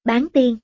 Bán tiên.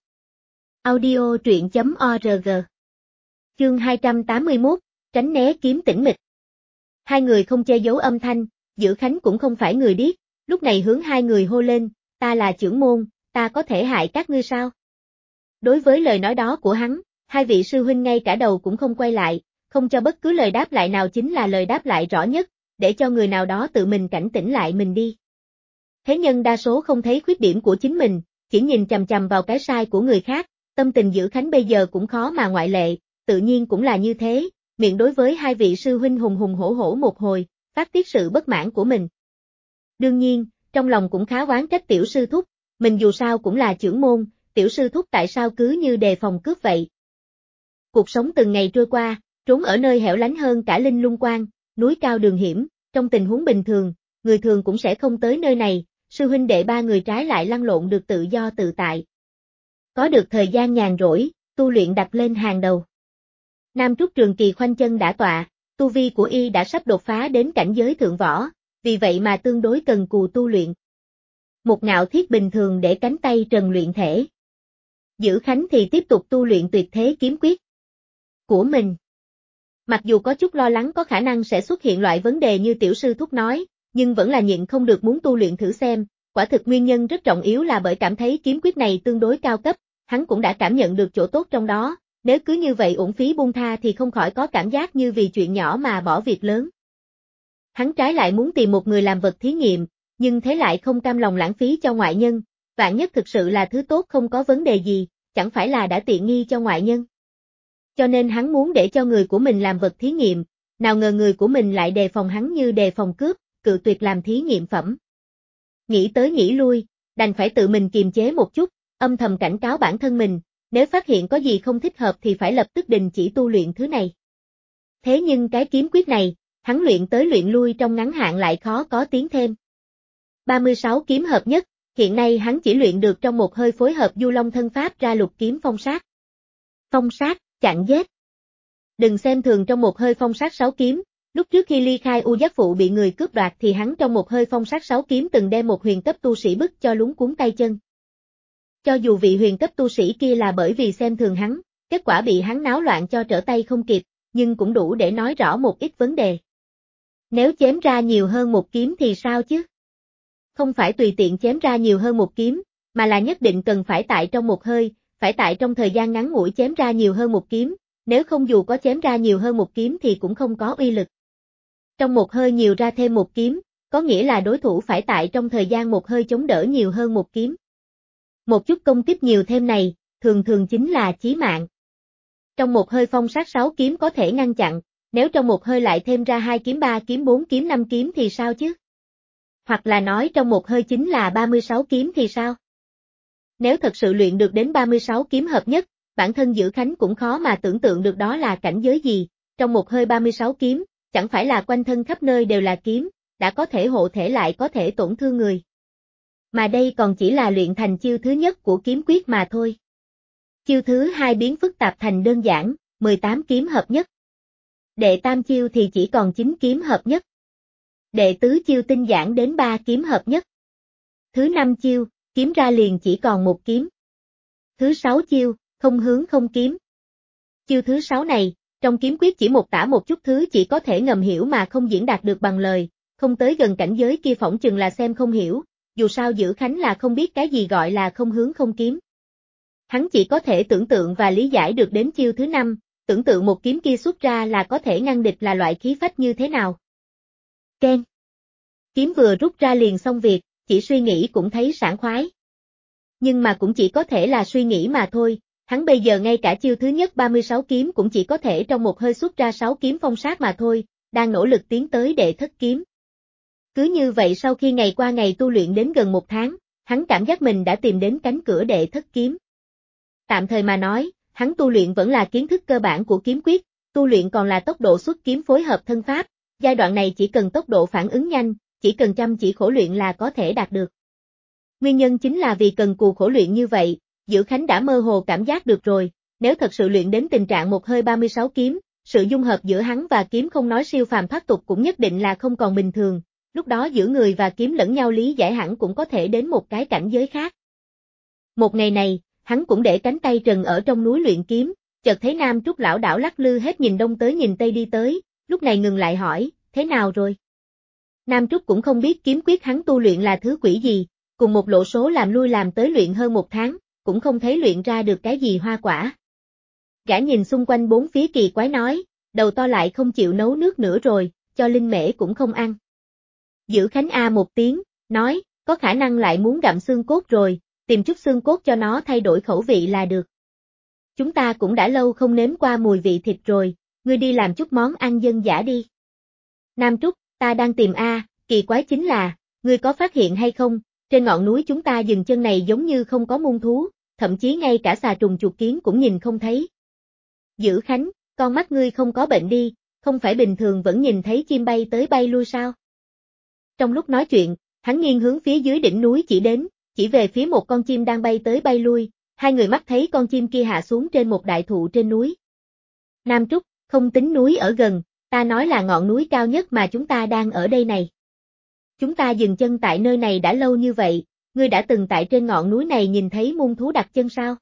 Audio truyện.org. Chương 281, tránh né kiếm tĩnh mịch. Hai người không che giấu âm thanh, Dữ Khánh cũng không phải người điếc, lúc này hướng hai người hô lên, ta là trưởng môn, ta có thể hại các ngươi sao? Đối với lời nói đó của hắn, hai vị sư huynh ngay cả đầu cũng không quay lại, không cho bất cứ lời đáp lại nào chính là lời đáp lại rõ nhất, để cho người nào đó tự mình cảnh tỉnh lại mình đi. Thế nhân đa số không thấy khuyết điểm của chính mình, chỉ nhìn chằm chằm vào cái sai của người khác, tâm tình Dữ Khánh bây giờ cũng khó mà ngoại lệ, tự nhiên cũng là như thế, miệng đối với hai vị sư huynh hùng hùng hổ hổ một hồi, phát tiết sự bất mãn của mình. Đương nhiên, trong lòng cũng khá oán trách tiểu sư thúc, mình dù sao cũng là trưởng môn, tiểu sư thúc tại sao cứ như đề phòng cướp vậy. Cuộc sống từng ngày trôi qua, trốn ở nơi hẻo lánh hơn cả linh lung quan, núi cao đường hiểm, trong tình huống bình thường, người thường cũng sẽ không tới nơi này, sư huynh đệ ba người trái lại lăn lộn được tự do tự tại. Có được thời gian nhàn rỗi, tu luyện đặt lên hàng đầu. Nam Trúc Trường Kỳ khoanh chân đã tọa, tu vi của y đã sắp đột phá đến cảnh giới thượng võ, vì vậy mà tương đối cần cù tu luyện. Một Ngạo Thiết bình thường để cánh tay trần luyện thể. Dữ Khánh thì tiếp tục tu luyện tuyệt thế kiếm quyết của mình. Mặc dù có chút lo lắng có khả năng sẽ xuất hiện loại vấn đề như tiểu sư thúc nói, nhưng vẫn là nhịn không được muốn tu luyện thử xem, quả thực nguyên nhân rất trọng yếu là bởi cảm thấy kiếm quyết này tương đối cao cấp, hắn cũng đã cảm nhận được chỗ tốt trong đó, nếu cứ như vậy uổng phí buông tha thì không khỏi có cảm giác như vì chuyện nhỏ mà bỏ việc lớn. Hắn trái lại muốn tìm một người làm vật thí nghiệm, nhưng thế lại không cam lòng lãng phí cho ngoại nhân, vạn nhất thực sự là thứ tốt không có vấn đề gì, chẳng phải là đã tiện nghi cho ngoại nhân. Cho nên hắn muốn để cho người của mình làm vật thí nghiệm, nào ngờ người của mình lại đề phòng hắn như đề phòng cướp, cự tuyệt làm thí nghiệm phẩm. Nghĩ tới nghĩ lui, đành phải tự mình kiềm chế một chút, âm thầm cảnh cáo bản thân mình, nếu phát hiện có gì không thích hợp thì phải lập tức đình chỉ tu luyện thứ này. Thế nhưng cái kiếm quyết này, hắn luyện tới luyện lui trong ngắn hạn lại khó có tiến thêm. 36 kiếm hợp nhất, hiện nay hắn chỉ luyện được trong một hơi phối hợp Du Long thân pháp ra lục kiếm phong sát. Phong sát, chặn giết. Đừng xem thường trong một hơi phong sát 6 kiếm, lúc trước khi ly khai U Giác Phụ bị người cướp đoạt thì hắn trong một hơi phong sát 6 kiếm từng đem một huyền cấp tu sĩ bức cho luống cuống tay chân. Cho dù vị huyền cấp tu sĩ kia là bởi vì xem thường hắn, kết quả bị hắn náo loạn cho trở tay không kịp, nhưng cũng đủ để nói rõ một ít vấn đề. Nếu chém ra nhiều hơn một kiếm thì sao chứ? Không phải tùy tiện chém ra nhiều hơn một kiếm, mà là nhất định cần phải tại trong một hơi, phải tại trong thời gian ngắn ngủi chém ra nhiều hơn một kiếm, nếu không dù có chém ra nhiều hơn một kiếm thì cũng không có uy lực. Trong một hơi nhiều ra thêm một kiếm, có nghĩa là đối thủ phải tại trong thời gian một hơi chống đỡ nhiều hơn một kiếm. Một chút công kích nhiều thêm này, thường thường chính là chí mạng. Trong một hơi phong sát 6 kiếm có thể ngăn chặn, nếu trong một hơi lại thêm ra 2 kiếm 3 kiếm 4 kiếm 5 kiếm thì sao chứ? Hoặc là nói trong một hơi chính là 36 kiếm thì sao? Nếu thật sự luyện được đến 36 kiếm hợp nhất, bản thân Dữ Khánh cũng khó mà tưởng tượng được đó là cảnh giới gì, trong một hơi 36 kiếm, chẳng phải là quanh thân khắp nơi đều là kiếm, đã có thể hộ thể lại có thể tổn thương người. Mà đây còn chỉ là luyện thành chiêu thứ nhất của kiếm quyết mà thôi. Chiêu thứ hai biến phức tạp thành đơn giản, 18 kiếm hợp nhất. Đệ tam chiêu thì chỉ còn 9 kiếm hợp nhất. Đệ tứ chiêu tinh giản đến 3 kiếm hợp nhất. Thứ năm chiêu, kiếm ra liền chỉ còn một kiếm. Thứ sáu chiêu, không hướng không kiếm. Chiêu thứ 6 này, trong kiếm quyết chỉ một tả một chút thứ chỉ có thể ngầm hiểu mà không diễn đạt được bằng lời, không tới gần cảnh giới kia phỏng chừng là xem không hiểu, dù sao Dữ Khánh là không biết cái gì gọi là không hướng không kiếm. Hắn chỉ có thể tưởng tượng và lý giải được đến chiêu thứ 5, tưởng tượng một kiếm kia xuất ra là có thể ngăn địch là loại khí phách như thế nào. Keng. Kiếm vừa rút ra liền xong việc, chỉ suy nghĩ cũng thấy sảng khoái. Nhưng mà cũng chỉ có thể là suy nghĩ mà thôi, hắn bây giờ ngay cả chiêu thứ nhất 36 kiếm cũng chỉ có thể trong một hơi xuất ra 6 kiếm phong sát mà thôi, đang nỗ lực tiến tới đệ thất kiếm. Cứ như vậy sau khi ngày qua ngày tu luyện đến gần một tháng, hắn cảm giác mình đã tìm đến cánh cửa đệ thất kiếm. Tạm thời mà nói, hắn tu luyện vẫn là kiến thức cơ bản của kiếm quyết, tu luyện còn là tốc độ xuất kiếm phối hợp thân pháp, giai đoạn này chỉ cần tốc độ phản ứng nhanh, chỉ cần chăm chỉ khổ luyện là có thể đạt được. Nguyên nhân chính là vì cần cù khổ luyện như vậy, Dữ Khánh đã mơ hồ cảm giác được rồi, nếu thật sự luyện đến tình trạng một hơi 36 kiếm, sự dung hợp giữa hắn và kiếm không nói siêu phàm thoát tục cũng nhất định là không còn bình thường, lúc đó giữa người và kiếm lẫn nhau lý giải hẳn cũng có thể đến một cái cảnh giới khác. Một ngày này, hắn cũng để cánh tay trần ở trong núi luyện kiếm, chợt thấy Nam Trúc lảo đảo lắc lư hết nhìn đông tới nhìn tây đi tới, lúc này ngừng lại hỏi, thế nào rồi? Nam Trúc cũng không biết kiếm quyết hắn tu luyện là thứ quỷ gì, cùng một lộ số làm lui làm tới luyện hơn 1 tháng, cũng không thấy luyện ra được cái gì hoa quả. Gã nhìn xung quanh bốn phía kỳ quái nói, đầu to lại không chịu nấu nước nữa rồi, cho linh mễ cũng không ăn. Dữ Khánh a một tiếng, nói, có khả năng lại muốn gặm xương cốt rồi, tìm chút xương cốt cho nó thay đổi khẩu vị là được. Chúng ta cũng đã lâu không nếm qua mùi vị thịt rồi, ngươi đi làm chút món ăn dân dã đi. Nam Trúc, ta đang tìm kỳ quái chính là, ngươi có phát hiện hay không, trên ngọn núi chúng ta dừng chân này giống như không có muôn thú, thậm chí ngay cả xà trùng chuột kiến cũng nhìn không thấy. Dữ Khánh, con mắt ngươi không có bệnh đi, không phải bình thường vẫn nhìn thấy chim bay tới bay lui sao? Trong lúc nói chuyện, hắn nghiêng hướng phía dưới đỉnh núi chỉ về phía một con chim đang bay tới bay lui, hai người mắt thấy con chim kia hạ xuống trên một đại thụ trên núi. Nam Trúc, không tính núi ở gần, ta nói là ngọn núi cao nhất mà chúng ta đang ở đây này. Chúng ta dừng chân tại nơi này đã lâu như vậy, ngươi đã từng tại trên ngọn núi này nhìn thấy muôn thú đặt chân sao?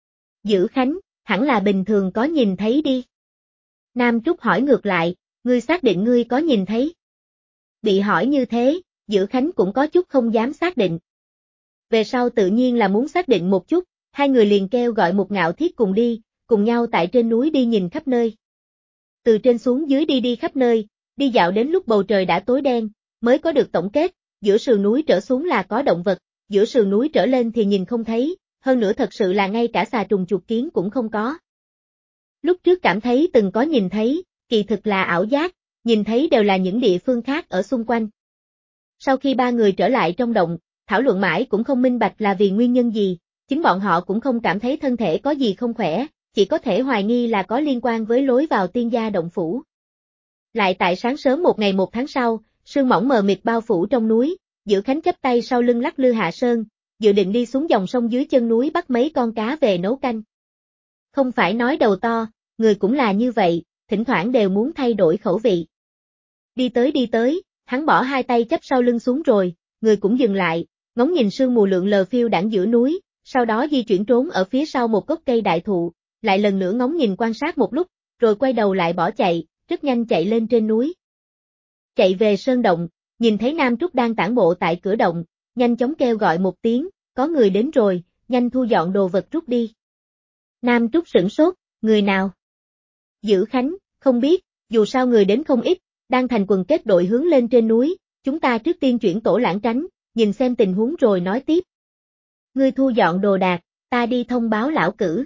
Dữ Khánh, hẳn là bình thường có nhìn thấy đi. Nam Trúc hỏi ngược lại, ngươi xác định ngươi có nhìn thấy? Bị hỏi như thế, Dữ Khánh cũng có chút không dám xác định. Về sau tự nhiên là muốn xác định một chút, hai người liền kêu gọi một Ngạo Thiết cùng đi, cùng nhau tại trên núi đi nhìn khắp nơi. Từ trên xuống dưới đi khắp nơi, đi dạo đến lúc bầu trời đã tối đen, mới có được tổng kết, giữa sườn núi trở xuống là có động vật, giữa sườn núi trở lên thì nhìn không thấy, hơn nữa thật sự là ngay cả xà trùng chuột kiến cũng không có. Lúc trước cảm thấy từng có nhìn thấy, kỳ thực là ảo giác, nhìn thấy đều là những địa phương khác ở xung quanh. Sau khi ba người trở lại trong động, thảo luận mãi cũng không minh bạch là vì nguyên nhân gì, chính bọn họ cũng không cảm thấy thân thể có gì không khỏe, chỉ có thể hoài nghi là có liên quan với lối vào tiên gia động phủ. Lại tại sáng sớm một ngày 1 tháng sau, sương mỏng mờ mịt bao phủ trong núi, Dữ Khánh chắp tay sau lưng lắc lư hạ sơn, dự định đi xuống dòng sông dưới chân núi bắt mấy con cá về nấu canh. Không phải nói đầu to, người cũng là như vậy, thỉnh thoảng đều muốn thay đổi khẩu vị. Đi tới, hắn bỏ hai tay chắp sau lưng xuống rồi, người cũng dừng lại, ngóng nhìn sương mù lượn lờ phiêu đãng giữa núi, sau đó di chuyển trốn ở phía sau một gốc cây đại thụ, lại lần nữa ngóng nhìn quan sát một lúc, rồi quay đầu lại bỏ chạy, rất nhanh chạy lên trên núi. Chạy về sơn động, nhìn thấy Nam Trúc đang tản bộ tại cửa động, nhanh chóng kêu gọi một tiếng, có người đến rồi, nhanh thu dọn đồ vật rút đi. Nam Trúc sửng sốt, người nào? Dữ Khánh, không biết, dù sao người đến không ít, đang thành quần kết đội hướng lên trên núi, chúng ta trước tiên chuyển tổ lãng tránh, nhìn xem tình huống rồi nói tiếp. Ngươi thu dọn đồ đạc, ta đi thông báo lão cử.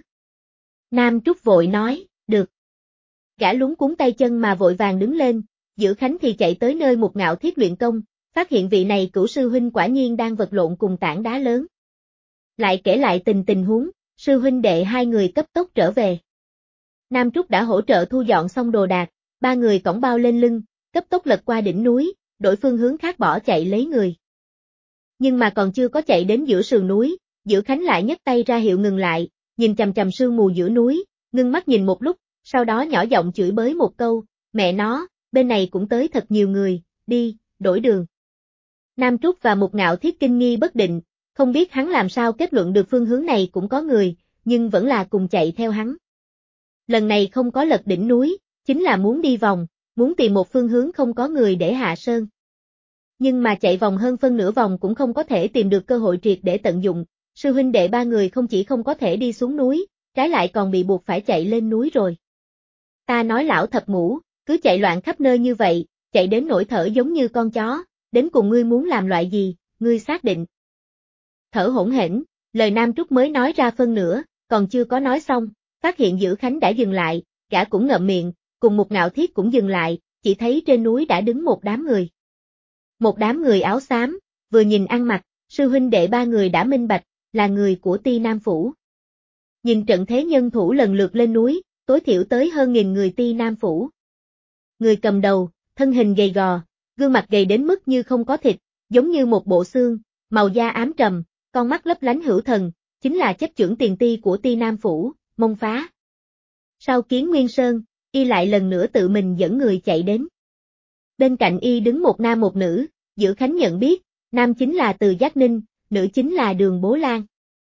Nam Trúc vội nói, được. Gã luống cuống tay chân mà vội vàng đứng lên, Dữ Khánh thì chạy tới nơi một Ngạo Thiết luyện công, phát hiện vị này cửu sư huynh quả nhiên đang vật lộn cùng tảng đá lớn. Lại kể lại tình huống, sư huynh đệ hai người cấp tốc trở về. Nam Trúc đã hỗ trợ thu dọn xong đồ đạc, ba người cõng bao lên lưng, cấp tốc lật qua đỉnh núi, đổi phương hướng khác bỏ chạy lấy người. Nhưng mà còn chưa có chạy đến giữa sườn núi, Dữ Khánh lại nhấc tay ra hiệu ngừng lại, nhìn chằm chằm sương mù giữa núi, ngưng mắt nhìn một lúc, sau đó nhỏ giọng chửi bới một câu, mẹ nó, bên này cũng tới thật nhiều người, đi, đổi đường. Nam Trúc và một Ngạo Thiết kinh nghi bất định, không biết hắn làm sao kết luận được phương hướng này cũng có người, nhưng vẫn là cùng chạy theo hắn. Lần này không có lật đỉnh núi, chính là muốn đi vòng, muốn tìm một phương hướng không có người để hạ sơn. Nhưng mà chạy vòng hơn phân nửa vòng cũng không có thể tìm được cơ hội triệt để tận dụng, sư huynh đệ ba người không chỉ không có thể đi xuống núi, trái lại còn bị buộc phải chạy lên núi rồi. Ta nói lão thập ngũ, cứ chạy loạn khắp nơi như vậy, chạy đến nỗi thở giống như con chó, đến cùng ngươi muốn làm loại gì, ngươi xác định. Thở hỗn hển, lời Nam Trúc mới nói ra phân nửa, còn chưa có nói xong, phát hiện Dữ Khánh đã dừng lại, gã cũng ngậm miệng, cùng một Ngạo Thiết cũng dừng lại, chỉ thấy trên núi đã đứng một đám người. Một đám người áo xám, vừa nhìn ăn mặc, sư huynh đệ ba người đã minh bạch, là người của Ti Nam Phủ. Nhìn trận thế nhân thủ lần lượt lên núi, tối thiểu tới hơn 1000 người Ti Nam Phủ. Người cầm đầu, thân hình gầy gò, gương mặt gầy đến mức như không có thịt, giống như một bộ xương, màu da ám trầm, con mắt lấp lánh hữu thần, chính là chấp chưởng tiền ti của Ti Nam Phủ, Mông Phá. Sau Kiến Nguyên Sơn, y lại lần nữa tự mình dẫn người chạy đến. Bên cạnh y đứng một nam một nữ, Dữ Khánh nhận biết, nam chính là Từ Giác Ninh, nữ chính là Đường Bố Lan.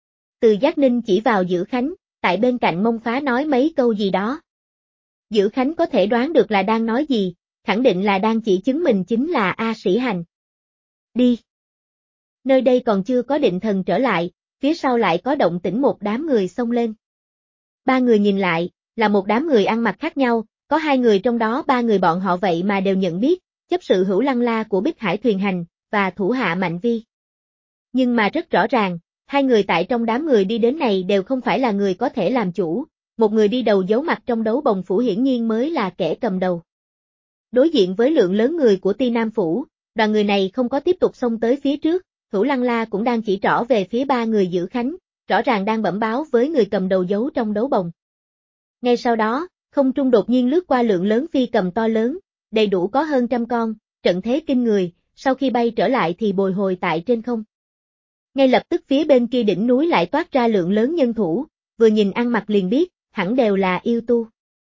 Từ Giác Ninh chỉ vào Dữ Khánh, tại bên cạnh mông phá nói mấy câu gì đó. Dữ Khánh có thể đoán được là đang nói gì, khẳng định là đang chỉ chứng mình chính là A Sĩ Hành. Đi. Nơi đây còn chưa có Định Thần trở lại, phía sau lại có động tĩnh một đám người xông lên. Ba người nhìn lại, là một đám người ăn mặc khác nhau, có hai người trong đó ba người bọn họ vậy mà đều nhận biết, chấp sự Hữu Lăng La của Bích Hải Thuyền Hành, và thủ hạ Mạnh Vi. Nhưng mà rất rõ ràng, hai người tại trong đám người đi đến này đều không phải là người có thể làm chủ, một người đi đầu giấu mặt trong đấu bồng phủ hiển nhiên mới là kẻ cầm đầu. Đối diện với lượng lớn người của Ti Nam Phủ, đoàn người này không có tiếp tục xông tới phía trước, Hữu Lăng La cũng đang chỉ trỏ về phía ba người Dữ Khánh, rõ ràng đang bẩm báo với người cầm đầu giấu trong đấu bồng. Ngay sau đó, không trung đột nhiên lướt qua lượng lớn phi cầm to lớn, đầy đủ có hơn 100 con, trận thế kinh người, sau khi bay trở lại thì bồi hồi tại trên không. Ngay lập tức phía bên kia đỉnh núi lại toát ra lượng lớn nhân thủ, vừa nhìn ăn mặc liền biết, hẳn đều là yêu tu.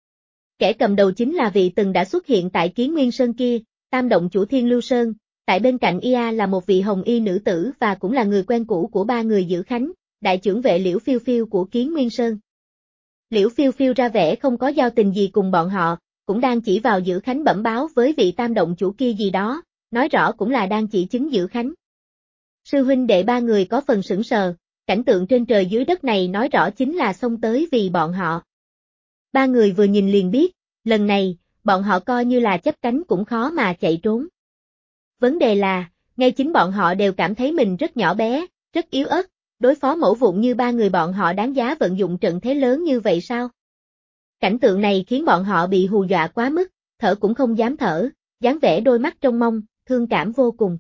Kẻ cầm đầu chính là vị từng đã xuất hiện tại Kiến Nguyên Sơn kia, Tam động chủ Thiên Lưu Sơn, tại bên cạnh ia là một vị hồng y nữ tử và cũng là người quen cũ của ba người Dữ Khánh, đại trưởng vệ Liễu Phiêu Phiêu của Kiến Nguyên Sơn. Liễu Phiêu Phiêu ra vẻ không có giao tình gì cùng bọn họ, cũng đang chỉ vào Dữ Khánh bẩm báo với vị tam động chủ kia gì đó, nói rõ cũng là đang chỉ chứng Dữ Khánh. Sư huynh đệ ba người có phần sững sờ, cảnh tượng trên trời dưới đất này nói rõ chính là xông tới vì bọn họ. Ba người vừa nhìn liền biết, lần này, bọn họ coi như là chấp cánh cũng khó mà chạy trốn. Vấn đề là, ngay chính bọn họ đều cảm thấy mình rất nhỏ bé, rất yếu ớt, đối phó mẫu vụn như ba người bọn họ đáng giá vận dụng trận thế lớn như vậy sao? Cảnh tượng này khiến bọn họ bị hù dọa quá mức, thở cũng không dám thở, dáng vẻ đôi mắt trông mong, thương cảm vô cùng.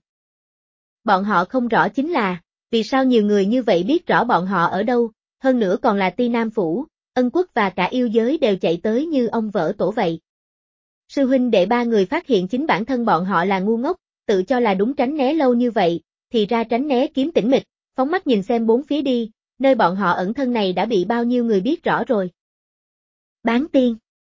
Bọn họ không rõ chính là, vì sao nhiều người như vậy biết rõ bọn họ ở đâu, hơn nữa còn là Ti Nam Phủ, Ân Quốc và cả yêu giới đều chạy tới như ông vỡ tổ vậy. Sư huynh đệ ba người phát hiện chính bản thân bọn họ là ngu ngốc, tự cho là đúng tránh né lâu như vậy, thì ra tránh né kiếm tĩnh mịch, phóng mắt nhìn xem bốn phía đi, nơi bọn họ ẩn thân này đã bị bao nhiêu người biết rõ rồi. Bán tiên.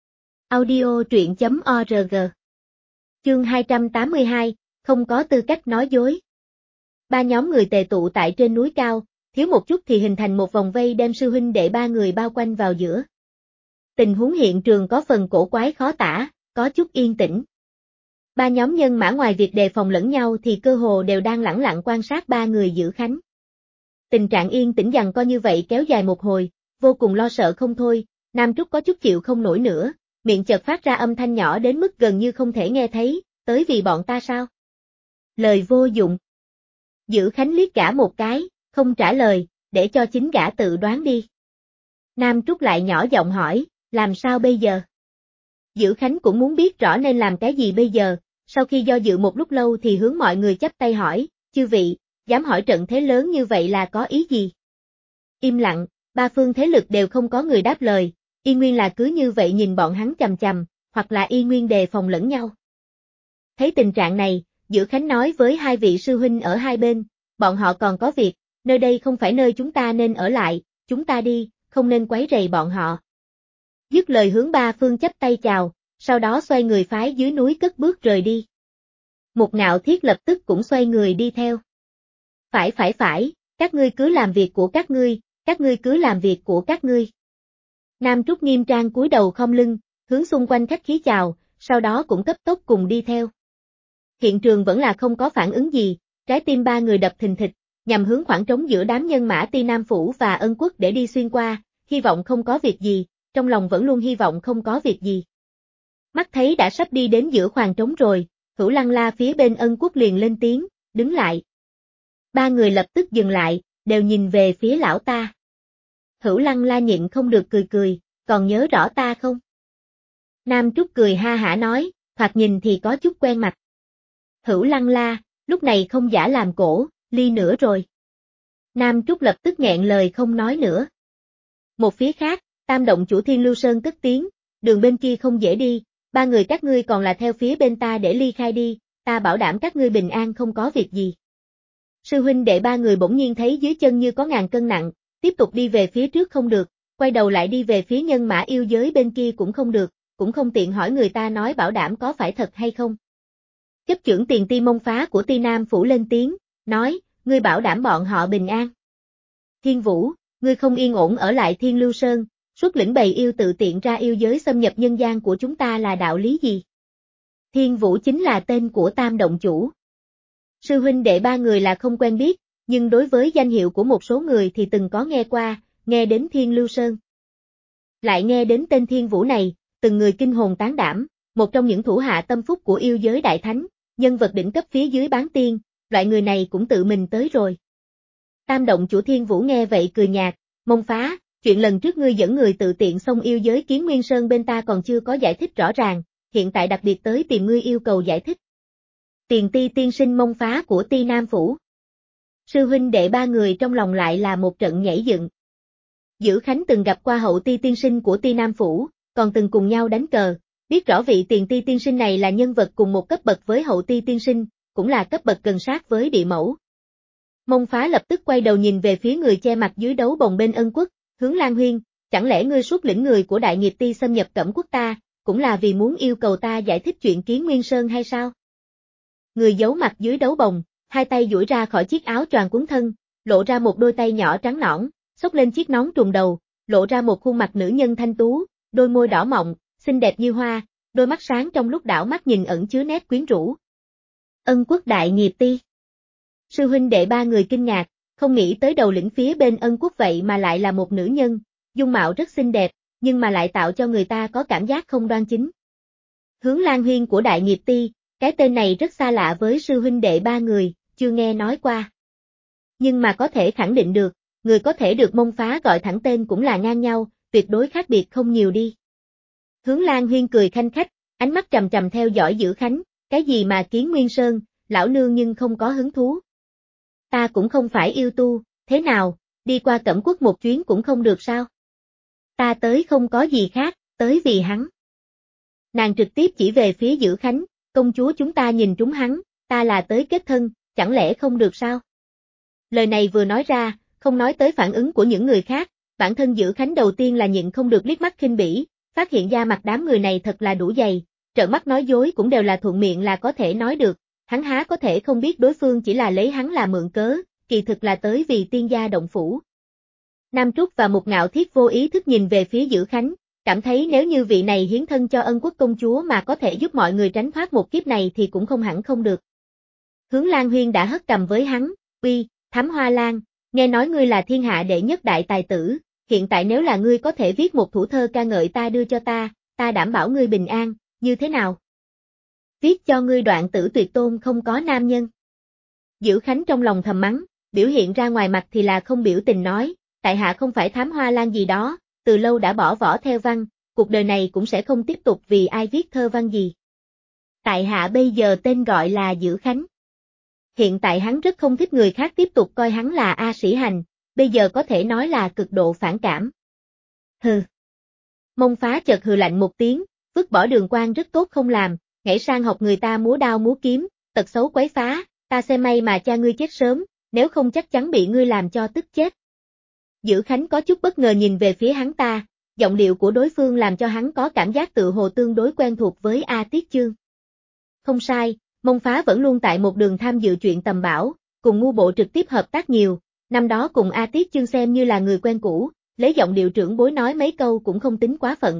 Audio truyện.org. Chương 282, không có tư cách nói dối. Ba nhóm người tề tụ tại trên núi cao, thiếu một chút thì hình thành một vòng vây đem sư huynh đệ ba người bao quanh vào giữa. Tình huống hiện trường có phần cổ quái khó tả, có chút yên tĩnh. Ba nhóm nhân mã ngoài việc đề phòng lẫn nhau thì cơ hồ đều đang lẳng lặng quan sát ba người Dữ Khánh. Tình trạng yên tĩnh giằng co như vậy kéo dài một hồi, vô cùng lo sợ không thôi, Nam Trúc có chút chịu không nổi nữa, miệng chợt phát ra âm thanh nhỏ đến mức gần như không thể nghe thấy, tới vì bọn ta sao? Lời vô dụng. Dữ Khánh liếc gã một cái, không trả lời, để cho chính gã tự đoán đi. Nam Trúc lại nhỏ giọng hỏi, làm sao bây giờ? Dữ Khánh cũng muốn biết rõ nên làm cái gì bây giờ, sau khi do dự một lúc lâu thì hướng mọi người chắp tay hỏi, chư vị, dám hỏi trận thế lớn như vậy là có ý gì? Im lặng, ba phương thế lực đều không có người đáp lời, y nguyên là cứ như vậy nhìn bọn hắn chằm chằm, hoặc là y nguyên đề phòng lẫn nhau. Thấy tình trạng này, Dữ Khánh nói với hai vị sư huynh ở hai bên, bọn họ còn có việc, nơi đây không phải nơi chúng ta nên ở lại, chúng ta đi, không nên quấy rầy bọn họ. Dứt lời hướng ba phương chắp tay chào, sau đó xoay người phái dưới núi cất bước rời đi. Mục Ngạo Thiết lập tức cũng xoay người đi theo. Phải, các ngươi cứ làm việc của các ngươi cứ làm việc của các ngươi. Nam Trúc nghiêm trang cúi đầu khom lưng, hướng xung quanh khách khí chào, sau đó cũng cấp tốc cùng đi theo. Hiện trường vẫn là không có phản ứng gì, trái tim ba người đập thình thịch, nhằm hướng khoảng trống giữa đám nhân mã Ti Nam Phủ và Ân Quốc để đi xuyên qua, hy vọng không có việc gì, trong lòng vẫn luôn hy vọng không có việc gì. Mắt thấy đã sắp đi đến giữa khoảng trống rồi, Hữu Lăng La phía bên Ân Quốc liền lên tiếng, đứng lại. Ba người lập tức dừng lại, đều nhìn về phía lão ta. Hữu Lăng La nhịn không được cười, còn nhớ rõ ta không? Nam Trúc cười ha hả nói, thoạt nhìn thì có chút quen mặt. Hữu Lăng La, lúc này không giả làm cổ, ly nữa rồi. Nam Trúc lập tức nghẹn lời không nói nữa. Một phía khác, Tam động chủ Thiên Lưu Sơn cất tiếng, đường bên kia không dễ đi, ba người các ngươi còn là theo phía bên ta để ly khai đi, ta bảo đảm các ngươi bình an không có việc gì. Sư huynh đệ ba người bỗng nhiên thấy dưới chân như có ngàn cân nặng, tiếp tục đi về phía trước không được, quay đầu lại đi về phía nhân mã yêu giới bên kia cũng không được, cũng không tiện hỏi người ta nói bảo đảm có phải thật hay không. Chấp chưởng Tiền Ti Mông Phá của Ti Nam Phủ lên tiếng, nói, ngươi bảo đảm bọn họ bình an. Thiên Vũ, Ngươi không yên ổn ở lại Thiên Lưu Sơn, xuất lĩnh bầy yêu tự tiện ra yêu giới xâm nhập nhân gian của chúng ta là đạo lý gì? Thiên Vũ chính là tên của Tam động chủ. Sư huynh đệ ba người là không quen biết, nhưng đối với danh hiệu của một số người thì từng có nghe qua, nghe đến Thiên Lưu Sơn. Lại nghe đến tên Thiên Vũ này, từng người kinh hồn tán đảm, một trong những thủ hạ tâm phúc của yêu giới đại thánh, nhân vật đỉnh cấp phía dưới bán tiên, loại người này cũng tự mình tới rồi. Tam động chủ Thiên Vũ nghe vậy cười nhạt, Mông Phá, chuyện lần trước ngươi dẫn người tự tiện xông yêu giới Kiến Nguyên Sơn bên ta còn chưa có giải thích rõ ràng, hiện tại đặc biệt tới tìm ngươi yêu cầu giải thích. Tiền Ti tiên sinh Mông Phá của Ti Nam Phủ. Sư huynh đệ ba người trong lòng lại là một trận nhảy dựng. Dữ Khánh từng gặp qua hậu Ti tiên sinh của Ti Nam Phủ, còn từng cùng nhau đánh cờ, biết rõ vị Tiền Ti tiên sinh này là nhân vật cùng một cấp bậc với hậu Ti tiên sinh, cũng là cấp bậc gần sát với địa mẫu. Mông Phá lập tức quay đầu nhìn về phía người che mặt dưới đấu bồng bên Ân Quốc, Hướng Lan Huyên, chẳng lẽ ngươi xuất lĩnh người của Đại Nghiệp Ti xâm nhập Cẩm Quốc ta, cũng là vì muốn yêu cầu ta giải thích chuyện Kiến Nguyên Sơn hay sao? Người giấu mặt dưới đấu bồng, hai tay duỗi ra khỏi chiếc áo choàng cuốn thân, lộ ra một đôi tay nhỏ trắng nõn, xốc lên chiếc nón trùm đầu, lộ ra một khuôn mặt nữ nhân thanh tú, đôi môi đỏ mọng, xinh đẹp như hoa, đôi mắt sáng trong lúc đảo mắt nhìn ẩn chứa nét quyến rũ. Ân Quốc Đại Nghiệp Ti. Sư huynh đệ ba người kinh ngạc, không nghĩ tới đầu lĩnh phía bên Ân Quốc vậy mà lại là một nữ nhân, dung mạo rất xinh đẹp, nhưng mà lại tạo cho người ta có cảm giác không đoan chính. Hướng Lan Huyên của Đại Nghiệp Ti, cái tên này rất xa lạ với sư huynh đệ ba người, chưa nghe nói qua. Nhưng mà có thể khẳng định được, người có thể được Mông Phá gọi thẳng tên cũng là ngang nhau, tuyệt đối khác biệt không nhiều đi. Hướng Lan Huyên cười khanh khách, ánh mắt trầm trầm theo dõi Dữ Khánh, cái gì mà Kiến Nguyên Sơn, lão nương nhưng không có hứng thú. Ta cũng không phải yêu tu, thế nào, đi qua Cẩm Quốc một chuyến cũng không được sao? Ta tới không có gì khác, tới vì hắn. Nàng trực tiếp chỉ về phía Dữ Khánh, công chúa chúng ta nhìn trúng hắn, ta là tới kết thân, chẳng lẽ không được sao? Lời này vừa nói ra, không nói tới phản ứng của những người khác, bản thân Dữ Khánh đầu tiên là nhịn không được liếc mắt khinh bỉ, phát hiện ra mặt đám người này thật là đủ dày, trợn mắt nói dối cũng đều là thuận miệng là có thể nói được, hắn há có thể không biết đối phương chỉ là lấy hắn là mượn cớ, kỳ thực là tới vì tiên gia động phủ. Nam Trúc và Mục Ngạo Thiết vô ý thức nhìn về phía Dữ Khánh, cảm thấy nếu như vị này hiến thân cho Ân Quốc công chúa mà có thể giúp mọi người tránh thoát một kiếp này thì cũng không hẳn không được. Hướng Lan Huyên đã hất cầm với hắn, uy, Thám Hoa Lan, nghe nói ngươi là thiên hạ đệ nhất đại tài tử, hiện tại nếu là ngươi có thể viết một thủ thơ ca ngợi ta đưa cho ta đảm bảo ngươi bình an, như thế nào? Viết cho ngươi đoạn tử tuyệt tôn không có nam nhân. Dữ Khánh trong lòng thầm mắng, biểu hiện ra ngoài mặt thì là không biểu tình nói, tại hạ không phải Thám Hoa Lan gì đó, từ lâu đã bỏ võ theo văn, cuộc đời này cũng sẽ không tiếp tục vì ai viết thơ văn gì. Tại hạ bây giờ tên gọi là Dữ Khánh. Hiện tại hắn rất không thích người khác tiếp tục coi hắn là A Sĩ Hành, bây giờ có thể nói là cực độ phản cảm. Hừ. Mông Phá chợt hừ lạnh một tiếng, vứt bỏ Đường Quan rất tốt không làm, nhảy sang học người ta múa đao múa kiếm, tật xấu quấy phá, ta xem may mà cha ngươi chết sớm, nếu không chắc chắn bị ngươi làm cho tức chết. Dữ Khánh có chút bất ngờ nhìn về phía hắn ta, giọng điệu của đối phương làm cho hắn có cảm giác tự hồ tương đối quen thuộc với A Tiết Chương. Không sai, Mông Phá vẫn luôn tại một đường tham dự chuyện tầm bảo, cùng ngu bộ trực tiếp hợp tác nhiều, năm đó cùng A Tiết Chương xem như là người quen cũ, lấy giọng điệu trưởng bối nói mấy câu cũng không tính quá phận.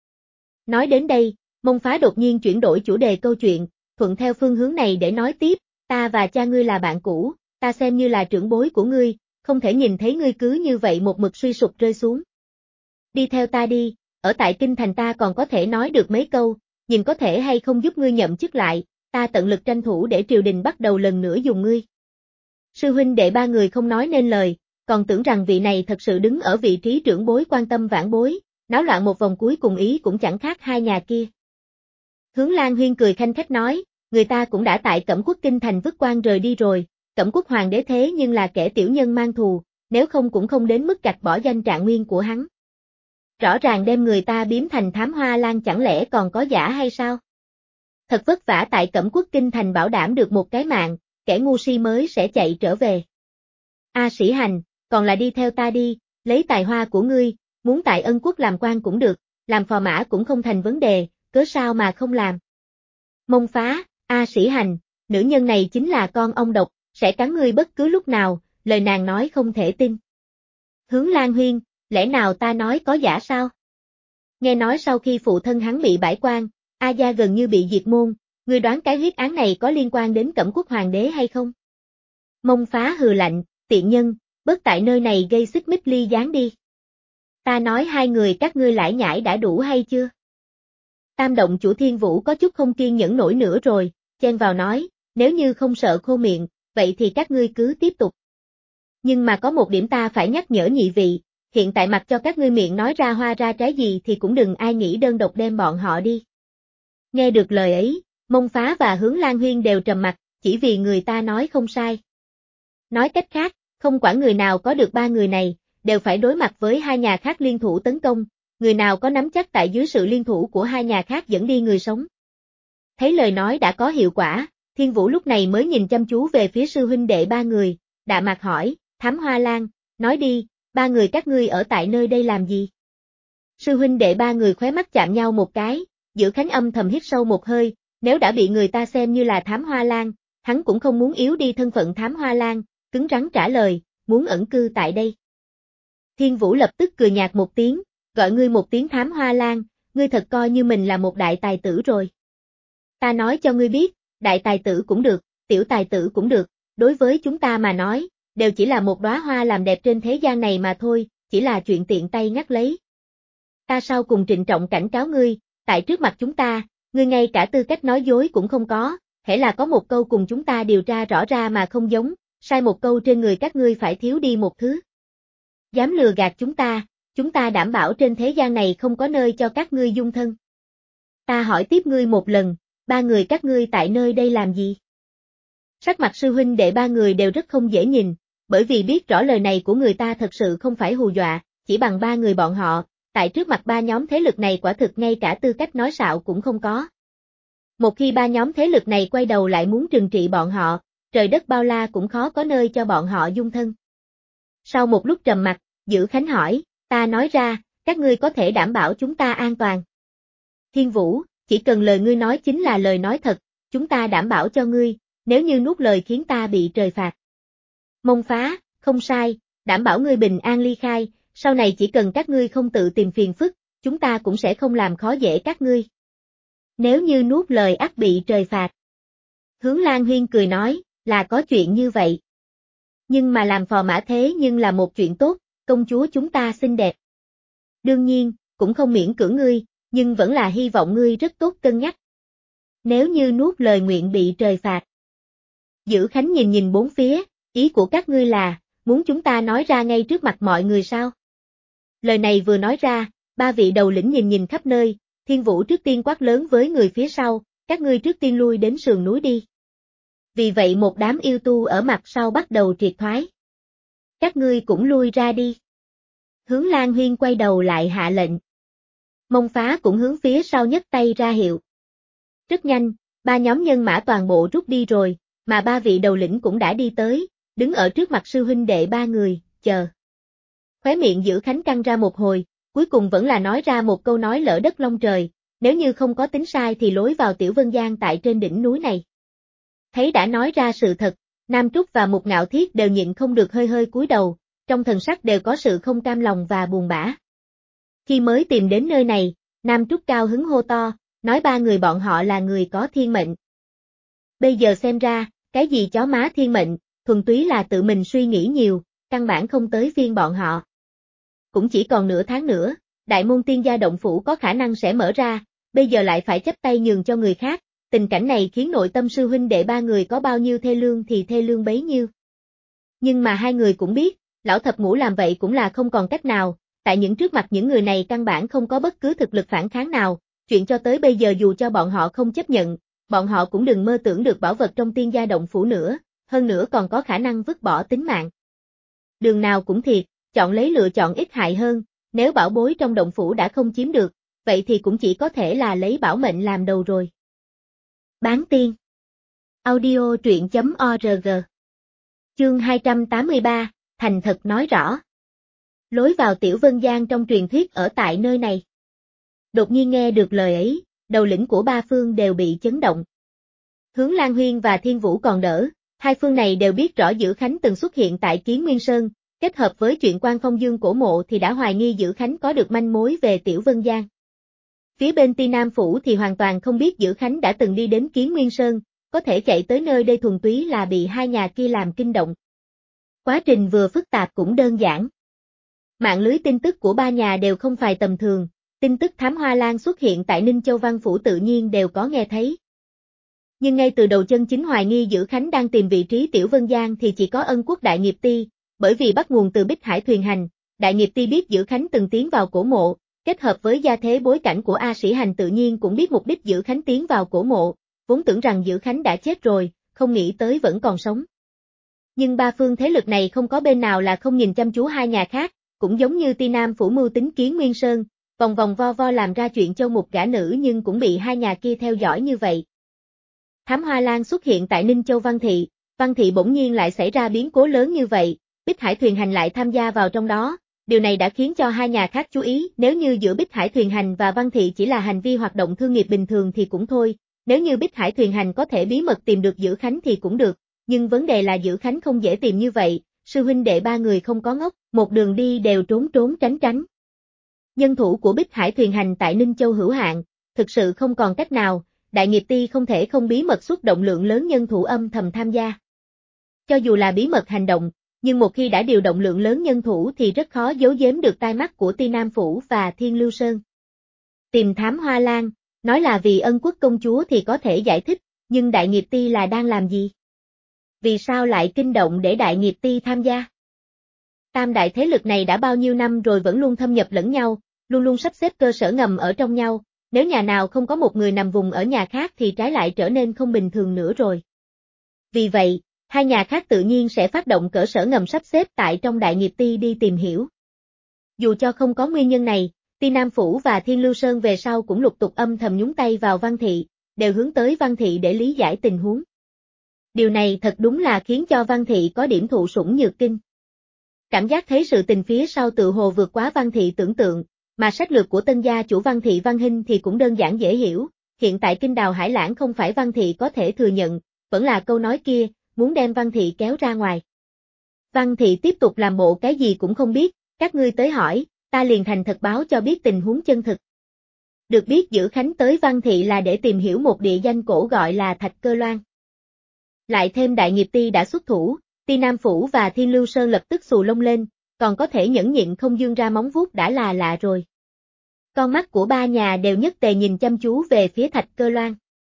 Nói đến đây, Mông Phá đột nhiên chuyển đổi chủ đề câu chuyện, thuận theo phương hướng này để nói tiếp, ta và cha ngươi là bạn cũ, ta xem như là trưởng bối của ngươi, không thể nhìn thấy ngươi cứ như vậy một mực suy sụp rơi xuống. Đi theo ta đi, ở tại kinh thành ta còn có thể nói được mấy câu, nhìn có thể hay không giúp ngươi nhậm chức lại, ta tận lực tranh thủ để triều đình bắt đầu lần nữa dùng ngươi. Sư huynh đệ ba người không nói nên lời, còn tưởng rằng vị này thật sự đứng ở vị trí trưởng bối quan tâm vãn bối, náo loạn một vòng cuối cùng ý cũng chẳng khác hai nhà kia. Hướng Lan Huyên cười khanh khách nói, người ta cũng đã tại Cẩm Quốc kinh thành vứt quan rời đi rồi, Cẩm Quốc hoàng đế thế nhưng là kẻ tiểu nhân mang thù, nếu không cũng không đến mức gạch bỏ danh trạng nguyên của hắn. Rõ ràng đem người ta biếm thành Thám Hoa Lan chẳng lẽ còn có giả hay sao? Thật vất vả tại Cẩm Quốc kinh thành bảo đảm được một cái mạng, kẻ ngu si mới sẽ chạy trở về. A Sĩ Hành, còn là đi theo ta đi, lấy tài hoa của ngươi, muốn tại Ân Quốc làm quan cũng được, làm phò mã cũng không thành vấn đề, cớ sao mà không làm. Mông Phá, A Sĩ Hành, nữ nhân này chính là con ong độc, sẽ cắn ngươi bất cứ lúc nào, lời nàng nói không thể tin. Hướng Lan Huyên, lẽ nào ta nói có giả sao? Nghe nói sau khi phụ thân hắn bị bãi quan, A Gia gần như bị diệt môn, ngươi đoán cái huyết án này có liên quan đến Cẩm Quốc Hoàng đế hay không? Mông Phá hừ lạnh, tiện nhân, bớt tại nơi này gây xích mích ly gián đi. Ta nói hai người các ngươi lải nhải đã đủ hay chưa? Tam động chủ Thiên Vũ có chút không kiên nhẫn nổi nữa rồi, chen vào nói, nếu như không sợ khô miệng, vậy thì các ngươi cứ tiếp tục. Nhưng mà có một điểm ta phải nhắc nhở nhị vị, hiện tại mặc cho các ngươi miệng nói ra hoa ra trái gì thì cũng đừng ai nghĩ đơn độc đem bọn họ đi. Nghe được lời ấy, Mông Phá và Hướng Lan Huyên đều trầm mặt, chỉ vì người ta nói không sai. Nói cách khác, không quản người nào có được ba người này, đều phải đối mặt với hai nhà khác liên thủ tấn công, người nào có nắm chắc tại dưới sự liên thủ của hai nhà khác dẫn đi người sống. Thấy lời nói đã có hiệu quả, Thiên Vũ lúc này mới nhìn chăm chú về phía sư huynh đệ ba người, đạ mặt hỏi, Thám Hoa Lan, nói đi, ba người các ngươi ở tại nơi đây làm gì? Sư huynh đệ ba người khóe mắt chạm nhau một cái, Giữ Khánh âm thầm hít sâu một hơi, nếu đã bị người ta xem như là Thám Hoa Lan, hắn cũng không muốn yếu đi thân phận Thám Hoa Lan, cứng rắn trả lời, muốn ẩn cư tại đây. Thiên Vũ lập tức cười nhạt một tiếng, gọi ngươi một tiếng Thám Hoa Lan, ngươi thật coi như mình là một đại tài tử rồi. Ta nói cho ngươi biết, đại tài tử cũng được, tiểu tài tử cũng được, đối với chúng ta mà nói, đều chỉ là một đóa hoa làm đẹp trên thế gian này mà thôi, chỉ là chuyện tiện tay ngắt lấy. Ta sau cùng trịnh trọng cảnh cáo ngươi, tại trước mặt chúng ta, ngươi ngay cả tư cách nói dối cũng không có, hễ là có một câu cùng chúng ta điều tra rõ ra mà không giống, sai một câu trên người các ngươi phải thiếu đi một thứ. Dám lừa gạt chúng ta đảm bảo trên thế gian này không có nơi cho các ngươi dung thân. Ta hỏi tiếp ngươi một lần, ba người các ngươi tại nơi đây làm gì? Sắc mặt sư huynh đệ ba người đều rất không dễ nhìn, bởi vì biết rõ lời này của người ta thật sự không phải hù dọa, chỉ bằng ba người bọn họ, tại trước mặt ba nhóm thế lực này quả thực ngay cả tư cách nói xạo cũng không có. Một khi ba nhóm thế lực này quay đầu lại muốn trừng trị bọn họ, trời đất bao la cũng khó có nơi cho bọn họ dung thân. Sau một lúc trầm mặc, Giữ Khánh hỏi, ta nói ra, các ngươi có thể đảm bảo chúng ta an toàn. Thiên Vũ, chỉ cần lời ngươi nói chính là lời nói thật, chúng ta đảm bảo cho ngươi, nếu như nuốt lời khiến ta bị trời phạt. Mông Phá, không sai, đảm bảo ngươi bình an ly khai, sau này chỉ cần các ngươi không tự tìm phiền phức, chúng ta cũng sẽ không làm khó dễ các ngươi. Nếu như nuốt lời ắt bị trời phạt. Hướng Lan Huyên cười nói, là có chuyện như vậy. Nhưng mà làm phò mã thế nhưng là một chuyện tốt, công chúa chúng ta xinh đẹp. Đương nhiên, cũng không miễn cưỡng ngươi, nhưng vẫn là hy vọng ngươi rất tốt cân nhắc. Nếu như nuốt lời nguyện bị trời phạt. Giữ Khánh nhìn bốn phía, ý của các ngươi là, muốn chúng ta nói ra ngay trước mặt mọi người sao? Lời này vừa nói ra, ba vị đầu lĩnh nhìn khắp nơi, Thiên Vũ trước tiên quát lớn với người phía sau, các ngươi trước tiên lui đến sườn núi đi. Vì vậy một đám yêu tu ở mặt sau bắt đầu triệt thoái. Các ngươi cũng lui ra đi. Hướng Lan Huyên quay đầu lại hạ lệnh. Mông Phá cũng hướng phía sau nhấc tay ra hiệu. Rất nhanh, ba nhóm nhân mã toàn bộ rút đi rồi, mà ba vị đầu lĩnh cũng đã đi tới, đứng ở trước mặt sư huynh đệ ba người, chờ. Khóe miệng Giữ Khánh căng ra một hồi, cuối cùng vẫn là nói ra một câu nói lỡ đất long trời, nếu như không có tính sai thì lối vào Tiểu Vân Giang tại trên đỉnh núi này. Thấy đã nói ra sự thật, Nam Trúc và Mục Ngạo Thiết đều nhịn không được hơi cúi đầu, trong thần sắc đều có sự không cam lòng và buồn bã. Khi mới tìm đến nơi này, Nam Trúc cao hứng hô to, nói ba người bọn họ là người có thiên mệnh. Bây giờ xem ra, cái gì chó má thiên mệnh, thuần túy là tự mình suy nghĩ nhiều, căn bản không tới phiên bọn họ. Cũng chỉ còn nửa tháng nữa, Đại Môn Tiên Gia động phủ có khả năng sẽ mở ra, bây giờ lại phải chấp tay nhường cho người khác, tình cảnh này khiến nội tâm sư huynh đệ ba người có bao nhiêu thê lương thì thê lương bấy nhiêu. Nhưng mà hai người cũng biết, lão thập ngũ làm vậy cũng là không còn cách nào, tại trước mặt những người này căn bản không có bất cứ thực lực phản kháng nào, chuyện cho tới bây giờ dù cho bọn họ không chấp nhận, bọn họ cũng đừng mơ tưởng được bảo vật trong Tiên Gia động phủ nữa, hơn nữa còn có khả năng vứt bỏ tính mạng. Đường nào cũng thiệt, chọn lấy lựa chọn ít hại hơn, nếu bảo bối trong động phủ đã không chiếm được, vậy thì cũng chỉ có thể là lấy bảo mệnh làm đầu rồi. Bán tiên. Audio truyện.org. Chương 283, thành thật nói rõ. Lối vào Tiểu Vân Giang trong truyền thuyết ở tại nơi này. Đột nhiên nghe được lời ấy, đầu lĩnh của ba phương đều bị chấn động. Hướng Lan Huyên và Thiên Vũ còn đỡ, hai phương này đều biết rõ Giữ Khánh từng xuất hiện tại Kiến Nguyên Sơn, kết hợp với chuyện Quan Phong Dương cổ mộ thì đã hoài nghi Dữ Khánh có được manh mối về Tiểu Vân Giang. Phía bên Ti Nam Phủ thì hoàn toàn không biết Dữ Khánh đã từng đi đến Kiến Nguyên Sơn, có thể chạy tới nơi đây thuần túy là bị hai nhà kia làm kinh động. Quá trình vừa phức tạp cũng đơn giản. Mạng lưới tin tức của ba nhà đều không phải tầm thường, tin tức Thám Hoa Lan xuất hiện tại Ninh Châu Văn Phủ tự nhiên đều có nghe thấy. Nhưng ngay từ đầu chân chính hoài nghi Dữ Khánh đang tìm vị trí Tiểu Vân Giang thì chỉ có Ân Quốc Đại Nghiệp Ti, bởi vì bắt nguồn từ Bích Hải Thuyền Hành, Đại Nghiệp Ti biết Dữ Khánh từng tiến vào cổ mộ, kết hợp với gia thế bối cảnh của A Sĩ Hành tự nhiên cũng biết mục đích Dữ Khánh tiến vào cổ mộ, vốn tưởng rằng Dữ Khánh đã chết rồi, không nghĩ tới vẫn còn sống. Nhưng ba phương thế lực này không có bên nào là không nhìn chăm chú hai nhà khác, cũng giống như Ti Nam Phủ mưu tính Kiến Nguyên Sơn, vòng vòng vo vo làm ra chuyện châu mục gả nữ nhưng cũng bị hai nhà kia theo dõi như vậy. Thám Hoa Lan xuất hiện tại Ninh Châu Văn Thị bỗng nhiên lại xảy ra biến cố lớn như vậy, Bích Hải Thuyền Hành lại tham gia vào trong đó, điều này đã khiến cho hai nhà khác chú ý, nếu như giữa Bích Hải Thuyền Hành và Văn Thị chỉ là hành vi hoạt động thương nghiệp bình thường thì cũng thôi, nếu như Bích Hải Thuyền Hành có thể bí mật tìm được Dữ Khánh thì cũng được, nhưng vấn đề là Dữ Khánh không dễ tìm như vậy, sư huynh đệ ba người không có ngốc, một đường đi đều trốn trốn tránh tránh. Nhân thủ của Bích Hải Thuyền Hành tại Ninh Châu hữu hạn, thực sự không còn cách nào, Đại Nghiệp Ti không thể không bí mật xuất động lượng lớn nhân thủ âm thầm tham gia. Cho dù là bí mật hành động, nhưng một khi đã điều động lượng lớn nhân thủ thì rất khó giấu giếm được tai mắt của Ti Nam Phủ và Thiên Lưu Sơn. Tìm Thám Hoa Lan, nói là vì Ân Quốc công chúa thì có thể giải thích, nhưng Đại Nghiệp Ti là đang làm gì? Vì sao lại kinh động để Đại Nghiệp Ti tham gia? Tam đại thế lực này đã bao nhiêu năm rồi vẫn luôn thâm nhập lẫn nhau, luôn luôn sắp xếp cơ sở ngầm ở trong nhau, nếu nhà nào không có một người nằm vùng ở nhà khác thì trái lại trở nên không bình thường nữa rồi. Vì vậy, hai nhà khác tự nhiên sẽ phát động cơ sở ngầm sắp xếp tại trong Đại Nghiệp Ti đi tìm hiểu. Dù cho không có nguyên nhân này, Ti Nam Phủ và Thiên Lưu Sơn về sau cũng lục tục âm thầm nhúng tay vào Văn Thị, đều hướng tới Văn Thị để lý giải tình huống. Điều này thật đúng là khiến cho Văn Thị có điểm thụ sủng nhược kinh. Cảm giác thấy sự tình phía sau tự hồ vượt quá Văn Thị tưởng tượng, mà sách lược của tân gia chủ Văn Thị Văn Hinh thì cũng đơn giản dễ hiểu, hiện tại kinh đào hải lãng không phải Văn Thị có thể thừa nhận, vẫn là câu nói kia, muốn đem Văn Thị kéo ra ngoài. Văn Thị tiếp tục làm bộ cái gì cũng không biết, các ngươi tới hỏi, ta liền thành thật báo cho biết tình huống chân thực. Được biết Dữ Khánh tới Văn Thị là để tìm hiểu một địa danh cổ gọi là Thạch Cơ Loan. Lại thêm Đại Nghiệp Ti đã xuất thủ, Ti Nam Phủ và Thiên Lưu Sơn lập tức xù lông lên, còn có thể nhẫn nhịn không dương ra móng vuốt đã là lạ rồi. Con mắt của ba nhà đều nhất tề nhìn chăm chú về phía Thạch Cơ Loan.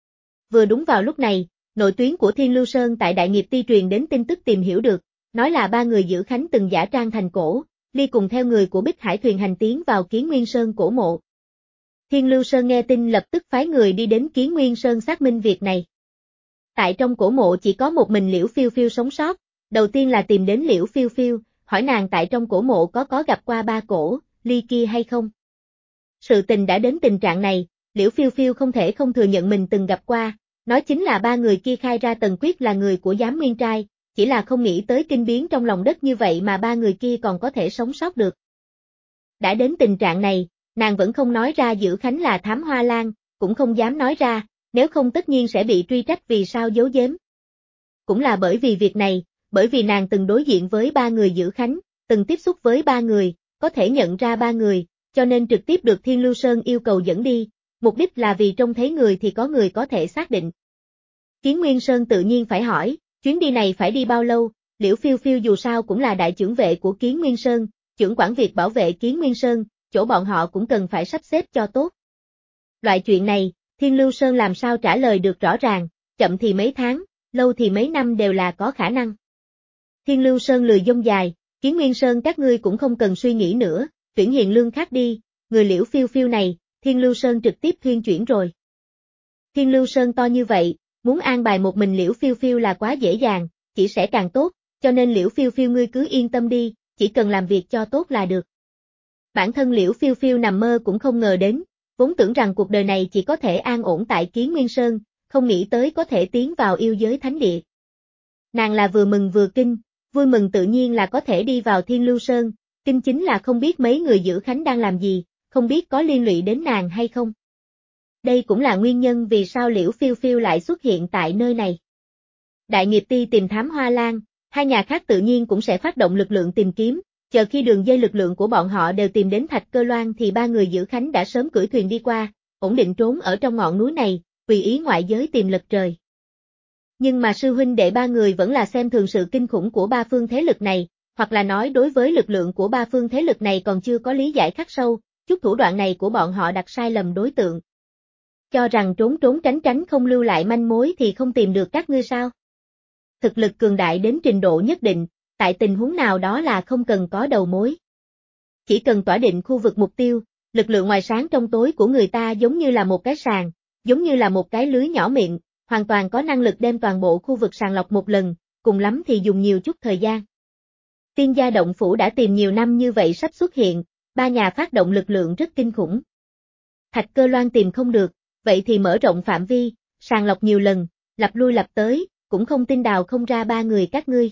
Vừa đúng vào lúc này, nội tuyến của Thiên Lưu Sơn tại Đại Nghiệp Ti truyền đến tin tức tìm hiểu được, nói là ba người Dữ Khánh từng giả trang thành cổ, ly cùng theo người của Bích Hải Thuyền Hành tiến vào Kiến Nguyên Sơn cổ mộ. Thiên Lưu Sơn nghe tin lập tức phái người đi đến Kiến Nguyên Sơn xác minh việc này. Tại trong cổ mộ chỉ có một mình Liễu Phiêu Phiêu sống sót, đầu tiên là tìm đến Liễu Phiêu Phiêu, hỏi nàng tại trong cổ mộ có gặp qua ba cổ, ly kia hay không. Sự tình đã đến tình trạng này, Liễu Phiêu Phiêu không thể không thừa nhận mình từng gặp qua, nói chính là ba người kia khai ra Tần Quyết là người của Giám Nguyên Trai, chỉ là không nghĩ tới kinh biến trong lòng đất như vậy mà ba người kia còn có thể sống sót được. Đã đến tình trạng này, nàng vẫn không nói ra Dữ Khánh là Thám Hoa Lan, cũng không dám nói ra, nếu không tất nhiên sẽ bị truy trách vì sao giấu giếm. Cũng là bởi vì việc này, bởi vì nàng từng đối diện với ba người Dữ Khánh, từng tiếp xúc với ba người, có thể nhận ra ba người, cho nên trực tiếp được Thiên Lưu Sơn yêu cầu dẫn đi, mục đích là vì trông thấy người thì có người có thể xác định. Kiến Nguyên Sơn tự nhiên phải hỏi, chuyến đi này phải đi bao lâu, Liễu Phiêu Phiêu dù sao cũng là đại trưởng vệ của Kiến Nguyên Sơn, trưởng quản việc bảo vệ Kiến Nguyên Sơn, chỗ bọn họ cũng cần phải sắp xếp cho tốt. Loại chuyện này, Thiên Lưu Sơn làm sao trả lời được rõ ràng, chậm thì mấy tháng, lâu thì mấy năm đều là có khả năng. Thiên Lưu Sơn lười dông dài, Kiến Nguyên Sơn các ngươi cũng không cần suy nghĩ nữa, tuyển hiền lương khác đi, người Liễu Phiêu Phiêu này, Thiên Lưu Sơn trực tiếp thuyên chuyển rồi. Thiên Lưu Sơn to như vậy, muốn an bài một mình Liễu Phiêu Phiêu là quá dễ dàng, chỉ sẽ càng tốt, cho nên Liễu Phiêu Phiêu ngươi cứ yên tâm đi, chỉ cần làm việc cho tốt là được. Bản thân Liễu Phiêu Phiêu nằm mơ cũng không ngờ đến, vốn tưởng rằng cuộc đời này chỉ có thể an ổn tại Kiến Nguyên Sơn, không nghĩ tới có thể tiến vào yêu giới thánh địa. Nàng là vừa mừng vừa kinh, vui mừng tự nhiên là có thể đi vào Thiên Lưu Sơn, kinh chính là không biết mấy người Dữ Khánh đang làm gì, không biết có liên lụy đến nàng hay không. Đây cũng là nguyên nhân vì sao Liễu Phiêu Phiêu lại xuất hiện tại nơi này. Đại Nghiệp Ti tìm Thám Hoa Lan, hai nhà khác tự nhiên cũng sẽ phát động lực lượng tìm kiếm, chờ khi đường dây lực lượng của bọn họ đều tìm đến Thạch Cơ Loan thì ba người giữ Khánh đã sớm cưỡi thuyền đi qua, ổn định trốn ở trong ngọn núi này, tùy ý ngoại giới tìm lật trời. Nhưng mà sư huynh đệ ba người vẫn là xem thường sự kinh khủng của ba phương thế lực này, hoặc là nói đối với lực lượng của ba phương thế lực này còn chưa có lý giải khắc sâu, chút thủ đoạn này của bọn họ đặt sai lầm đối tượng. Cho rằng trốn trốn tránh tránh không lưu lại manh mối thì không tìm được các ngươi sao? Thực lực cường đại đến trình độ nhất định, tại tình huống nào đó là không cần có đầu mối. Chỉ cần tỏa định khu vực mục tiêu, lực lượng ngoài sáng trong tối của người ta giống như là một cái sàng, giống như là một cái lưới nhỏ miệng, hoàn toàn có năng lực đem toàn bộ khu vực sàng lọc một lần, cùng lắm thì dùng nhiều chút thời gian. Tiên gia động phủ đã tìm nhiều năm như vậy sắp xuất hiện, ba nhà phát động lực lượng rất kinh khủng. Thạch Cơ Loan tìm không được, vậy thì mở rộng phạm vi, sàng lọc nhiều lần, lặp lui lặp tới, cũng không tin đào không ra ba người các ngươi.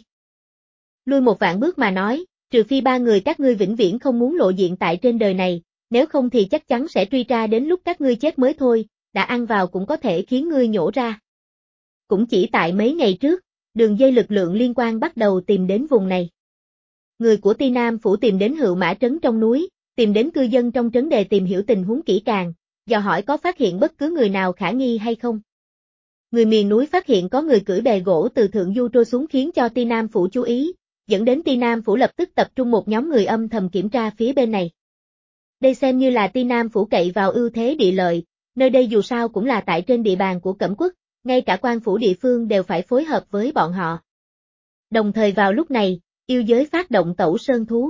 Lui một vạn bước mà nói, trừ phi ba người các ngươi vĩnh viễn không muốn lộ diện tại trên đời này, nếu không thì chắc chắn sẽ truy tra đến lúc các ngươi chết mới thôi, đã ăn vào cũng có thể khiến ngươi nhổ ra. Cũng chỉ tại mấy ngày trước, đường dây lực lượng liên quan bắt đầu tìm đến vùng này. Người của Ti Nam Phủ tìm đến Hựu Mã Trấn trong núi, tìm đến cư dân trong trấn đề tìm hiểu tình huống kỹ càng, dò hỏi có phát hiện bất cứ người nào khả nghi hay không. Người miền núi phát hiện có người cưỡi bè gỗ từ thượng du trôi xuống khiến cho Ti Nam Phủ chú ý, dẫn đến Ti Nam Phủ lập tức tập trung một nhóm người âm thầm kiểm tra phía bên này. Đây xem như là Ti Nam Phủ cậy vào ưu thế địa lợi, nơi đây dù sao cũng là tại trên địa bàn của Cẩm Quốc, ngay cả quan phủ địa phương đều phải phối hợp với bọn họ. Đồng thời vào lúc này, yêu giới phát động tẩu sơn thú.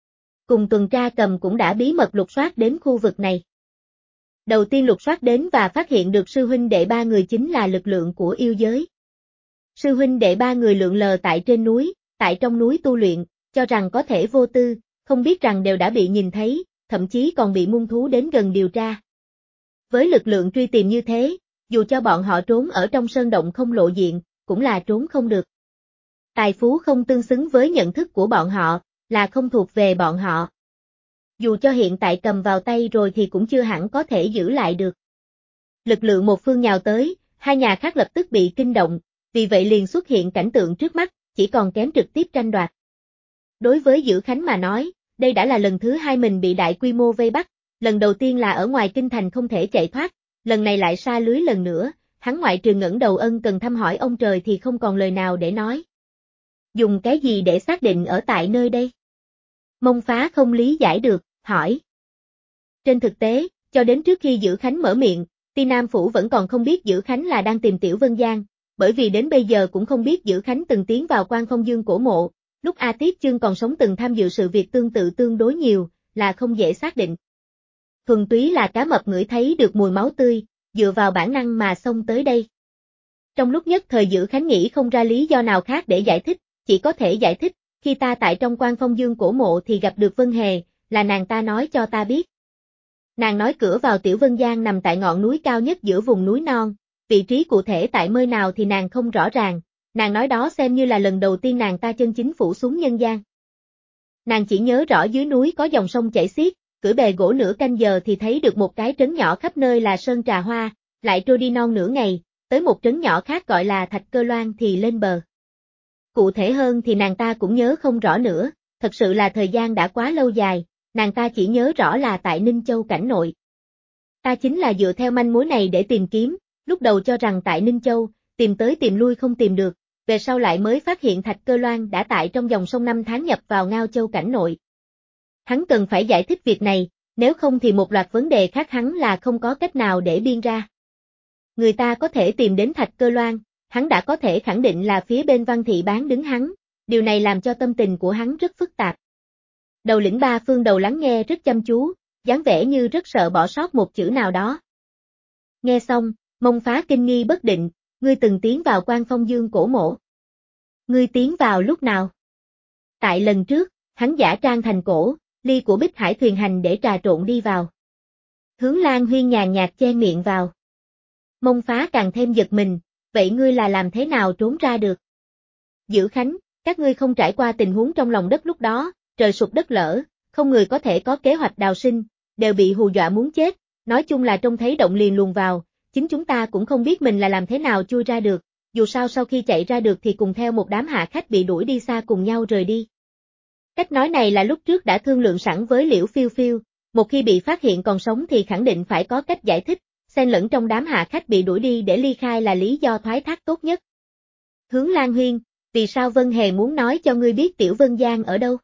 Cùng tuần tra cầm cũng đã bí mật lục soát đến khu vực này. Đầu tiên lục soát đến và phát hiện được sư huynh đệ ba người chính là lực lượng của yêu giới. Sư huynh đệ ba người lượn lờ tại trên núi, tại trong núi tu luyện, cho rằng có thể vô tư, không biết rằng đều đã bị nhìn thấy, thậm chí còn bị mung thú đến gần điều tra. Với lực lượng truy tìm như thế, dù cho bọn họ trốn ở trong sơn động không lộ diện, cũng là trốn không được. Tài phú không tương xứng với nhận thức của bọn họ, là không thuộc về bọn họ. Dù cho hiện tại cầm vào tay rồi thì cũng chưa hẳn có thể giữ lại được. Lực lượng một phương nhào tới, hai nhà khác lập tức bị kinh động, vì vậy liền xuất hiện cảnh tượng trước mắt, chỉ còn kém trực tiếp tranh đoạt. Đối với Dữ Khánh mà nói, đây đã là lần thứ hai mình bị đại quy mô vây bắt, lần đầu tiên là ở ngoài kinh thành không thể chạy thoát, lần này lại sa lưới lần nữa, hắn ngoại trừ ngẩng đầu ân cần thăm hỏi ông trời thì không còn lời nào để nói. Dùng cái gì để xác định ở tại nơi đây? Mông Phá không lý giải được, hỏi. Trên thực tế, cho đến trước khi Dữ Khánh mở miệng, Ti Nam Phủ vẫn còn không biết Dữ Khánh là đang tìm Tiểu Vân Giang, bởi vì đến bây giờ cũng không biết Dữ Khánh từng tiến vào Quan Phong Dương cổ mộ, lúc A Tiết Chương còn sống từng tham dự sự việc tương tự tương đối nhiều, là không dễ xác định. Thuần túy là cá mập ngửi thấy được mùi máu tươi, dựa vào bản năng mà xông tới đây. Trong lúc nhất thời Dữ Khánh nghĩ không ra lý do nào khác để giải thích, chỉ có thể giải thích, khi ta tại trong Quan Phong Dương cổ mộ thì gặp được Vân Hề, là nàng ta nói cho ta biết. Nàng nói cửa vào Tiểu Vân Giang nằm tại ngọn núi cao nhất giữa vùng núi non, vị trí cụ thể tại nơi nào thì nàng không rõ ràng, nàng nói đó xem như là lần đầu tiên nàng ta chân chính phủ xuống nhân gian. Nàng chỉ nhớ rõ dưới núi có dòng sông chảy xiết, cưỡi bè gỗ nửa canh giờ thì thấy được một cái trấn nhỏ khắp nơi là sơn trà hoa, lại trôi đi non nửa ngày, tới một trấn nhỏ khác gọi là Thạch Cơ Loan thì lên bờ. Cụ thể hơn thì nàng ta cũng nhớ không rõ nữa, thật sự là thời gian đã quá lâu dài, nàng ta chỉ nhớ rõ là tại Ninh Châu cảnh nội. Ta chính là dựa theo manh mối này để tìm kiếm, lúc đầu cho rằng tại Ninh Châu, tìm tới tìm lui không tìm được, về sau lại mới phát hiện Thạch Cơ Loan đã tại trong dòng sông 5 tháng nhập vào Ngao Châu cảnh nội. Hắn cần phải giải thích việc này, nếu không thì một loạt vấn đề khác hắn là không có cách nào để biên ra. Người ta có thể tìm đến Thạch Cơ Loan, hắn đã có thể khẳng định là phía bên Văn Thị bán đứng hắn, điều này làm cho tâm tình của hắn rất phức tạp. Đầu lĩnh ba phương đầu lắng nghe rất chăm chú, dáng vẻ như rất sợ bỏ sót một chữ nào đó. Nghe xong, Mông Phá kinh nghi bất định, ngươi từng tiến vào Quan Phong Dương cổ mộ. Ngươi tiến vào lúc nào? Tại lần trước, hắn giả trang thành cổ, ly của Bích Hải thuyền hành để trà trộn đi vào. Hướng Lan Huyên nhàn nhạt che miệng vào. Mông Phá càng thêm giật mình, vậy ngươi là làm thế nào trốn ra được? Dữ Khánh, các ngươi không trải qua tình huống trong lòng đất lúc đó, trời sụp đất lở, không người có thể có kế hoạch đào sinh, đều bị hù dọa muốn chết, nói chung là trông thấy động liền luồn vào, chính chúng ta cũng không biết mình là làm thế nào chui ra được, dù sao sau khi chạy ra được thì cùng theo một đám hạ khách bị đuổi đi xa cùng nhau rời đi. Cách nói này là lúc trước đã thương lượng sẵn với Liễu Phiêu Phiêu, một khi bị phát hiện còn sống thì khẳng định phải có cách giải thích, xen lẫn trong đám hạ khách bị đuổi đi để ly khai là lý do thoái thác tốt nhất. Hướng Lan Huyên, vì sao Vân Hề muốn nói cho ngươi biết Tiểu Vân Giang ở đâu?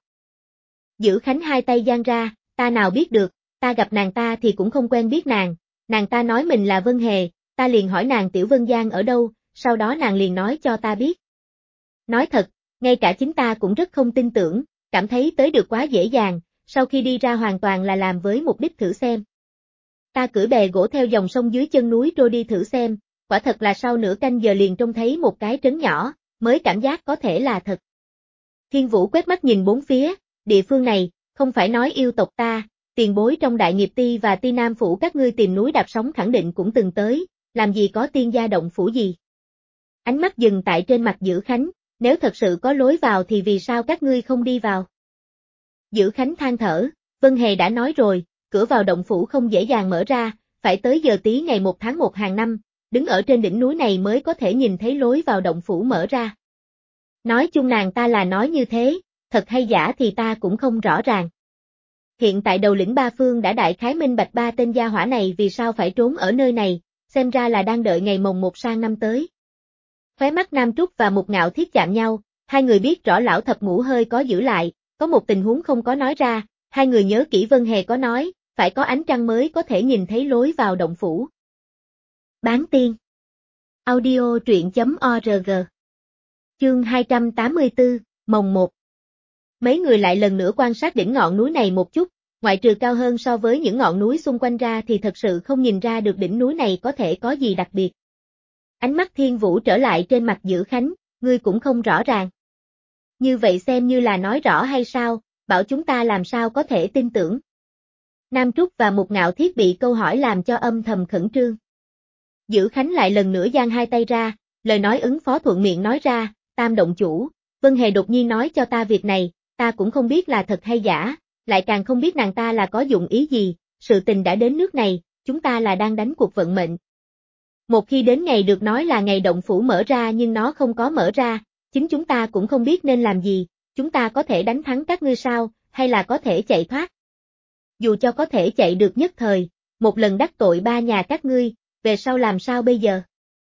Dữ Khánh hai tay giang ra, ta nào biết được, ta gặp nàng ta thì cũng không quen biết nàng ta nói mình là Vân Hề, ta liền hỏi nàng Tiểu Vân Giang ở đâu, sau đó nàng liền nói cho ta biết. Nói thật, ngay cả chính ta cũng rất không tin tưởng, cảm thấy tới được quá dễ dàng, sau khi đi ra hoàn toàn là làm với mục đích thử xem. Ta cưỡi bè gỗ theo dòng sông dưới chân núi trôi đi thử xem, quả thật là sau nửa canh giờ liền trông thấy một cái trấn nhỏ, mới cảm giác có thể là thật. Thiên Vũ quét mắt nhìn bốn phía, địa phương này, không phải nói yêu tộc ta, tiền bối trong Đại Nghiệp Ti và Ti Nam Phủ các ngươi tìm núi đạp sóng khẳng định cũng từng tới, làm gì có tiên gia động phủ gì. Ánh mắt dừng tại trên mặt Dữ Khánh, nếu thật sự có lối vào thì vì sao các ngươi không đi vào? Dữ Khánh than thở, Vân Hề đã nói rồi, cửa vào động phủ không dễ dàng mở ra, phải tới giờ tí ngày 1 tháng 1 hàng năm, đứng ở trên đỉnh núi này mới có thể nhìn thấy lối vào động phủ mở ra. Nói chung nàng ta là nói như thế, thật hay giả thì ta cũng không rõ ràng. Hiện tại đầu lĩnh ba phương đã đại khái minh bạch ba tên gia hỏa này vì sao phải trốn ở nơi này, xem ra là đang đợi ngày mồng 1 sang năm tới. Khóe mắt Nam Trúc và Mục Ngạo Thiết chạm nhau, hai người biết rõ lão thập ngũ hơi có giữ lại, có một tình huống không có nói ra, hai người nhớ kỹ Vân Hề có nói, phải có ánh trăng mới có thể nhìn thấy lối vào động phủ. Bán tiên. Audio truyện.org. Chương 284, mồng 1. Mấy người lại lần nữa quan sát đỉnh ngọn núi này một chút, ngoại trừ cao hơn so với những ngọn núi xung quanh ra thì thật sự không nhìn ra được đỉnh núi này có thể có gì đặc biệt. Ánh mắt Thiên Vũ trở lại trên mặt Dữ Khánh, ngươi cũng không rõ ràng. Như vậy xem như là nói rõ hay sao, bảo chúng ta làm sao có thể tin tưởng. Nam Trúc và Mục Ngạo Thiết bị câu hỏi làm cho âm thầm khẩn trương. Dữ Khánh lại lần nữa giang hai tay ra, lời nói ứng phó thuận miệng nói ra, Tam động chủ, Vân Hề đột nhiên nói cho ta việc này, ta cũng không biết là thật hay giả, lại càng không biết nàng ta là có dụng ý gì, sự tình đã đến nước này, chúng ta là đang đánh cuộc vận mệnh. Một khi đến ngày được nói là ngày động phủ mở ra nhưng nó không có mở ra, chính chúng ta cũng không biết nên làm gì, chúng ta có thể đánh thắng các ngươi sao, hay là có thể chạy thoát. Dù cho có thể chạy được nhất thời, một lần đắc tội ba nhà các ngươi, về sau làm sao bây giờ?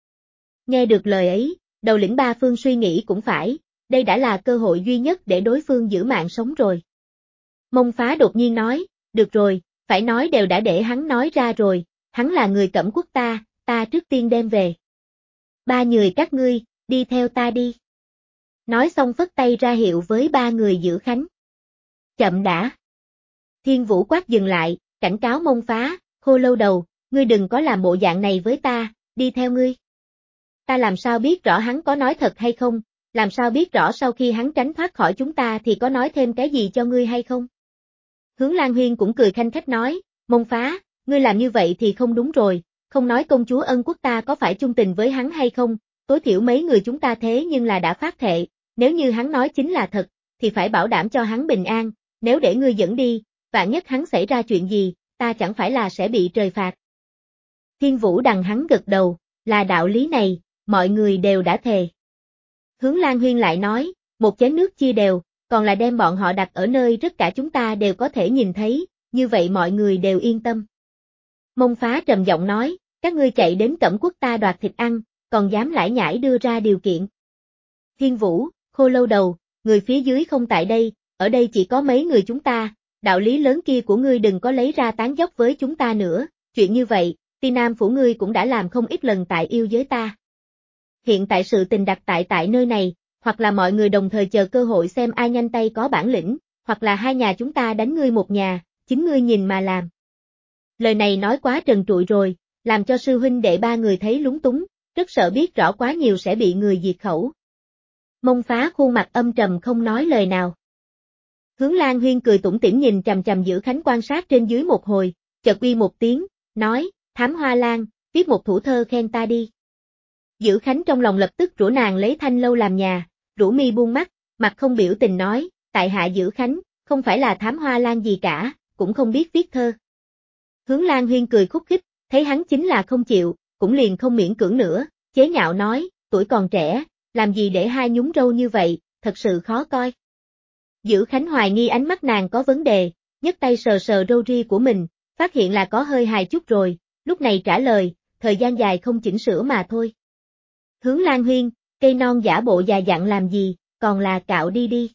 Nghe được lời ấy, đầu lĩnh ba phương suy nghĩ cũng phải, đây đã là cơ hội duy nhất để đối phương giữ mạng sống rồi. Mông Phá đột nhiên nói, được rồi, phải nói đều đã để hắn nói ra rồi, hắn là người Cẩm Quốc ta trước tiên đem về. Ba người các ngươi, đi theo ta đi. Nói xong phất tay ra hiệu với ba người Dữ Khánh. Chậm đã. Thiên Vũ quát dừng lại, cảnh cáo Mông Phá, Khô Lâu Đầu, ngươi đừng có làm bộ dạng này với ta, đi theo ngươi. Ta làm sao biết rõ hắn có nói thật hay không, làm sao biết rõ sau khi hắn tránh thoát khỏi chúng ta thì có nói thêm cái gì cho ngươi hay không? Hướng Lan Huyên cũng cười khanh khách nói, Mông Phá, ngươi làm như vậy thì không đúng rồi, không nói công chúa Ân Quốc ta có phải chung tình với hắn hay không, tối thiểu mấy người chúng ta thế nhưng là đã phát thệ, nếu như hắn nói chính là thật, thì phải bảo đảm cho hắn bình an, nếu để ngươi dẫn đi, vạn nhất hắn xảy ra chuyện gì, ta chẳng phải là sẽ bị trời phạt. Thiên Vũ đằng hắn gật đầu, là đạo lý này, mọi người đều đã thề. Hướng Lan Huyên lại nói, một chén nước chia đều, còn là đem bọn họ đặt ở nơi tất cả chúng ta đều có thể nhìn thấy, như vậy mọi người đều yên tâm. Mông Phá trầm giọng nói, các ngươi chạy đến Cẩm Quốc ta đoạt thịt ăn, còn dám lải nhải đưa ra điều kiện. Thiên Vũ, Khô Lâu Đầu, người phía dưới không tại đây, ở đây chỉ có mấy người chúng ta, đạo lý lớn kia của ngươi đừng có lấy ra tán dóc với chúng ta nữa, chuyện như vậy, Ti Nam Phủ ngươi cũng đã làm không ít lần tại yêu giới ta. Hiện tại sự tình đặt tại nơi này, hoặc là mọi người đồng thời chờ cơ hội xem ai nhanh tay có bản lĩnh, hoặc là hai nhà chúng ta đánh ngươi một nhà, chính ngươi nhìn mà làm. Lời này nói quá trần trụi rồi, làm cho sư huynh đệ ba người thấy lúng túng, rất sợ biết rõ quá nhiều sẽ bị người diệt khẩu. Mông Phá khuôn mặt âm trầm không nói lời nào. Hướng Lan Huyên cười tủm tỉm nhìn chằm chằm Dữ Khánh quan sát trên dưới một hồi, chợt uy một tiếng, nói, Thám Hoa Lan, viết một thủ thơ khen ta đi. Dữ Khánh trong lòng lập tức rủ nàng lấy thanh lâu làm nhà, rủ mi buông mắt, mặt không biểu tình nói, tại hạ Dữ Khánh, không phải là Thám Hoa Lan gì cả, cũng không biết viết thơ. Hướng Lan Huyên cười khúc khích, thấy hắn chính là không chịu, cũng liền không miễn cưỡng nữa, chế nhạo nói, tuổi còn trẻ, làm gì để hai nhúng râu như vậy, thật sự khó coi. Dữ Khánh hoài nghi ánh mắt nàng có vấn đề, nhấc tay sờ sờ râu ria của mình, phát hiện là có hơi hài chút rồi, lúc này trả lời, thời gian dài không chỉnh sửa mà thôi. Hướng Lan Huyên, cây non giả bộ già dặn làm gì, còn là cạo đi đi.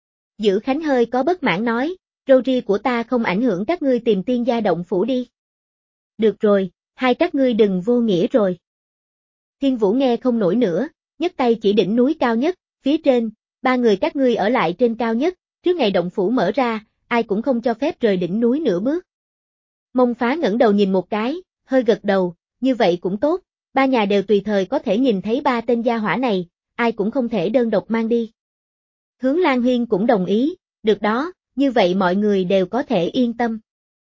Dữ Khánh hơi có bất mãn nói, râu ria của ta không ảnh hưởng các ngươi tìm tiên gia động phủ đi. Được rồi, hai các ngươi đừng vô nghĩa rồi. Thiên Vũ nghe không nổi nữa, nhấc tay chỉ đỉnh núi cao nhất, phía trên, ba người các ngươi ở lại trên cao nhất, trước ngày động phủ mở ra, ai cũng không cho phép rời đỉnh núi nửa bước. Mông Phá ngẩng đầu nhìn một cái, hơi gật đầu, như vậy cũng tốt, ba nhà đều tùy thời có thể nhìn thấy ba tên gia hỏa này, ai cũng không thể đơn độc mang đi. Hướng Lan Huyên cũng đồng ý, được đó, như vậy mọi người đều có thể yên tâm.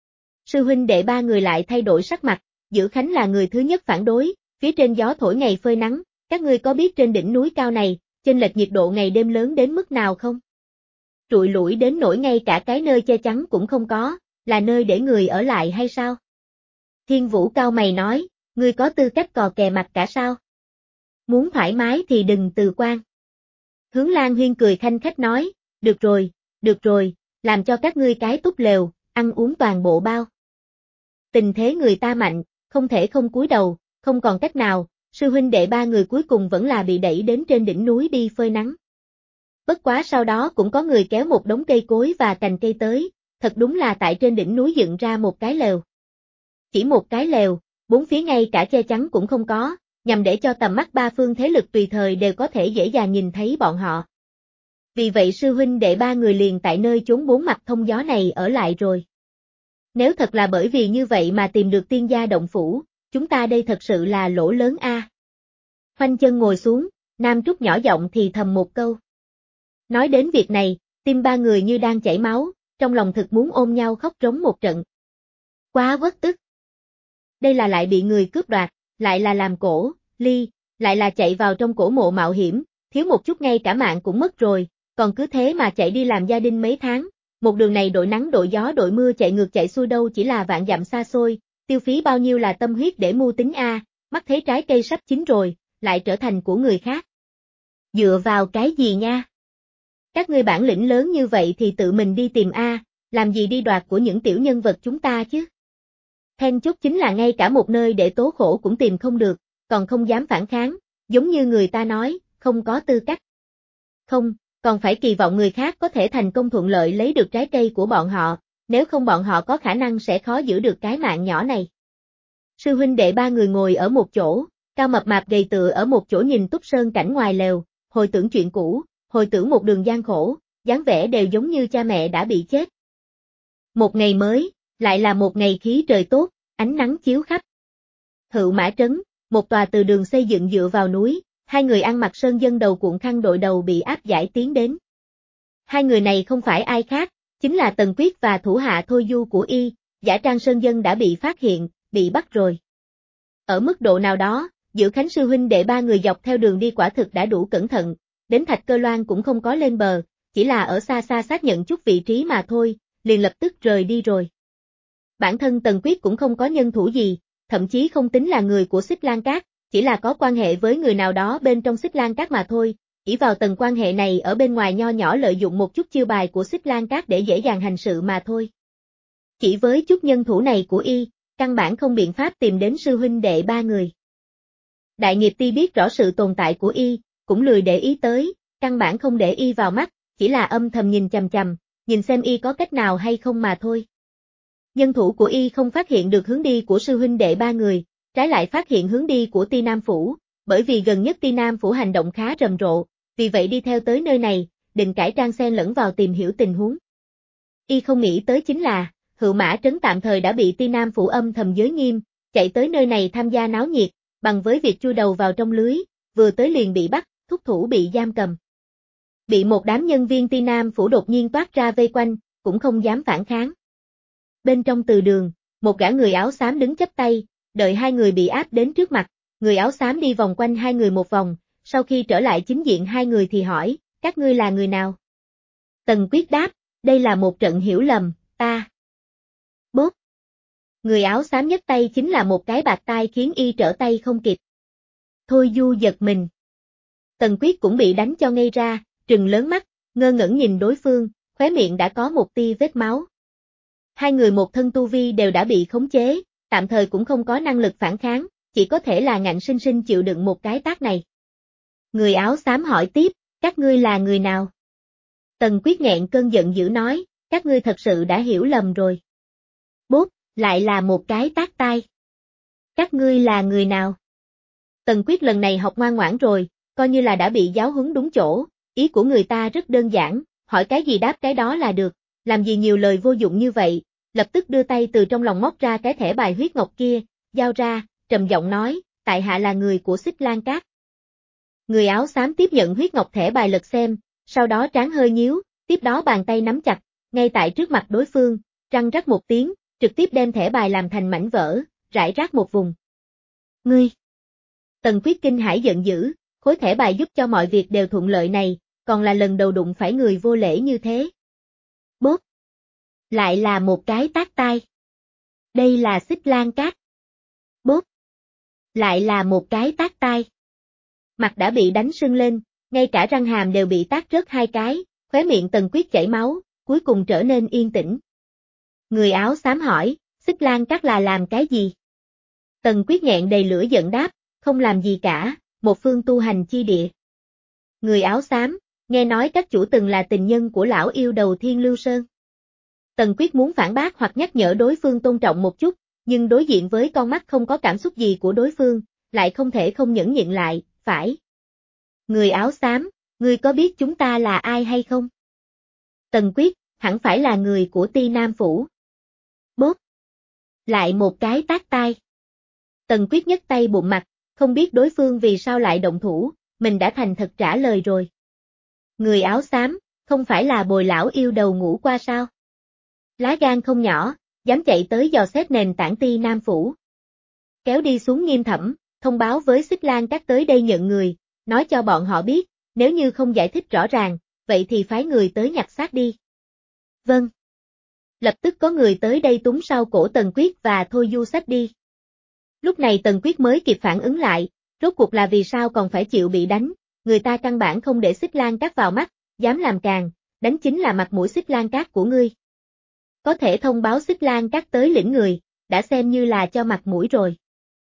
Sư huynh đệ ba người lại thay đổi sắc mặt, Dữ Khánh là người thứ nhất phản đối, phía trên gió thổi ngày phơi nắng, các ngươi có biết trên đỉnh núi cao này, chênh lệch nhiệt độ ngày đêm lớn đến mức nào không? Trụi lủi đến nỗi ngay cả cái nơi che chắn cũng không có, là nơi để người ở lại hay sao? Thiên Vũ cao mày nói, ngươi có tư cách cò kè mặt cả sao? Muốn thoải mái thì đừng từ quan. Hướng Lan Huyên cười khanh khách nói, được rồi, làm cho các ngươi cái túp lều, ăn uống toàn bộ bao. Tình thế người ta mạnh, không thể không cúi đầu, không còn cách nào, sư huynh đệ ba người cuối cùng vẫn là bị đẩy đến trên đỉnh núi đi phơi nắng. Bất quá sau đó cũng có người kéo một đống cây cối và cành cây tới, thật đúng là tại trên đỉnh núi dựng ra một cái lều. Chỉ một cái lều, bốn phía ngay cả che chắn cũng không có, nhằm để cho tầm mắt ba phương thế lực tùy thời đều có thể dễ dàng nhìn thấy bọn họ. Vì vậy sư huynh đệ ba người liền tại nơi chốn bốn mặt thông gió này ở lại rồi. Nếu thật là bởi vì như vậy mà tìm được tiên gia động phủ, chúng ta đây thật sự là lỗ lớn a. Khoanh chân ngồi xuống, Nam Trúc nhỏ giọng thì thầm một câu. Nói đến việc này, tim ba người như đang chảy máu, trong lòng thực muốn ôm nhau khóc rống một trận. Quá uất ức. Đây là lại bị người cướp đoạt, lại là làm cổ, ly, lại là chạy vào trong cổ mộ mạo hiểm, thiếu một chút ngay cả mạng cũng mất rồi, còn cứ thế mà chạy đi làm gia đình mấy tháng, một đường này đội nắng đội gió đội mưa chạy ngược chạy xuôi đâu chỉ là vạn dặm xa xôi, tiêu phí bao nhiêu là tâm huyết để mưu tính a, mắt thấy trái cây sắp chín rồi, lại trở thành của người khác. Dựa vào cái gì nha? Các ngươi bản lĩnh lớn như vậy thì tự mình đi tìm a, làm gì đi đoạt của những tiểu nhân vật chúng ta chứ? Then chốt chính là ngay cả một nơi để tố khổ cũng tìm không được, còn không dám phản kháng, giống như người ta nói, không có tư cách. Không, còn phải kỳ vọng người khác có thể thành công thuận lợi lấy được trái cây của bọn họ, nếu không bọn họ có khả năng sẽ khó giữ được cái mạng nhỏ này. Sư huynh đệ ba người ngồi ở một chỗ, Cao mập mạp gầy tựa ở một chỗ nhìn túc sơn cảnh ngoài lều, hồi tưởng chuyện cũ, hồi tưởng một đường gian khổ, dáng vẻ đều giống như cha mẹ đã bị chết. Một ngày mới, lại là một ngày khí trời tốt, ánh nắng chiếu khắp. Hựu Mã Trấn, một tòa từ đường xây dựng dựa vào núi, hai người ăn mặc sơn dân đầu cuộn khăn đội đầu bị áp giải tiến đến. Hai người này không phải ai khác, chính là Tần Quyết và thủ hạ Thôi Du của y, giả trang sơn dân đã bị phát hiện, bị bắt rồi. Ở mức độ nào đó, giữa Khánh sư huynh đệ ba người dọc theo đường đi quả thực đã đủ cẩn thận, đến Thạch Cơ Loan cũng không có lên bờ, chỉ là ở xa xa xác nhận chút vị trí mà thôi, liền lập tức rời đi rồi. Bản thân Tần Quyết cũng không có nhân thủ gì, thậm chí không tính là người của Xích Lan Cát, chỉ là có quan hệ với người nào đó bên trong Xích Lan Cát mà thôi, ỷ vào tầng quan hệ này ở bên ngoài nho nhỏ lợi dụng một chút chiêu bài của Xích Lan Cát để dễ dàng hành sự mà thôi. Chỉ với chút nhân thủ này của y, căn bản không biện pháp tìm đến sư huynh đệ ba người. Đại nghiệp ti biết rõ sự tồn tại của y, cũng lười để ý tới, căn bản không để y vào mắt, chỉ là âm thầm nhìn chằm chằm, nhìn xem y có cách nào hay không mà thôi. Nhân thủ của y không phát hiện được hướng đi của sư huynh đệ ba người, trái lại phát hiện hướng đi của Ti Nam Phủ, bởi vì gần nhất Ti Nam Phủ hành động khá rầm rộ, vì vậy đi theo tới nơi này, định cải trang xen lẫn vào tìm hiểu tình huống. Y không nghĩ tới chính là, Hựu Mã Trấn tạm thời đã bị Ti Nam Phủ âm thầm giới nghiêm, chạy tới nơi này tham gia náo nhiệt, bằng với việc chui đầu vào trong lưới, vừa tới liền bị bắt, thúc thủ bị giam cầm. Bị một đám nhân viên Ti Nam Phủ đột nhiên toát ra vây quanh, cũng không dám phản kháng. Bên trong từ đường, một gã người áo xám đứng chắp tay, đợi hai người bị áp đến trước mặt, người áo xám đi vòng quanh hai người một vòng, sau khi trở lại chính diện hai người thì hỏi, các ngươi là người nào? Tần Quyết đáp, đây là một trận hiểu lầm, ta. Bốp. Người áo xám nhấc tay chính là một cái bạt tai khiến y trở tay không kịp. Thôi Du giật mình. Tần Quyết cũng bị đánh cho ngây ra, trừng lớn mắt, ngơ ngẩn nhìn đối phương, khóe miệng đã có một tia vết máu. Hai người một thân tu vi đều đã bị khống chế, tạm thời cũng không có năng lực phản kháng, chỉ có thể là ngạnh sinh sinh chịu đựng một cái tát này. Người áo xám hỏi tiếp, các ngươi là người nào? Tần Quyết nghẹn cơn giận dữ nói, các ngươi thật sự đã hiểu lầm rồi. Bốp, lại là một cái tát tai. Các ngươi là người nào? Tần Quyết lần này học ngoan ngoãn rồi, coi như là đã bị giáo huấn đúng chỗ, ý của người ta rất đơn giản, hỏi cái gì đáp cái đó là được, làm gì nhiều lời vô dụng như vậy, lập tức đưa tay từ trong lòng móc ra cái thẻ bài huyết ngọc kia, giao ra, trầm giọng nói, tại hạ là người của Xích Lan Cát. Người áo xám tiếp nhận huyết ngọc thẻ bài lật xem, sau đó trán hơi nhíu, tiếp đó bàn tay nắm chặt, ngay tại trước mặt đối phương, răng rắc một tiếng, trực tiếp đem thẻ bài làm thành mảnh vỡ, rải rác một vùng. Ngươi! Tần Quyết kinh hãi giận dữ, khối thẻ bài giúp cho mọi việc đều thuận lợi này, còn là lần đầu đụng phải người vô lễ như thế. Bốp! Lại là một cái tát tai. Đây là Xích Lan Cát. Bốp! Lại là một cái tát tai. Mặt đã bị đánh sưng lên, ngay cả răng hàm đều bị tát rớt hai cái, khóe miệng Tần Quyết chảy máu, cuối cùng trở nên yên tĩnh. Người áo xám hỏi, Xích Lan Cát là làm cái gì? Tần Quyết nghẹn đầy lửa giận đáp, không làm gì cả, một phương tu hành chi địa. Người áo xám, nghe nói các chủ từng là tình nhân của lão yêu đầu Thiên Lưu Sơn. Tần Quyết muốn phản bác hoặc nhắc nhở đối phương tôn trọng một chút, nhưng đối diện với con mắt không có cảm xúc gì của đối phương, lại không thể không nhẫn nhịn lại, phải. Người áo xám, ngươi có biết chúng ta là ai hay không? Tần Quyết, hẳn phải là người của Ti Nam Phủ. Bốp! Lại một cái tát tai. Tần Quyết nhấc tay bụng mặt, không biết đối phương vì sao lại động thủ, mình đã thành thật trả lời rồi. Người áo xám, không phải là Bồi lão yêu đầu ngủ qua sao? Lá gan không nhỏ, dám chạy tới dò xét nền tảng Ti Nam Phủ. Kéo đi xuống Nghiêm Thẩm, thông báo với Xích Lan Cát tới đây nhận người, nói cho bọn họ biết, nếu như không giải thích rõ ràng, vậy thì phái người tới nhặt xác đi. Vâng. Lập tức có người tới đây túm sau cổ Tần Quyết và thôi du sách đi. Lúc này Tần Quyết mới kịp phản ứng lại, rốt cuộc là vì sao còn phải chịu bị đánh, người ta căn bản không để Xích Lan Cát vào mắt, dám làm càn, đánh chính là mặt mũi Xích Lan Cát của ngươi. Có thể thông báo Xích Lan Cát tới lĩnh người, đã xem như là cho mặt mũi rồi.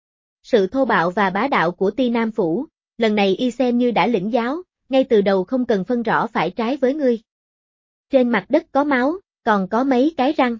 Sự thô bạo và bá đạo của Ti Nam Phủ, lần này y xem như đã lĩnh giáo, ngay từ đầu không cần phân rõ phải trái với ngươi. Trên mặt đất có máu, còn có mấy cái răng.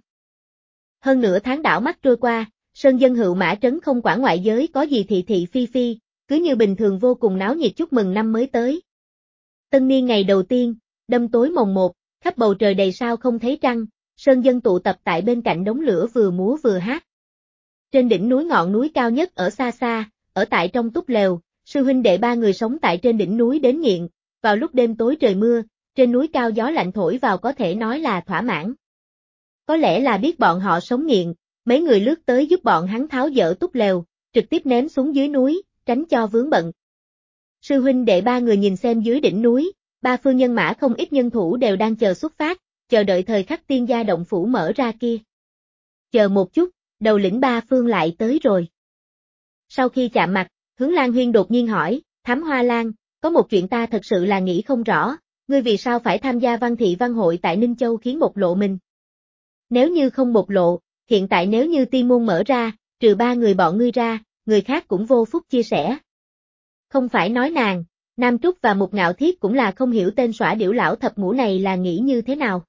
Hơn nửa tháng đảo mắt trôi qua, Sơn Dân Hữu Mã Trấn không quản ngoại giới có gì thị thị phi phi, cứ như bình thường vô cùng náo nhiệt chúc mừng năm mới tới. Tân niên ngày đầu tiên, đêm tối mồng 1, khắp bầu trời đầy sao không thấy trăng, Sơn Dân tụ tập tại bên cạnh đống lửa vừa múa vừa hát. Trên đỉnh núi ngọn núi cao nhất ở xa xa, ở tại trong túp lều, sư huynh đệ ba người sống tại trên đỉnh núi đến nghiện, vào lúc đêm tối trời mưa, trên núi cao gió lạnh thổi vào có thể nói là thỏa mãn. Có lẽ là biết bọn họ sống nghiện, mấy người lướt tới giúp bọn hắn tháo dỡ túp lều, trực tiếp ném xuống dưới núi, tránh cho vướng bận. Sư huynh đệ ba người nhìn xem dưới đỉnh núi, ba phương nhân mã không ít nhân thủ đều đang chờ xuất phát, chờ đợi thời khắc tiên gia động phủ mở ra kia. Chờ một chút, đầu lĩnh ba phương lại tới rồi. Sau khi chạm mặt, Hướng Lan Huyên đột nhiên hỏi, Thám Hoa Lan, có một chuyện ta thật sự là nghĩ không rõ, ngươi vì sao phải tham gia văn thị văn hội tại Ninh Châu khiến bộc lộ mình? Nếu như không bộc lộ, hiện tại nếu như tiên môn mở ra, trừ ba người bọn ngươi ra, người khác cũng vô phúc chia sẻ. Không phải nói nàng, Nam Trúc và Mục Ngạo Thiết cũng là không hiểu tên xõa điểu lão thập ngũ này là nghĩ như thế nào.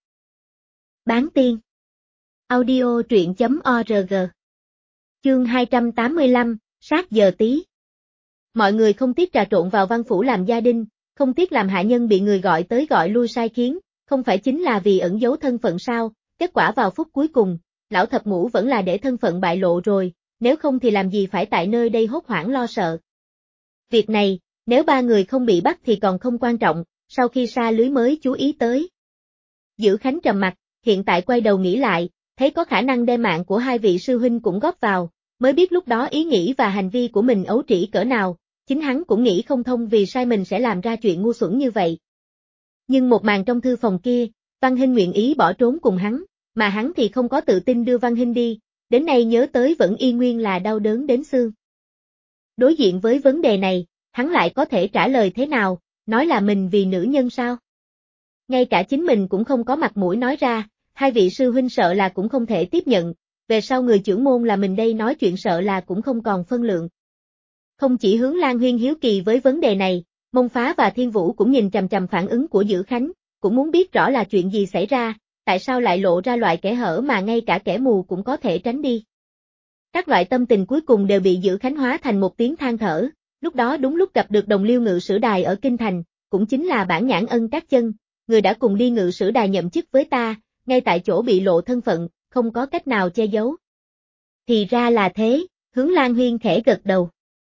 Bán tiên. Audio truyện.org. Chương 285, sát giờ tí. Mọi người không tiếc trà trộn vào văn phủ làm gia đình, không tiếc làm hạ nhân bị người gọi tới gọi lui sai khiến, không phải chính là vì ẩn giấu thân phận sao, kết quả vào phút cuối cùng, lão thập ngũ vẫn là để thân phận bại lộ rồi, nếu không thì làm gì phải tại nơi đây hốt hoảng lo sợ. Việc này, nếu ba người không bị bắt thì còn không quan trọng, sau khi sa lưới mới chú ý tới. Giữ Khánh trầm mặt, hiện tại quay đầu nghĩ lại, thấy có khả năng đem mạng của hai vị sư huynh cũng góp vào, mới biết lúc đó ý nghĩ và hành vi của mình ấu trĩ cỡ nào, chính hắn cũng nghĩ không thông vì sai mình sẽ làm ra chuyện ngu xuẩn như vậy. Nhưng một màn trong thư phòng kia, Văn Hinh nguyện ý bỏ trốn cùng hắn, mà hắn thì không có tự tin đưa Văn Hinh đi, đến nay nhớ tới vẫn y nguyên là đau đớn đến xương. Đối diện với vấn đề này, hắn lại có thể trả lời thế nào, nói là mình vì nữ nhân sao? Ngay cả chính mình cũng không có mặt mũi nói ra, hai vị sư huynh sợ là cũng không thể tiếp nhận, về sau người trưởng môn là mình đây nói chuyện sợ là cũng không còn phân lượng. Không chỉ Hướng Lan Huyên hiếu kỳ với vấn đề này, Mông Phá và Thiên Vũ cũng nhìn chằm chằm phản ứng của Dữ Khánh, cũng muốn biết rõ là chuyện gì xảy ra, tại sao lại lộ ra loại kẽ hở mà ngay cả kẻ mù cũng có thể tránh đi. Các loại tâm tình cuối cùng đều bị Dữ Khánh hóa thành một tiếng than thở, lúc đó đúng lúc gặp được đồng liêu ngự sử đài ở Kinh Thành, cũng chính là Bản Nhãn Ân Các Chân, người đã cùng đi ngự sử đài nhậm chức với ta, ngay tại chỗ bị lộ thân phận, không có cách nào che giấu. Thì ra là thế, Hướng Lan Huyên khẽ gật đầu.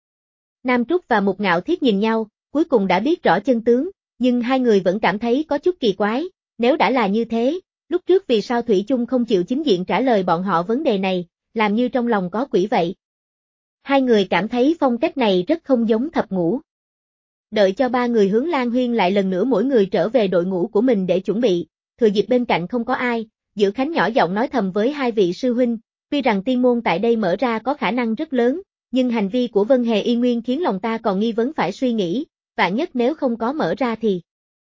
Nam Trúc và Mục Ngạo Thiết nhìn nhau, cuối cùng đã biết rõ chân tướng, nhưng hai người vẫn cảm thấy có chút kỳ quái, nếu đã là như thế, lúc trước vì sao Thủy chung không chịu chính diện trả lời bọn họ vấn đề này, làm như trong lòng có quỷ vậy. Hai người cảm thấy phong cách này rất không giống Thập Ngũ. Đợi cho ba người Hướng Lan Huyên lại lần nữa mỗi người trở về đội ngũ của mình để chuẩn bị, thừa dịp bên cạnh không có ai, Dữ Khánh nhỏ giọng nói thầm với hai vị sư huynh, tuy rằng tiên môn tại đây mở ra có khả năng rất lớn, nhưng hành vi của Vân Hề Y Nguyên khiến lòng ta còn nghi vấn phải suy nghĩ, vạn nhất nếu không có mở ra thì.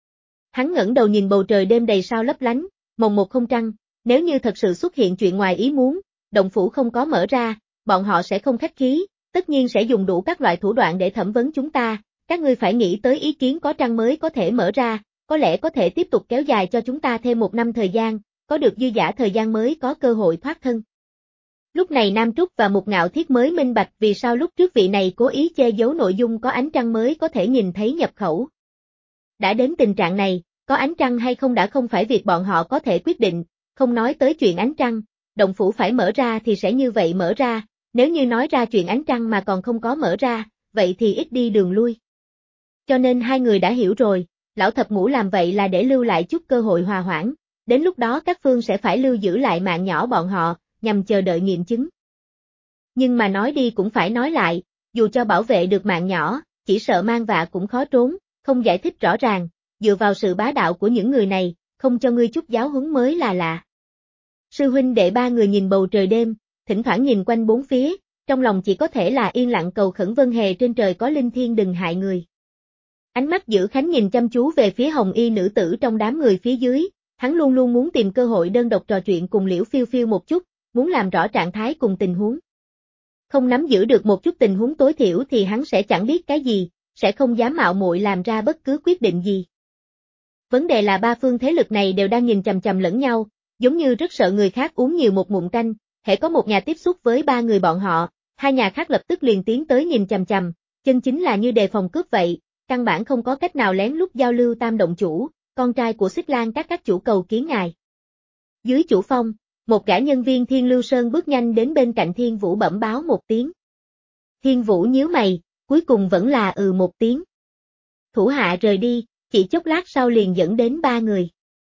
Hắn ngẩng đầu nhìn bầu trời đêm đầy sao lấp lánh, mồng một không trăng, nếu như thật sự xuất hiện chuyện ngoài ý muốn, động phủ không có mở ra, bọn họ sẽ không khách khí, tất nhiên sẽ dùng đủ các loại thủ đoạn để thẩm vấn chúng ta, các ngươi phải nghĩ tới ý kiến có trăng mới có thể mở ra, có lẽ có thể tiếp tục kéo dài cho chúng ta thêm 1 năm thời gian, có được dư dả thời gian mới có cơ hội thoát thân. Lúc này Nam Trúc và Mục Ngạo Thiết mới minh bạch vì sao lúc trước vị này cố ý che giấu nội dung có ánh trăng mới có thể nhìn thấy nhập khẩu. Đã đến tình trạng này, có ánh trăng hay không đã không phải việc bọn họ có thể quyết định, không nói tới chuyện ánh trăng, động phủ phải mở ra thì sẽ như vậy mở ra, nếu như nói ra chuyện ánh trăng mà còn không có mở ra, vậy thì ít đi đường lui. Cho nên hai người đã hiểu rồi, lão Thập Ngũ làm vậy là để lưu lại chút cơ hội hòa hoãn, đến lúc đó các phương sẽ phải lưu giữ lại mạng nhỏ bọn họ, nhằm chờ đợi nghiệm chứng. Nhưng mà nói đi cũng phải nói lại, dù cho bảo vệ được mạng nhỏ, chỉ sợ mang vạ cũng khó trốn, không giải thích rõ ràng, dựa vào sự bá đạo của những người này, không cho ngươi chút giáo huấn mới là lạ. Sư huynh đệ ba người nhìn bầu trời đêm, thỉnh thoảng nhìn quanh bốn phía, trong lòng chỉ có thể là yên lặng cầu khẩn Vân Hề trên trời có linh thiêng đừng hại người. Ánh mắt Dữ Khánh nhìn chăm chú về phía hồng y nữ tử trong đám người phía dưới, hắn luôn luôn muốn tìm cơ hội đơn độc trò chuyện cùng Liễu Phiêu Phiêu một chút, muốn làm rõ trạng thái cùng tình huống. Không nắm giữ được một chút tình huống tối thiểu thì hắn sẽ chẳng biết cái gì, sẽ không dám mạo muội làm ra bất cứ quyết định gì. Vấn đề là ba phương thế lực này đều đang nhìn chằm chằm lẫn nhau, giống như rất sợ người khác uống nhiều một ngụm canh, hễ có một nhà tiếp xúc với ba người bọn họ, hai nhà khác lập tức liền tiến tới nhìn chằm chằm, chân chính là như đề phòng cướp vậy, căn bản không có cách nào lén lút giao lưu. Tam động chủ, con trai của Xích Lan các chủ cầu kiến ngài. Dưới chủ phong, một gã nhân viên Thiên Lưu Sơn bước nhanh đến bên cạnh Thiên Vũ bẩm báo một tiếng. Thiên Vũ nhíu mày, cuối cùng vẫn là một tiếng. Thủ hạ rời đi, chỉ chốc lát sau liền dẫn đến ba người.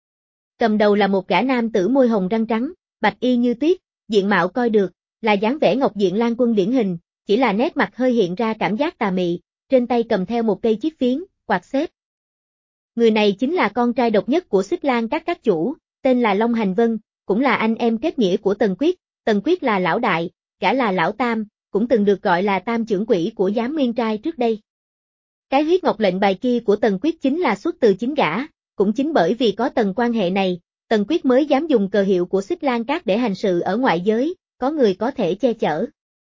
Cầm đầu là một gã nam tử môi hồng răng trắng, bạch y như tuyết, diện mạo coi được, là dáng vẻ Ngọc Diện Lan Quân điển hình, chỉ là nét mặt hơi hiện ra cảm giác tà mị, trên tay cầm theo một cây chiếc phiến, quạt xếp. Người này chính là con trai độc nhất của Xích Lan các chủ, tên là Long Hành Vân, cũng là anh em kết nghĩa của Tần Quyết là lão đại, gã là lão tam, cũng từng được gọi là tam trưởng quỹ của giám nguyên trai trước đây. Cái huyết ngọc lệnh bài kia của Tần Quyết chính là xuất từ chính gã, cũng chính bởi vì có tầng quan hệ này, Tần Quyết mới dám dùng cờ hiệu của Xích Lan Các để hành sự ở ngoại giới, có người có thể che chở.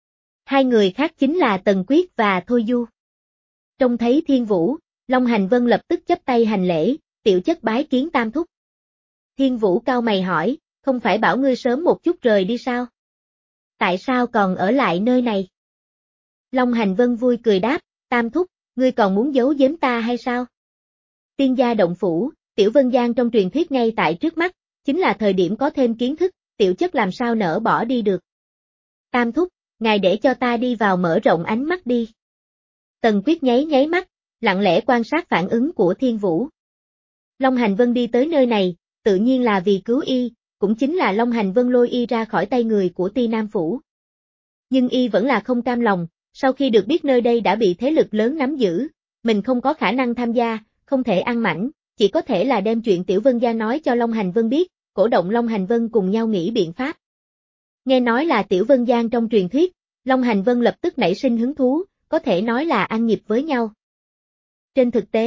Hai người khác chính là Tần Quyết và Thôi Du. Trông thấy Thiên Vũ, Long Hành Vân lập tức chắp tay hành lễ, tiểu chất bái kiến tam thúc. Thiên Vũ cau mày hỏi, không phải bảo ngươi sớm một chút rời đi sao? Tại sao còn ở lại nơi này? Long Hành Vân vui cười đáp, tam thúc, ngươi còn muốn giấu giếm ta hay sao? Tiên gia động phủ, Tiểu Vân Giang trong truyền thuyết ngay tại trước mắt, chính là thời điểm có thêm kiến thức, tiểu chất làm sao nỡ bỏ đi được. Tam thúc, ngài để cho ta đi vào mở rộng ánh mắt đi. Tần Quyết nháy mắt, lặng lẽ quan sát phản ứng của Thiên Vũ. Long Hành Vân đi tới nơi này, tự nhiên là vì cứu y, cũng chính là Long Hành Vân lôi y ra khỏi tay người của Ti Nam Phủ. Nhưng y vẫn là không cam lòng, sau khi được biết nơi đây đã bị thế lực lớn nắm giữ, mình không có khả năng tham gia, không thể ăn mảnh, chỉ có thể là đem chuyện Tiểu Vân Gia nói cho Long Hành Vân biết, cổ động Long Hành Vân cùng nhau nghĩ biện pháp. Nghe nói là Tiểu Vân Giang trong truyền thuyết, Long Hành Vân lập tức nảy sinh hứng thú, có thể nói là ăn nhịp với nhau. Trên thực tế,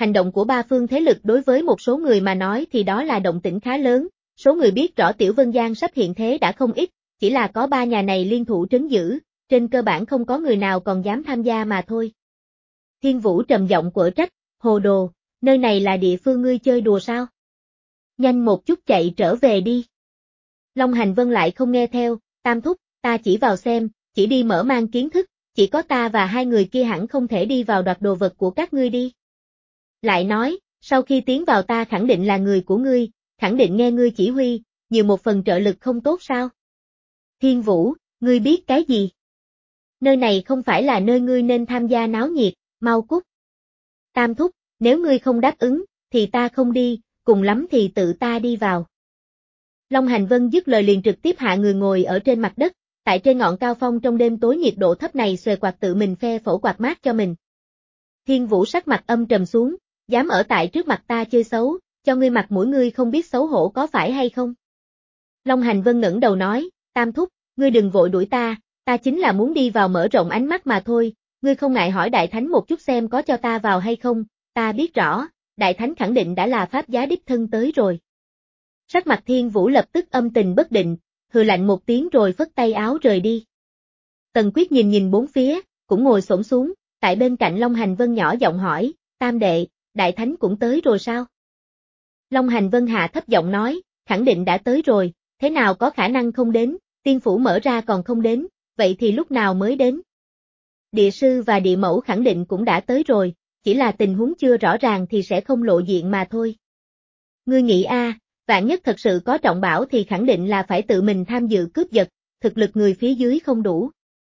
Hành động của ba phương thế lực đối với một số người mà nói thì đó là động tĩnh khá lớn, số người biết rõ Tiểu Vân Giang sắp hiện thế đã không ít, chỉ là có ba nhà này liên thủ trấn giữ, trên cơ bản không có người nào còn dám tham gia mà thôi. Thiên Vũ trầm giọng quở trách, hồ đồ, nơi này là địa phương ngươi chơi đùa sao? Nhanh một chút chạy trở về đi. Long Hành Vân lại không nghe theo, Tam thúc, ta chỉ vào xem, chỉ đi mở mang kiến thức, chỉ có ta và hai người kia hẳn không thể đi vào đoạt đồ vật của các ngươi đi. Lại nói, sau khi tiến vào ta khẳng định là người của ngươi, khẳng định nghe ngươi chỉ huy, nhiều một phần trợ lực không tốt sao? Thiên Vũ, ngươi biết cái gì? Nơi này không phải là nơi ngươi nên tham gia náo nhiệt, mau cút. Tam thúc, nếu ngươi không đáp ứng, thì ta không đi, cùng lắm thì tự ta đi vào. Long Hành Vân dứt lời liền trực tiếp hạ người ngồi ở trên mặt đất, tại trên ngọn cao phong trong đêm tối nhiệt độ thấp này xuề quạt tự mình phe phẩu quạt mát cho mình. Thiên Vũ sắc mặt âm trầm xuống, dám ở tại trước mặt ta chơi xấu, cho ngươi mặt mũi ngươi không biết xấu hổ có phải hay không? Long Hành Vân ngẩng đầu nói, Tam thúc, ngươi đừng vội đuổi ta chính là muốn đi vào mở rộng ánh mắt mà thôi, ngươi không ngại hỏi Đại Thánh một chút xem có cho ta vào hay không, ta biết rõ, Đại Thánh khẳng định đã là pháp giá đích thân tới rồi. Sắc mặt Thiên Vũ lập tức âm tình bất định, hừ lạnh một tiếng rồi phất tay áo rời đi. Tần Quyết nhìn bốn phía, cũng ngồi xổm xuống, tại bên cạnh Long Hành Vân nhỏ giọng hỏi, Tam đệ, Đại Thánh cũng tới rồi sao? Long Hành Vân hạ thấp giọng nói, khẳng định đã tới rồi, thế nào có khả năng không đến, tiên phủ mở ra còn không đến, vậy thì lúc nào mới đến? Địa sư và địa mẫu khẳng định cũng đã tới rồi, chỉ là tình huống chưa rõ ràng thì sẽ không lộ diện mà thôi. Ngươi nghĩ vạn nhất thật sự có trọng bảo thì khẳng định là phải tự mình tham dự cướp giật, thực lực người phía dưới không đủ.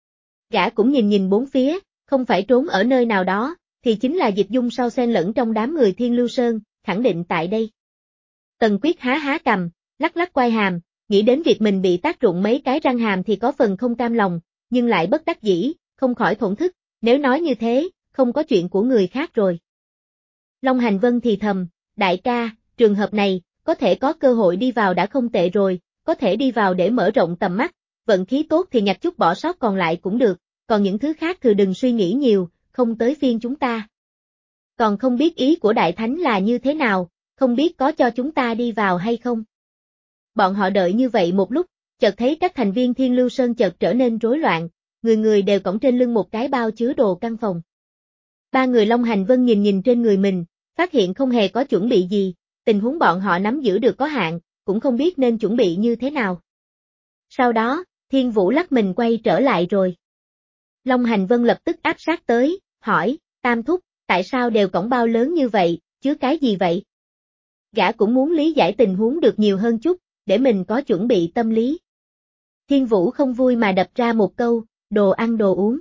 Gã cũng nhìn bốn phía, không phải trốn ở nơi nào đó, thì chính là Dịch Dung sau xen lẫn trong đám người Thiên Lưu Sơn, khẳng định tại đây. Tần Quyết há cằm, lắc quai hàm, nghĩ đến việc mình bị tác rụng mấy cái răng hàm thì có phần không cam lòng, nhưng lại bất đắc dĩ, không khỏi thổn thức, nếu nói như thế, không có chuyện của người khác rồi. Long Hành Vân thì thầm, đại ca, trường hợp này, có thể có cơ hội đi vào đã không tệ rồi, có thể đi vào để mở rộng tầm mắt, vận khí tốt thì nhặt chút bỏ sót còn lại cũng được, còn những thứ khác thì đừng suy nghĩ nhiều, không tới phiên chúng ta. Còn không biết ý của Đại Thánh là như thế nào, không biết có cho chúng ta đi vào hay không. Bọn họ đợi như vậy một lúc, chợt thấy các thành viên Thiên Lưu Sơn chợt trở nên rối loạn, người đều cõng trên lưng một cái bao chứa đồ căn phòng. Ba người Long Hành Vân nhìn trên người mình, phát hiện không hề có chuẩn bị gì, tình huống bọn họ nắm giữ được có hạn, cũng không biết nên chuẩn bị như thế nào. Sau đó, Thiên Vũ lắc mình quay trở lại rồi. Long Hành Vân lập tức áp sát tới, hỏi, Tam thúc, tại sao đều cõng bao lớn như vậy, chứa cái gì vậy? Gã cũng muốn lý giải tình huống được nhiều hơn chút, để mình có chuẩn bị tâm lý. Thiên Vũ không vui mà đập ra một câu, đồ ăn đồ uống.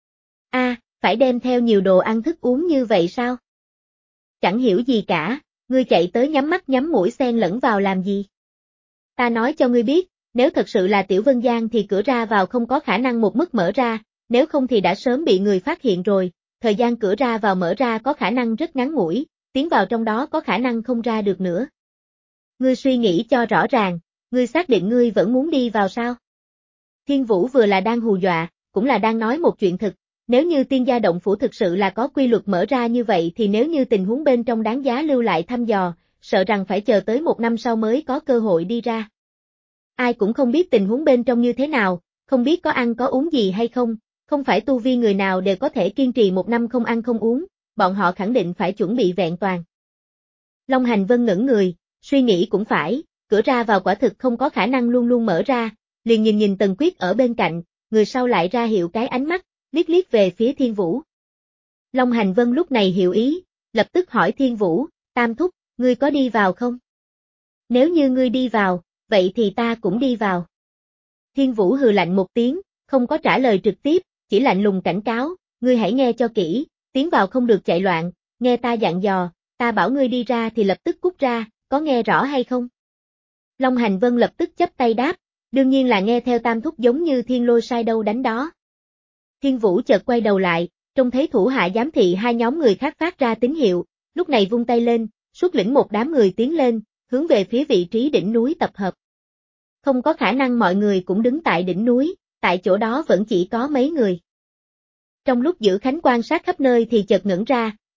Phải đem theo nhiều đồ ăn thức uống như vậy sao? Chẳng hiểu gì cả, ngươi chạy tới nhắm mắt nhắm mũi xen lẫn vào làm gì? Ta nói cho ngươi biết, nếu thật sự là Tiểu Vân Giang thì cửa ra vào không có khả năng một mức mở ra, nếu không thì đã sớm bị người phát hiện rồi, thời gian cửa ra vào mở ra có khả năng rất ngắn ngủi, tiến vào trong đó có khả năng không ra được nữa. Ngươi suy nghĩ cho rõ ràng, ngươi xác định ngươi vẫn muốn đi vào sao? Thiên Vũ vừa là đang hù dọa, cũng là đang nói một chuyện thực, nếu như tiên gia động phủ thực sự là có quy luật mở ra như vậy thì nếu như tình huống bên trong đáng giá lưu lại thăm dò, sợ rằng phải chờ tới 1 năm sau mới có cơ hội đi ra. Ai cũng không biết tình huống bên trong như thế nào, không biết có ăn có uống gì hay không, không phải tu vi người nào đều có thể kiên trì 1 năm không ăn không uống, bọn họ khẳng định phải chuẩn bị vẹn toàn. Long Hành Vân ngẩn người, suy nghĩ cũng phải, cửa ra vào quả thực không có khả năng luôn luôn mở ra, liền nhìn Tần Quyết ở bên cạnh, người sau lại ra hiệu cái ánh mắt, liếc về phía Thiên Vũ. Long Hành Vân lúc này hiểu ý, lập tức hỏi Thiên Vũ, Tam thúc, ngươi có đi vào không? Nếu như ngươi đi vào, vậy thì ta cũng đi vào. Thiên Vũ hừ lạnh một tiếng, không có trả lời trực tiếp, chỉ lạnh lùng cảnh cáo, ngươi hãy nghe cho kỹ, tiến vào không được chạy loạn, nghe ta dặn dò, ta bảo ngươi đi ra thì lập tức cút ra, có nghe rõ hay không? Long Hành Vân lập tức chắp tay đáp, đương nhiên là nghe theo Tam thúc giống như thiên lôi sai đâu đánh đó. Thiên Vũ chợt quay đầu lại, trông thấy thủ hạ giám thị hai nhóm người khác phát ra tín hiệu, lúc này vung tay lên, xuất lĩnh một đám người tiến lên, hướng về phía vị trí đỉnh núi tập hợp. Không có khả năng mọi người cũng đứng tại đỉnh núi, tại chỗ đó vẫn chỉ có mấy người. Trong lúc Giữ Khánh quan sát khắp nơi thì chợt ngẩn ra,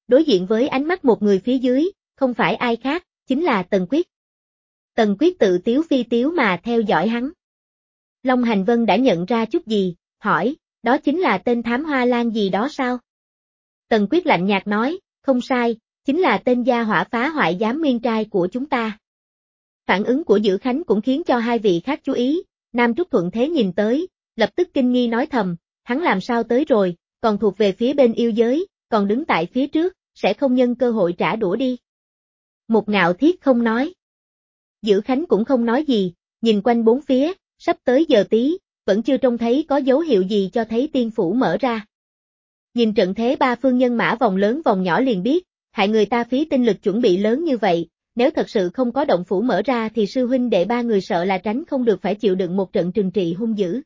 đối diện với ánh mắt một người phía dưới, không phải ai khác, chính là Tần Quyết. Tần Quyết tự tiếu phi tiếu mà theo dõi hắn. Long Hành Vân đã nhận ra chút gì, hỏi, đó chính là tên thám hoa lan gì đó sao? Tần Quyết lạnh nhạt nói, không sai, chính là tên gia hỏa phá hoại giám nguyên trai của chúng ta. Phản ứng của Dữ Khánh cũng khiến cho hai vị khác chú ý, Nam Trúc thuận thế nhìn tới, lập tức kinh nghi nói thầm, hắn làm sao tới rồi, còn thuộc về phía bên yêu giới, còn đứng tại phía trước, sẽ không nhân cơ hội trả đũa đi. Một Ngạo Thiết không nói. Dữ Khánh cũng không nói gì, nhìn quanh bốn phía, sắp tới giờ tí, vẫn chưa trông thấy có dấu hiệu gì cho thấy tiên phủ mở ra. Nhìn trận thế ba phương nhân mã vòng lớn vòng nhỏ liền biết, hại người ta phí tinh lực chuẩn bị lớn như vậy, nếu thật sự không có động phủ mở ra thì sư huynh đệ ba người sợ là tránh không được phải chịu đựng một trận trừng trị hung dữ.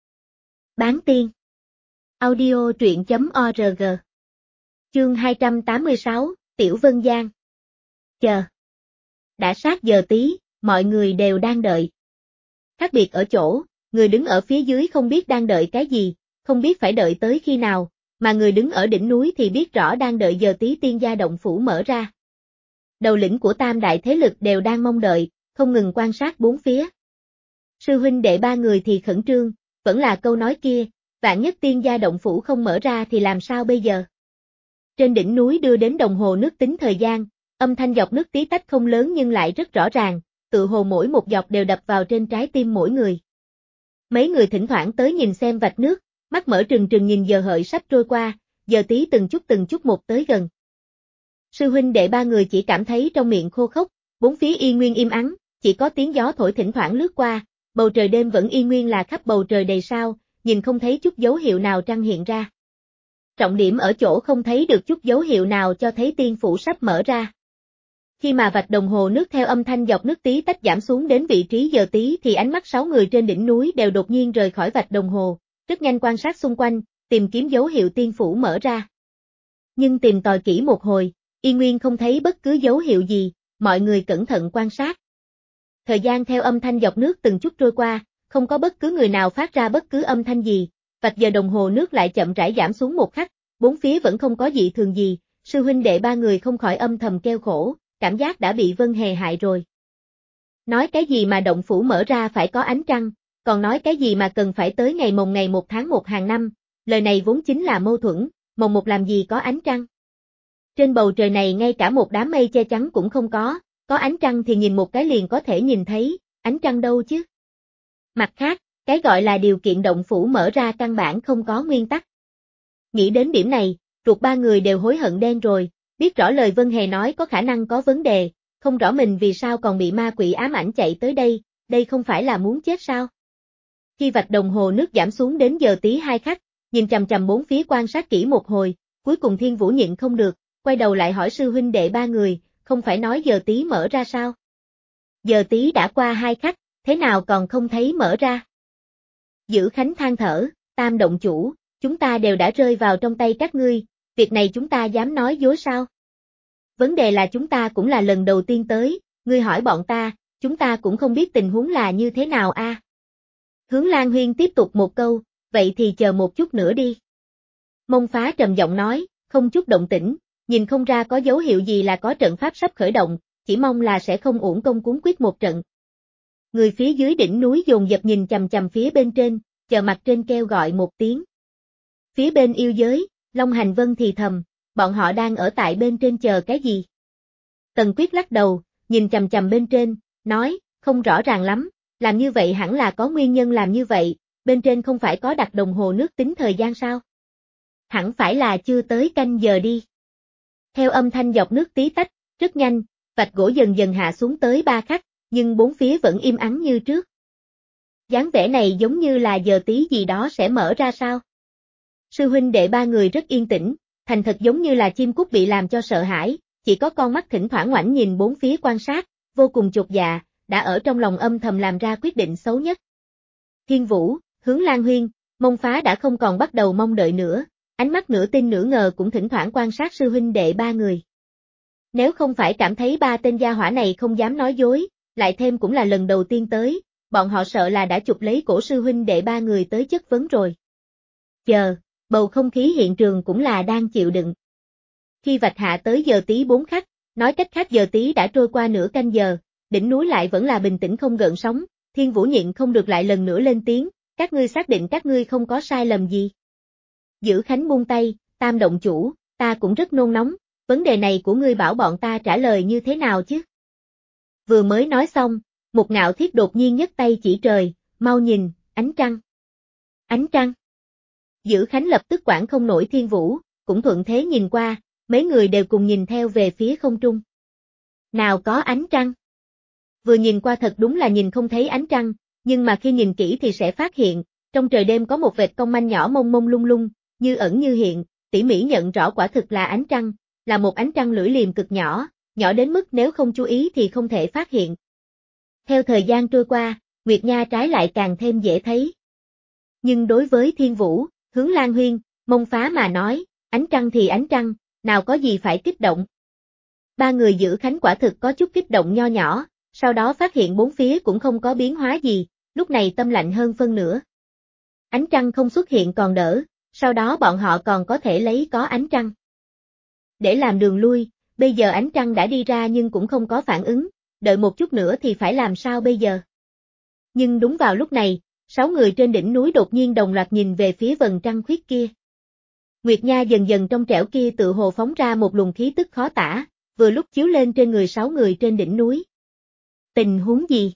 Bán tiên. Audio truyện.org. Chương 286, Tiểu Vân Giang. Chờ. Đã sát giờ tí, mọi người đều đang đợi. Khác biệt ở chỗ, người đứng ở phía dưới không biết đang đợi cái gì, không biết phải đợi tới khi nào, mà người đứng ở đỉnh núi thì biết rõ đang đợi giờ tí tiên gia động phủ mở ra. Đầu lĩnh của tam đại thế lực đều đang mong đợi, không ngừng quan sát bốn phía. Sư huynh đệ ba người thì khẩn trương, vẫn là câu nói kia, vạn nhất tiên gia động phủ không mở ra thì làm sao bây giờ? Trên đỉnh núi đưa đến đồng hồ nước tính thời gian, âm thanh giọt nước tí tách không lớn nhưng lại rất rõ ràng, tự hồ mỗi một giọt đều đập vào trên trái tim mỗi người. Mấy người thỉnh thoảng tới nhìn xem vạch nước, mắt mở trừng trừng nhìn giờ hợi sắp trôi qua, giờ tí từng chút một tới gần. Sư huynh đệ ba người chỉ cảm thấy trong miệng khô khốc, bốn phía y nguyên im ắng, chỉ có tiếng gió thổi thỉnh thoảng lướt qua, bầu trời đêm vẫn y nguyên là khắp bầu trời đầy sao, nhìn không thấy chút dấu hiệu nào trăng hiện ra. Trọng điểm ở chỗ không thấy được chút dấu hiệu nào cho thấy tiên phủ sắp mở ra. Khi mà vạch đồng hồ nước theo âm thanh giọt nước tí tách giảm xuống đến vị trí giờ tí thì ánh mắt 6 người trên đỉnh núi đều đột nhiên rời khỏi vạch đồng hồ, rất nhanh quan sát xung quanh, tìm kiếm dấu hiệu tiên phủ mở ra. Nhưng tìm tòi kỹ một hồi, y nguyên không thấy bất cứ dấu hiệu gì, mọi người cẩn thận quan sát. Thời gian theo âm thanh giọt nước từng chút trôi qua, không có bất cứ người nào phát ra bất cứ âm thanh gì, vạch giờ đồng hồ nước lại chậm rãi giảm xuống một khắc, bốn phía vẫn không có dị thường gì, sư huynh đệ ba người không khỏi âm thầm kêu khổ, cảm giác đã bị Vân Hề hại rồi. Nói cái gì mà động phủ mở ra phải có ánh trăng, còn nói cái gì mà cần phải tới ngày mồng ngày 1 tháng 1 hàng năm, lời này vốn chính là mâu thuẫn, mồng một làm gì có ánh trăng. Trên bầu trời này ngay cả một đám mây che chắn cũng không có ánh trăng thì nhìn một cái liền có thể nhìn thấy, ánh trăng đâu chứ. Mặt khác, cái gọi là điều kiện động phủ mở ra căn bản không có nguyên tắc. Nghĩ đến điểm này, ruột ba người đều hối hận đen rồi, biết rõ lời Vân Hề nói có khả năng có vấn đề, không rõ mình vì sao còn bị ma quỷ ám ảnh chạy tới đây không phải là muốn chết sao? Khi vạch đồng hồ nước giảm xuống đến giờ tí 2 khắc, nhìn chằm chằm bốn phía quan sát kỹ một hồi, cuối cùng Thiên Vũ nhịn không được, quay đầu lại hỏi sư huynh đệ ba người, không phải nói giờ tí mở ra sao? Giờ tí đã qua 2 khắc, thế nào còn không thấy mở ra? Dữ Khánh than thở, Tam động chủ, chúng ta đều đã rơi vào trong tay các ngươi, việc này chúng ta dám nói dối sao? Vấn đề là chúng ta cũng là lần đầu tiên tới, ngươi hỏi bọn ta, chúng ta cũng không biết tình huống là như thế nào a. Hướng Lan Huyên tiếp tục một câu, vậy thì chờ một chút nữa đi. Mông Phá trầm giọng nói, không chút động tĩnh, nhìn không ra có dấu hiệu gì là có trận pháp sắp khởi động, chỉ mong là sẽ không uổng công cuốn quyết một trận. Người phía dưới đỉnh núi dồn dập nhìn chằm chằm phía bên trên, chờ mặt trên kêu gọi một tiếng. Phía bên yêu giới, Long Hành Vân thì thầm, bọn họ đang ở tại bên trên chờ cái gì? Tần Quyết lắc đầu, nhìn chằm chằm bên trên, nói, không rõ ràng lắm, làm như vậy hẳn là có nguyên nhân làm như vậy, bên trên không phải có đặt đồng hồ nước tính thời gian sao? Hẳn phải là chưa tới canh giờ đi. Theo âm thanh giọt nước tí tách, rất nhanh, vạch gỗ dần dần hạ xuống tới 3 khắc, nhưng bốn phía vẫn im ắng như trước. Dáng vẻ này giống như là giờ tí gì đó sẽ mở ra sao? Sư huynh đệ ba người rất yên tĩnh, thành thật giống như là chim cút bị làm cho sợ hãi, chỉ có con mắt thỉnh thoảng ngoảnh nhìn bốn phía quan sát, vô cùng chột dạ, đã ở trong lòng âm thầm làm ra quyết định xấu nhất. Thiên Vũ, Hướng Lan Huyên, Mông Phá đã không còn bắt đầu mong đợi nữa, ánh mắt nửa tin nửa ngờ cũng thỉnh thoảng quan sát sư huynh đệ ba người. Nếu không phải cảm thấy ba tên gia hỏa này không dám nói dối, lại thêm cũng là lần đầu tiên tới, bọn họ sợ là đã chụp lấy cổ sư huynh đệ ba người tới chất vấn rồi. Chờ, bầu không khí hiện trường cũng là đang chịu đựng. Khi vạch hạ tới giờ tí 4 khắc, nói cách khác giờ tí đã trôi qua nửa canh giờ, đỉnh núi lại vẫn là bình tĩnh không gợn sóng, Thiên Vũ nhịn không được lại lần nữa lên tiếng, các ngươi xác định các ngươi không có sai lầm gì. Dữ Khánh buông tay, Tam động chủ, ta cũng rất nôn nóng, vấn đề này của ngươi bảo bọn ta trả lời như thế nào chứ? Vừa mới nói xong, Mục Ngạo Thiết đột nhiên nhấc tay chỉ trời, mau nhìn, ánh trăng. Ánh trăng. Dữ Khánh lập tức quản không nổi Thiên Vũ, cũng thuận thế nhìn qua, mấy người đều cùng nhìn theo về phía không trung. Nào có ánh trăng. Vừa nhìn qua thật đúng là nhìn không thấy ánh trăng, nhưng mà khi nhìn kỹ thì sẽ phát hiện, trong trời đêm có một vệt cong manh nhỏ mông mông lung lung, như ẩn như hiện, tỉ mỉ nhận rõ quả thực là ánh trăng, là một ánh trăng lưỡi liềm cực nhỏ, nhỏ đến mức nếu không chú ý thì không thể phát hiện. Theo thời gian trôi qua, Nguyệt Nha trái lại càng thêm dễ thấy. Nhưng đối với Thiên Vũ, Hướng Lan Huyên, Mông Phá mà nói, ánh trăng thì ánh trăng, nào có gì phải kích động. Ba người Dữ Khánh quả thực có chút kích động nho nhỏ, sau đó phát hiện bốn phía cũng không có biến hóa gì, lúc này tâm lạnh hơn phân nửa. Ánh trăng không xuất hiện còn đỡ, sau đó bọn họ còn có thể lấy có ánh trăng để làm đường lui, bây giờ ánh trăng đã đi ra nhưng cũng không có phản ứng, đợi một chút nữa thì phải làm sao bây giờ? Nhưng đúng vào lúc này, 6 người trên đỉnh núi đột nhiên đồng loạt nhìn về phía vầng trăng khuyết kia. Nguyệt Nha dần dần trong trẻo kia tự hồ phóng ra một luồng khí tức khó tả, vừa lúc chiếu lên trên người 6 người trên đỉnh núi. Tình huống gì?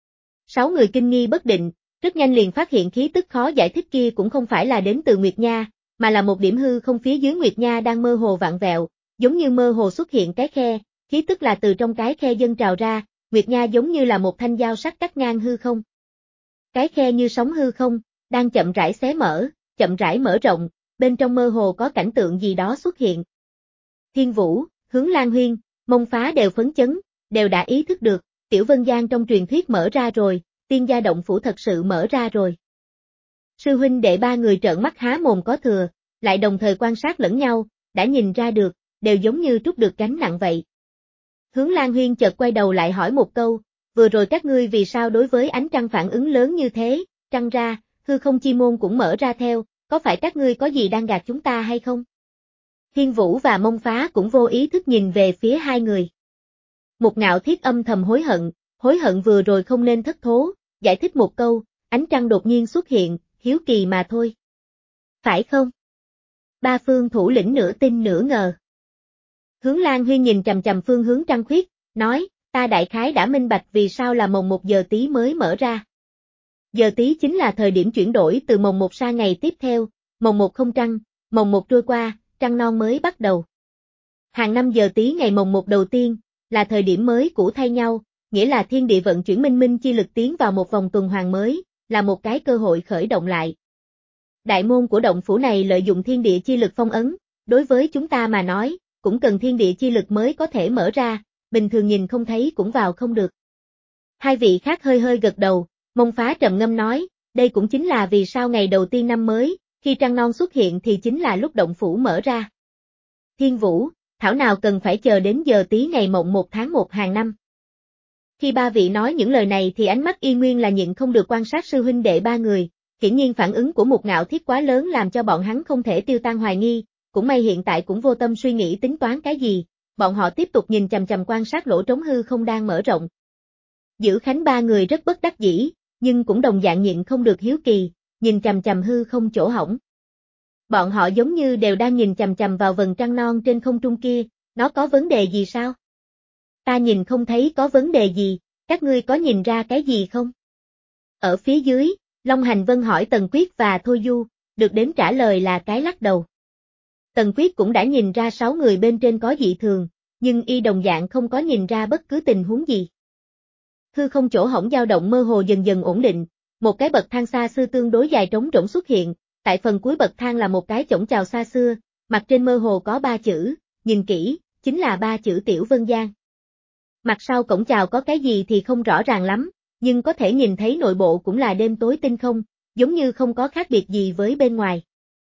6 người kinh nghi bất định, rất nhanh liền phát hiện khí tức khó giải thích kia cũng không phải là đến từ Nguyệt Nha, mà là một điểm hư không phía dưới Nguyệt Nha đang mơ hồ vặn vẹo, giống như mơ hồ xuất hiện cái khe, khí tức là từ trong cái khe dâng trào ra, Nguyệt Nha giống như là một thanh dao sắc cắt ngang hư không. Cái khe như sóng hư không, đang chậm rãi xé mở, chậm rãi mở rộng, bên trong mơ hồ có cảnh tượng gì đó xuất hiện. Thiên Vũ, Hướng Lan Huyên, Mông Phá đều phấn chấn, đều đã ý thức được, Tiểu Vân Giang trong truyền thuyết mở ra rồi, Tiên Gia Động Phủ thật sự mở ra rồi. Sư huynh đệ ba người trợn mắt há mồm có thừa, lại đồng thời quan sát lẫn nhau, đã nhìn ra được, đều giống như trút được gánh nặng vậy. Hướng Lan Huyên chợt quay đầu lại hỏi một câu, vừa rồi các ngươi vì sao đối với ánh trăng phản ứng lớn như thế, trăng ra, hư không chi môn cũng mở ra theo, có phải các ngươi có gì đang gạt chúng ta hay không? Thiên Vũ và Mông Phá cũng vô ý thức nhìn về phía hai người. Một Ngạo Thiết âm thầm hối hận vừa rồi không nên thất thố, giải thích một câu, ánh trăng đột nhiên xuất hiện, hiếu kỳ mà thôi. Phải không? Ba phương thủ lĩnh nửa tin nửa ngờ. Hướng Lan Huyên nhìn chằm chằm phương hướng trăng khuyết, nói, ta đại khái đã minh bạch vì sao là mồng 1 giờ tí mới mở ra. Giờ tí chính là thời điểm chuyển đổi từ mồng 1 sang ngày tiếp theo, mồng 1 không trăng, mồng 1 trôi qua, trăng non mới bắt đầu. Hàng năm giờ tí ngày mồng 1 đầu tiên, là thời điểm mới cũ thay nhau, nghĩa là thiên địa vận chuyển minh minh chi lực tiến vào một vòng tuần hoàn mới, là một cái cơ hội khởi động lại. Đại môn của động phủ này lợi dụng thiên địa chi lực phong ấn, đối với chúng ta mà nói, cũng cần thiên địa chi lực mới có thể mở ra, bình thường nhìn không thấy cũng vào không được. Hai vị khác hơi hơi gật đầu, Mông Phá trầm ngâm nói, đây cũng chính là vì sao ngày đầu tiên năm mới, khi trăng non xuất hiện thì chính là lúc động phủ mở ra. Thiên Vũ, thảo nào cần phải chờ đến giờ tí ngày mộng 1 tháng 1 hàng năm. Khi ba vị nói những lời này thì ánh mắt y nguyên là nhịn không được quan sát sư huynh đệ ba người, hiển nhiên phản ứng của một Ngạo Thiết quá lớn làm cho bọn hắn không thể tiêu tan hoài nghi, cũng may hiện tại cũng vô tâm suy nghĩ tính toán cái gì, bọn họ tiếp tục nhìn chằm chằm quan sát lỗ trống hư không đang mở rộng. Dữ Khánh ba người rất bất đắc dĩ, nhưng cũng đồng dạng nhịn không được hiếu kỳ, nhìn chằm chằm hư không chỗ hổng. Bọn họ giống như đều đang nhìn chằm chằm vào vầng trăng non trên không trung kia, nó có vấn đề gì sao? Ta nhìn không thấy có vấn đề gì, các ngươi có nhìn ra cái gì không? Ở phía dưới, Long Hành Vân hỏi Tần Quyết và Thôi Du, được đến trả lời là cái lắc đầu. Tần Quyết cũng đã nhìn ra 6 người bên trên có dị thường, nhưng y đồng dạng không có nhìn ra bất cứ tình huống gì. Hư không chỗ hổng dao động mơ hồ dần dần ổn định, một cái bậc thang xa xưa tương đối dài trống rỗng xuất hiện, tại phần cuối bậc thang là một cái chổng chào xa xưa, mặt trên mơ hồ có 3 chữ, nhìn kỹ, chính là 3 chữ Tiểu Vân Giang. Mặt sau cổng chào có cái gì thì không rõ ràng lắm, nhưng có thể nhìn thấy nội bộ cũng là đêm tối tinh không, giống như không có khác biệt gì với bên ngoài.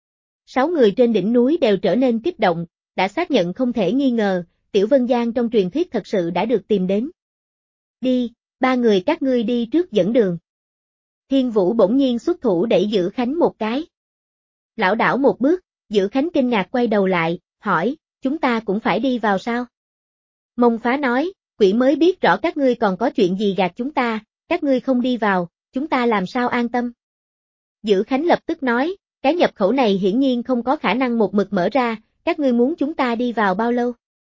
6 người trên đỉnh núi đều trở nên kích động, đã xác nhận không thể nghi ngờ, Tiểu Vân Giang trong truyền thuyết thật sự đã được tìm đến. Đi, ba người các ngươi đi trước dẫn đường. Thiên Vũ bỗng nhiên xuất thủ đẩy Dữ Khánh một cái. Lảo đảo một bước, Dữ Khánh kinh ngạc quay đầu lại, hỏi, chúng ta cũng phải đi vào sao? Mông Phá nói, quỷ mới biết rõ các ngươi còn có chuyện gì gạt chúng ta, các ngươi không đi vào, chúng ta làm sao an tâm? Dữ Khánh lập tức nói, cái nhập khẩu này hiển nhiên không có khả năng một mực mở ra, các ngươi muốn chúng ta đi vào bao lâu?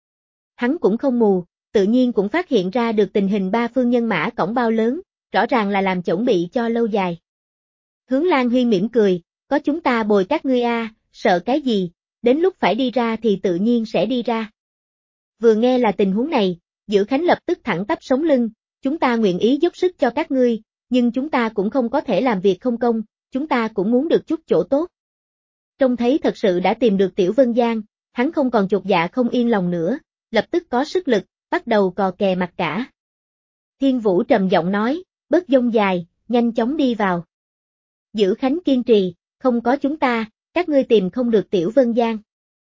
Hắn cũng không mù, tự nhiên cũng phát hiện ra được tình hình ba phương nhân mã cổng bao lớn, rõ ràng là làm chuẩn bị cho lâu dài. Hướng Lan Huyên mỉm cười, có chúng ta bồi các ngươi sợ cái gì, đến lúc phải đi ra thì tự nhiên sẽ đi ra. Vừa nghe là tình huống này, Dữ Khánh lập tức thẳng tắp sống lưng, chúng ta nguyện ý dốc sức cho các ngươi, nhưng chúng ta cũng không có thể làm việc không công, chúng ta cũng muốn được chút chỗ tốt. Trông thấy thật sự đã tìm được Tiểu Vân Giang, hắn không còn chột dạ không yên lòng nữa, lập tức có sức lực, bắt đầu cò kè mặt cả. Thiên Vũ trầm giọng nói, bớt dông dài, nhanh chóng đi vào. Dữ Khánh kiên trì, không có chúng ta, các ngươi tìm không được Tiểu Vân Giang.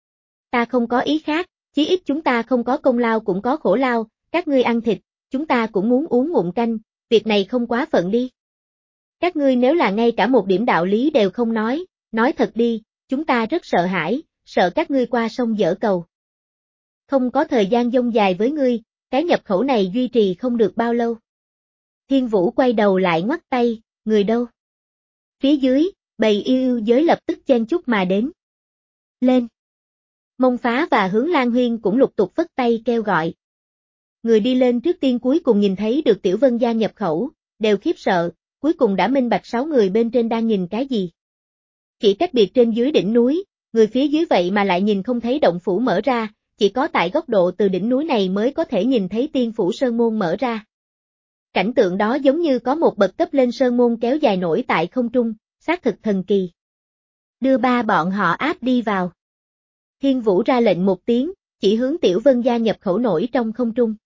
Ta không có ý khác, chí ít chúng ta không có công lao cũng có khổ lao, các ngươi ăn thịt, chúng ta cũng muốn uống ngụm canh, việc này không quá phận đi. Các ngươi nếu là ngay cả một điểm đạo lý đều không nói thật đi, chúng ta rất sợ hãi, sợ các ngươi qua sông dở cầu. Không có thời gian dông dài với ngươi, cái nhập khẩu này duy trì không được bao lâu. Thiên Vũ quay đầu lại ngoắt tay, người đâu? Phía dưới, bầy yêu giới lập tức chen chúc mà đến. Lên! Mông Phá và Hướng Lan Huyên cũng lục tục phất tay kêu gọi. Người đi lên trước tiên cuối cùng nhìn thấy được Tiểu Vân Giang nhập khẩu, đều khiếp sợ, cuối cùng đã minh bạch 6 người bên trên đang nhìn cái gì. Chỉ cách biệt trên dưới đỉnh núi, người phía dưới vậy mà lại nhìn không thấy động phủ mở ra, chỉ có tại góc độ từ đỉnh núi này mới có thể nhìn thấy tiên phủ sơn môn mở ra. Cảnh tượng đó giống như có một bậc cấp lên sơn môn kéo dài nổi tại không trung, xác thực thần kỳ. Đưa ba bọn họ áp đi vào. Thiên Vũ ra lệnh một tiếng, chỉ hướng Tiểu Vân Gia nhập khẩu nổi trong không trung.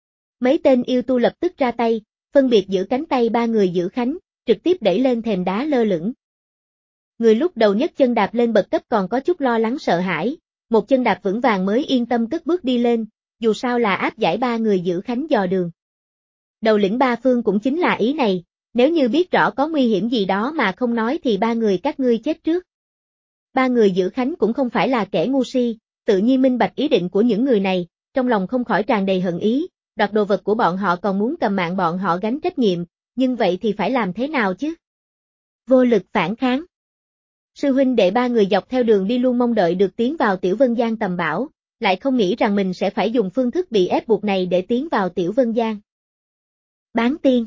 Mấy tên yêu tu lập tức ra tay, phân biệt giữ cánh tay ba người Dữ Khánh, trực tiếp đẩy lên thềm đá lơ lửng. Người lúc đầu nhất chân đạp lên bậc cấp còn có chút lo lắng sợ hãi, một chân đạp vững vàng mới yên tâm cất bước đi lên, dù sao là áp giải ba người Dữ Khánh dò đường. Đầu lĩnh ba phương cũng chính là ý này, nếu như biết rõ có nguy hiểm gì đó mà không nói thì ba người các ngươi chết trước. Ba người Dữ Khánh cũng không phải là kẻ ngu si, tự nhiên minh bạch ý định của những người này, trong lòng không khỏi tràn đầy hận ý, đoạt đồ vật của bọn họ còn muốn cầm mạng bọn họ gánh trách nhiệm, nhưng vậy thì phải làm thế nào chứ? Vô lực phản kháng. Sư huynh đệ ba người dọc theo đường đi luôn mong đợi được tiến vào Tiểu Vân Giang tầm bảo, lại không nghĩ rằng mình sẽ phải dùng phương thức bị ép buộc này để tiến vào Tiểu Vân Giang. Bán tiên.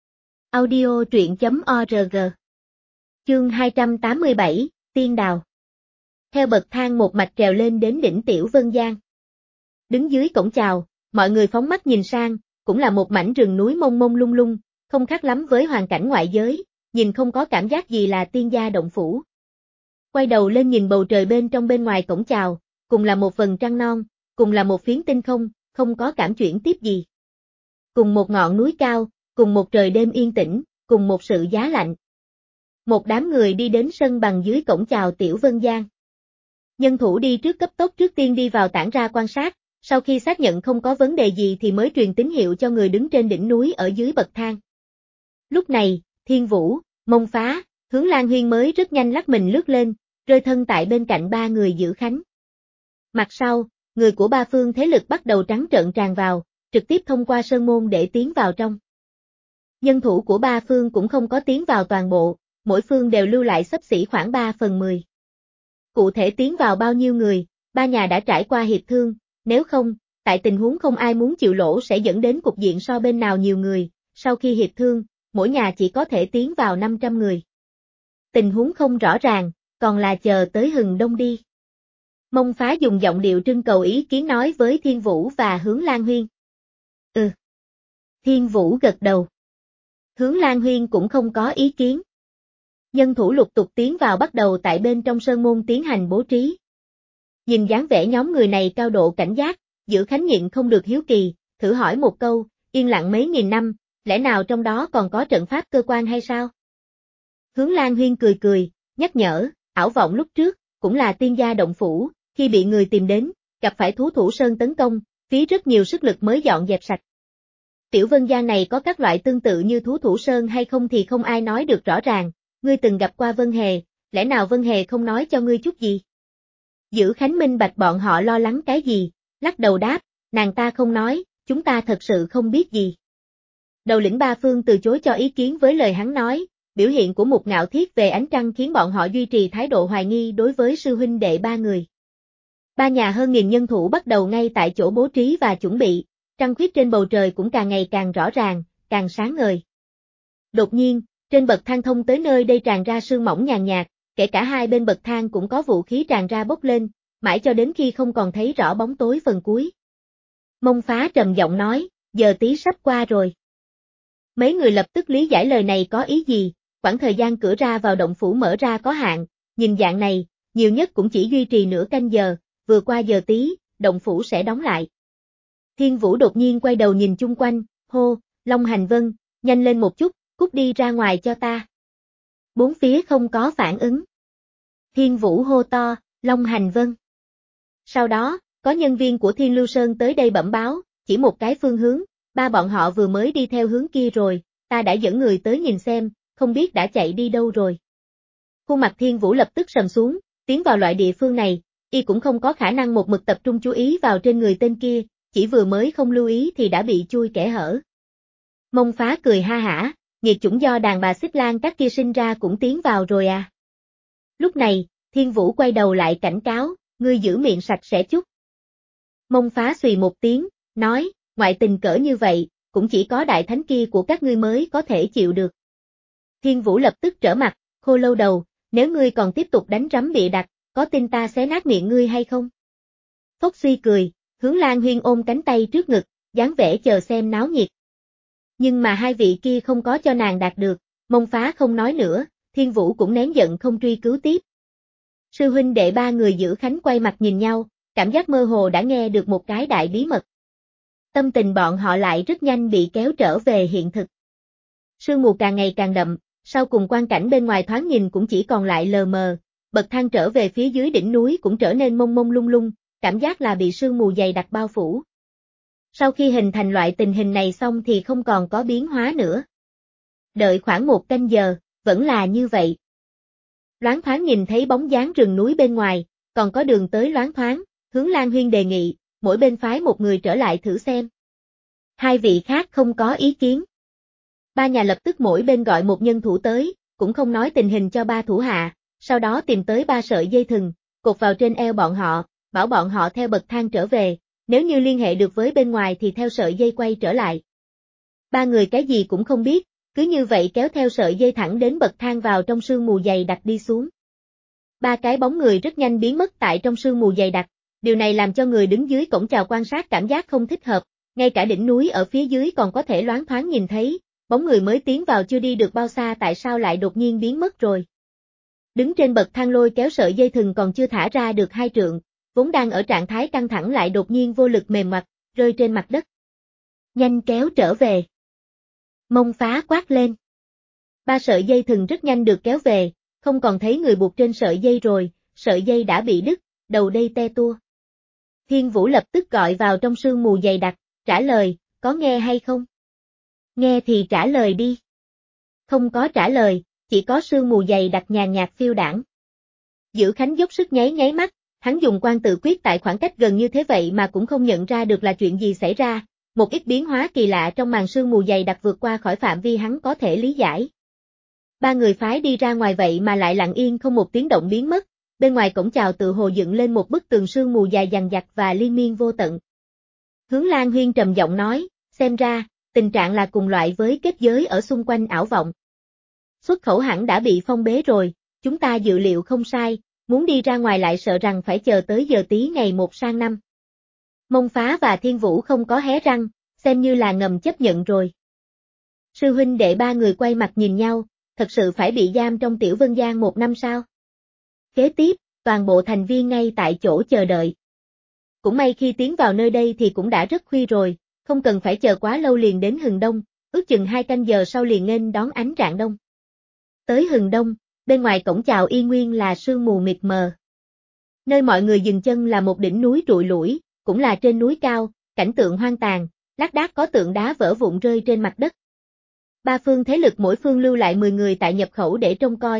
Audio truyện.org. Chương 287, Tiên Đào. Theo bậc thang một mạch trèo lên đến đỉnh Tiểu Vân Giang. Đứng dưới cổng chào, mọi người phóng mắt nhìn sang, cũng là một mảnh rừng núi mông mông lung lung, không khác lắm với hoàn cảnh ngoại giới, nhìn không có cảm giác gì là tiên gia động phủ. Quay đầu lên nhìn bầu trời bên trong bên ngoài cổng chào, cùng là một vầng trăng non, cùng là một phiến tinh không, không có cảm chuyển tiếp gì. Cùng một ngọn núi cao, cùng một trời đêm yên tĩnh, cùng một sự giá lạnh. Một đám người đi đến sân bằng dưới cổng chào Tiểu Vân Giang. Nhân thủ đi trước cấp tốc trước tiên đi vào tản ra quan sát, sau khi xác nhận không có vấn đề gì thì mới truyền tín hiệu cho người đứng trên đỉnh núi ở dưới bậc thang. Lúc này, Thiên Vũ, Mông Phá, Hướng Lan Huyên mới rất nhanh lắc mình lướt lên, rơi thân tại bên cạnh ba người Dữ Khánh. Mặt sau, người của ba phương thế lực bắt đầu trắng trợn tràn vào, trực tiếp thông qua sơn môn để tiến vào trong. Nhân thủ của ba phương cũng không có tiến vào toàn bộ, mỗi phương đều lưu lại xấp xỉ khoảng 3/10. Cụ thể tiến vào bao nhiêu người, ba nhà đã trải qua hiệp thương, nếu không, tại tình huống không ai muốn chịu lỗ sẽ dẫn đến cục diện so bên nào nhiều người, sau khi hiệp thương, mỗi nhà chỉ có thể tiến vào 500 người. Tình huống không rõ ràng, còn là chờ tới hừng đông đi. Mông Phá dùng giọng điệu trưng cầu ý kiến nói với Thiên Vũ và Hướng Lan Huyên. Thiên Vũ gật đầu. Hướng Lan Huyên cũng không có ý kiến. Nhân thủ lục tục tiến vào bắt đầu tại bên trong sơn môn tiến hành bố trí. Nhìn dáng vẻ nhóm người này cao độ cảnh giác, Dữ Khánh nhịn không được hiếu kỳ, thử hỏi một câu, yên lặng mấy nghìn năm, lẽ nào trong đó còn có trận pháp cơ quan hay sao? Hướng Lan Huyên cười cười, nhắc nhở, ảo vọng lúc trước, cũng là tiên gia động phủ, khi bị người tìm đến, gặp phải thú thủ sơn tấn công, phí rất nhiều sức lực mới dọn dẹp sạch. Tiểu Vân Giang này có các loại tương tự như thú thủ sơn hay không thì không ai nói được rõ ràng, ngươi từng gặp qua Vân Hề, lẽ nào Vân Hề không nói cho ngươi chút gì? Dữ Khánh minh bạch bọn họ lo lắng cái gì, lắc đầu đáp, nàng ta không nói, chúng ta thật sự không biết gì. Đầu lĩnh ba phương từ chối cho ý kiến với lời hắn nói, biểu hiện của Mục Ngạo Thiết về ánh trăng khiến bọn họ duy trì thái độ hoài nghi đối với sư huynh đệ ba người. Ba nhà hơn nghìn nhân thủ bắt đầu ngay tại chỗ bố trí và chuẩn bị, trăng khuyết trên bầu trời cũng càng ngày càng rõ ràng, càng sáng ngời. Đột nhiên, trên bậc thang thông tới nơi đây tràn ra sương mỏng nhàn nhạt, kể cả hai bên bậc thang cũng có vũ khí tràn ra bốc lên, mãi cho đến khi không còn thấy rõ bóng tối phần cuối. Mông Phá trầm giọng nói, giờ tí sắp qua rồi. Mấy người lập tức lý giải lời này có ý gì, khoảng thời gian cửa ra vào động phủ mở ra có hạn, nhìn dạng này, nhiều nhất cũng chỉ duy trì nửa canh giờ, vừa qua giờ tí, động phủ sẽ đóng lại. Thiên Vũ đột nhiên quay đầu nhìn chung quanh, hô, Long Hành Vân, nhanh lên một chút, cút đi ra ngoài cho ta. Bốn phía không có phản ứng. Thiên Vũ hô to, Long Hành Vân. Sau đó, có nhân viên của Thiên Lưu Sơn tới đây bẩm báo, chỉ một cái phương hướng, ba bọn họ vừa mới đi theo hướng kia rồi, ta đã dẫn người tới nhìn xem, không biết đã chạy đi đâu rồi. Khuôn mặt Thiên Vũ lập tức sầm xuống, tiến vào loại địa phương này, y cũng không có khả năng một mực tập trung chú ý vào trên người tên kia, chỉ vừa mới không lưu ý thì đã bị chui kẽ hở. Mông Phá cười ha hả, nghiệt chủng do đàn bà Xích Lan các kia sinh ra cũng tiến vào rồi à. Lúc này, Thiên Vũ quay đầu lại cảnh cáo, ngươi giữ miệng sạch sẽ chút. Mông Phá xùy một tiếng, nói, ngoại tình cỡ như vậy, cũng chỉ có đại thánh kia của các ngươi mới có thể chịu được. Thiên Vũ lập tức trở mặt, khô lâu đầu, nếu ngươi còn tiếp tục đánh rắm bịa đặt, có tin ta xé nát miệng ngươi hay không? Phốc Suy cười, Hướng Lan Huyên ôm cánh tay trước ngực, dáng vẻ chờ xem náo nhiệt. Nhưng mà hai vị kia không có cho nàng đạt được, Mông Phá không nói nữa, Thiên Vũ cũng nén giận không truy cứu tiếp. Sư huynh đệ ba người giữ Khánh quay mặt nhìn nhau, cảm giác mơ hồ đã nghe được một cái đại bí mật. Tâm tình bọn họ lại rất nhanh bị kéo trở về hiện thực. Sương mù càng ngày càng đậm, sau cùng quang cảnh bên ngoài thoáng nhìn cũng chỉ còn lại lờ mờ, bậc thang trở về phía dưới đỉnh núi cũng trở nên mông mông lung lung, cảm giác là bị sương mù dày đặc bao phủ. Sau khi hình thành loại tình hình này xong thì không còn có biến hóa nữa. Đợi khoảng một canh giờ, vẫn là như vậy. Loáng thoáng nhìn thấy bóng dáng rừng núi bên ngoài, còn có đường tới loáng thoáng, Hướng Lan Huyên đề nghị, mỗi bên phái một người trở lại thử xem. Hai vị khác không có ý kiến. Ba nhà lập tức mỗi bên gọi một nhân thủ tới, cũng không nói tình hình cho ba thủ hạ, sau đó tìm tới ba sợi dây thừng, cột vào trên eo bọn họ, bảo bọn họ theo bậc thang trở về, nếu như liên hệ được với bên ngoài thì theo sợi dây quay trở lại. Ba người cái gì cũng không biết, cứ như vậy kéo theo sợi dây thẳng đến bậc thang vào trong sương mù dày đặc đi xuống. Ba cái bóng người rất nhanh biến mất tại trong sương mù dày đặc, điều này làm cho người đứng dưới cổng chào quan sát cảm giác không thích hợp, ngay cả đỉnh núi ở phía dưới còn có thể loáng thoáng nhìn thấy, bóng người mới tiến vào chưa đi được bao xa tại sao lại đột nhiên biến mất rồi. Đứng trên bậc thang lôi kéo sợi dây thừng còn chưa thả ra được 2 trượng, vốn đang ở trạng thái căng thẳng lại đột nhiên vô lực mềm mặt, rơi trên mặt đất. Nhanh kéo trở về. Mông Phá quát lên. Ba sợi dây thừng rất nhanh được kéo về, không còn thấy người buộc trên sợi dây rồi, sợi dây đã bị đứt, đầu đây te tua. Thiên Vũ lập tức gọi vào trong sương mù dày đặc, trả lời, có nghe hay không? Nghe thì trả lời đi. Không có trả lời, chỉ có sương mù dày đặc nhàn nhạt phiêu đãng. Dữ Khánh dốc sức nháy mắt, hắn dùng quan tự quyết tại khoảng cách gần như thế vậy mà cũng không nhận ra được là chuyện gì xảy ra, một ít biến hóa kỳ lạ trong màn sương mù dày đặc vượt qua khỏi phạm vi hắn có thể lý giải. Ba người phái đi ra ngoài vậy mà lại lặng yên không một tiếng động biến mất, bên ngoài cổng chào tự hồ dựng lên một bức tường sương mù dài dằng dặc và liên miên vô tận. Hướng Lan Huyên trầm giọng nói, xem ra, tình trạng là cùng loại với kết giới ở xung quanh ảo vọng. Xuất khẩu hẳn đã bị phong bế rồi, chúng ta dự liệu không sai, muốn đi ra ngoài lại sợ rằng phải chờ tới giờ tí ngày 1 sang 5. Mông Phá và Thiên Vũ không có hé răng, xem như là ngầm chấp nhận rồi. Sư huynh đệ ba người quay mặt nhìn nhau, thật sự phải bị giam trong Tiểu Vân Giang 1 năm sao? Kế tiếp, toàn bộ thành viên ngay tại chỗ chờ đợi. Cũng may khi tiến vào nơi đây thì cũng đã rất khuya rồi, không cần phải chờ quá lâu liền đến hừng đông, ước chừng 2 canh giờ sau liền nghênh đón ánh rạng đông. Tới hừng đông, bên ngoài cổng chào y nguyên là sương mù mịt mờ. Nơi mọi người dừng chân là một đỉnh núi trụi lủi, cũng là trên núi cao, cảnh tượng hoang tàn, lác đác có tượng đá vỡ vụn rơi trên mặt đất. Ba phương thế lực mỗi phương lưu lại 10 người tại nhập khẩu để trông coi,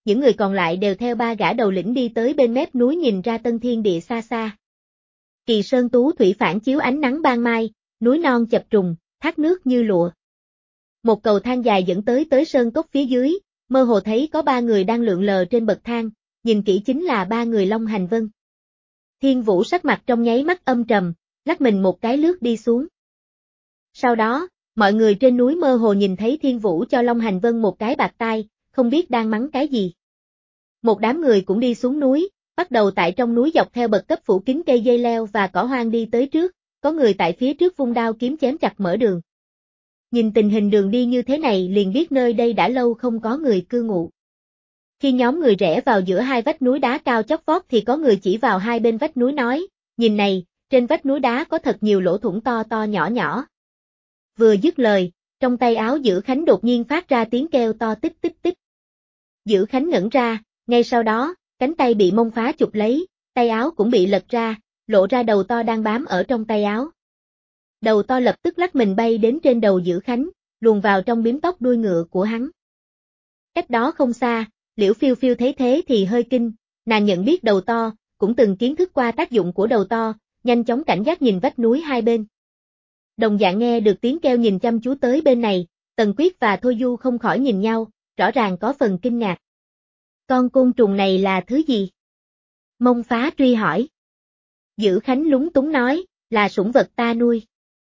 những người còn lại đều theo ba gã đầu lĩnh đi tới bên mép núi nhìn ra tân thiên địa xa xa. Kỳ sơn tú thủy phản chiếu ánh nắng ban mai, núi non chập trùng, thác nước như lụa. Một cầu thang dài dẫn tới sơn cốc phía dưới, mơ hồ thấy có ba người đang lượn lờ trên bậc thang, nhìn kỹ chính là ba người Long Hành Vân. Thiên Vũ sắc mặt trong nháy mắt âm trầm, lắc mình một cái lướt đi xuống. Sau đó, mọi người trên núi mơ hồ nhìn thấy Thiên Vũ cho Long Hành Vân một cái bạt tai, không biết đang mắng cái gì. Một đám người cũng đi xuống núi, bắt đầu tại trong núi dọc theo bậc cấp phủ kín cây dây leo và cỏ hoang đi tới trước, có người tại phía trước vung đao kiếm chém chặt mở đường. Nhìn tình hình đường đi như thế này liền biết nơi đây đã lâu không có người cư ngụ. Khi nhóm người rẽ vào giữa hai vách núi đá cao chót vót thì có người chỉ vào hai bên vách núi nói, nhìn này, trên vách núi đá có thật nhiều lỗ thủng to to nhỏ nhỏ. Vừa dứt lời, trong tay áo Dữ Khánh đột nhiên phát ra tiếng kêu to tích tích tích. Dữ Khánh ngẩn ra, ngay sau đó, cánh tay bị mông phá chụp lấy, tay áo cũng bị lật ra, lộ ra đầu to đang bám ở trong tay áo. Đầu to lập tức lắc mình bay đến trên đầu Dữ Khánh, luồn vào trong bím tóc đuôi ngựa của hắn. Cách đó không xa, Liễu Phiêu Phiêu thấy thế thì hơi kinh, nàng nhận biết đầu to, cũng từng kiến thức qua tác dụng của đầu to, nhanh chóng cảnh giác nhìn vách núi hai bên. Đồng dạng nghe được tiếng kêu nhìn chăm chú tới bên này, Tần Quyết và Thôi Du không khỏi nhìn nhau, rõ ràng có phần kinh ngạc. Con côn trùng này là thứ gì? Mông Phá truy hỏi. Dữ Khánh lúng túng nói, là sủng vật ta nuôi.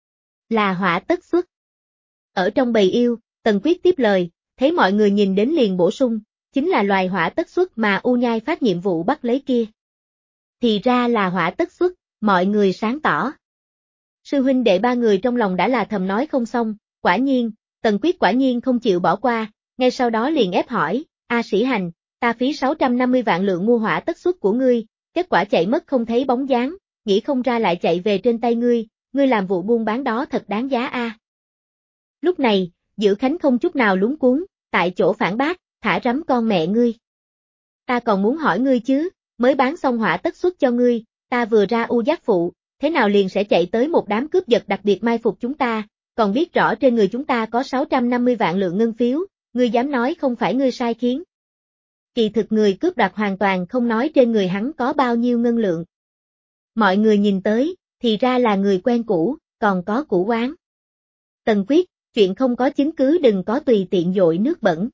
Là Hỏa Tất Xuất. Ở trong bầy yêu, Tần Quyết tiếp lời, thấy mọi người nhìn đến liền bổ sung, chính là loài Hỏa Tất Xuất mà U Nhai phát nhiệm vụ bắt lấy kia. Thì ra là Hỏa Tất Xuất, mọi người sáng tỏ. Sư huynh đệ ba người trong lòng đã là thầm nói không xong, quả nhiên, Tần Quyết quả nhiên không chịu bỏ qua, ngay sau đó liền ép hỏi, A Sĩ Hành, ta phí 650 vạn lượng mua Hỏa Tất Xuất của ngươi, kết quả chạy mất không thấy bóng dáng, nghĩ không ra lại chạy về trên tay ngươi làm vụ buôn bán đó thật đáng giá a. Lúc này, Dữ Khánh không chút nào lúng cuống, tại chỗ phản bác, thả rắm con mẹ ngươi. Ta còn muốn hỏi ngươi chứ, mới bán xong Hỏa Tất Xuất cho ngươi, ta vừa ra U Giác Phụ, thế nào liền sẽ chạy tới một đám cướp giật đặc biệt mai phục chúng ta, còn biết rõ trên người chúng ta có 650 vạn lượng ngân phiếu, ngươi dám nói không phải ngươi sai khiến. Kỳ thực người cướp đoạt hoàn toàn không nói trên người hắn có bao nhiêu ngân lượng. Mọi người nhìn tới, thì ra là người quen cũ, còn có cũ oán. Tần Quyết, chuyện không có chứng cứ đừng có tùy tiện dội nước bẩn.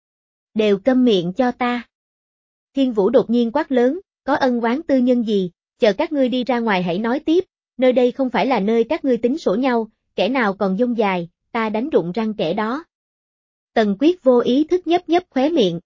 Đều câm miệng cho ta. Thiên Vũ đột nhiên quát lớn, có ân oán tư nhân gì, chờ các ngươi đi ra ngoài hãy nói tiếp, nơi đây không phải là nơi các ngươi tính sổ nhau, kẻ nào còn dông dài, ta đánh rụng răng kẻ đó. Tần Quyết vô ý thức nhấp nhấp khóe miệng.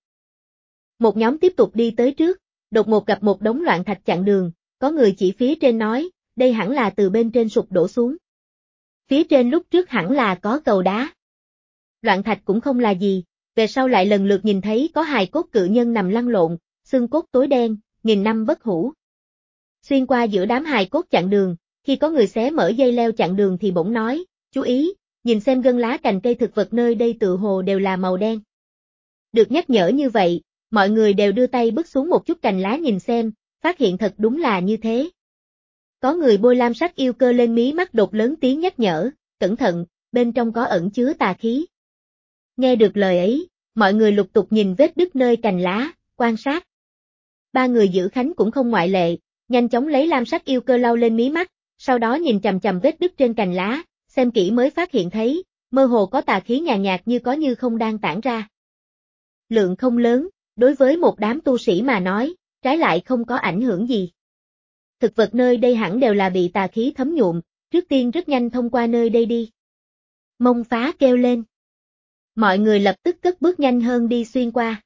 Một nhóm tiếp tục đi tới trước, đột ngột gặp một đống loạn thạch chặn đường, có người chỉ phía trên nói, đây hẳn là từ bên trên sụp đổ xuống. Phía trên lúc trước hẳn là có cầu đá. Loạn thạch cũng không là gì, về sau lại lần lượt nhìn thấy có hài cốt cự nhân nằm lăn lộn, xương cốt tối đen, nghìn năm bất hủ. Xuyên qua giữa đám hài cốt chặn đường, khi có người xé mở dây leo chặn đường thì bỗng nói, chú ý, nhìn xem gân lá cành cây thực vật nơi đây tự hồ đều là màu đen. Được nhắc nhở như vậy, mọi người đều đưa tay bước xuống một chút cành lá nhìn xem, phát hiện thật đúng là như thế. Có người bôi lam sắc yêu cơ lên mí mắt đột lớn tiếng nhắc nhở, cẩn thận, bên trong có ẩn chứa tà khí. Nghe được lời ấy, mọi người lục tục nhìn vết đứt nơi cành lá, quan sát. Ba người Dữ Khánh cũng không ngoại lệ, nhanh chóng lấy lam sắc yêu cơ lau lên mí mắt, sau đó nhìn chằm chằm vết đứt trên cành lá, xem kỹ mới phát hiện thấy, mơ hồ có tà khí nhàn nhạt như có như không đang tản ra. Lượng không lớn, đối với một đám tu sĩ mà nói, trái lại không có ảnh hưởng gì. Thực vật nơi đây hẳn đều là bị tà khí thấm nhuộm, trước tiên rất nhanh thông qua nơi đây đi. Mông Phá kêu lên. Mọi người lập tức cất bước nhanh hơn đi xuyên qua.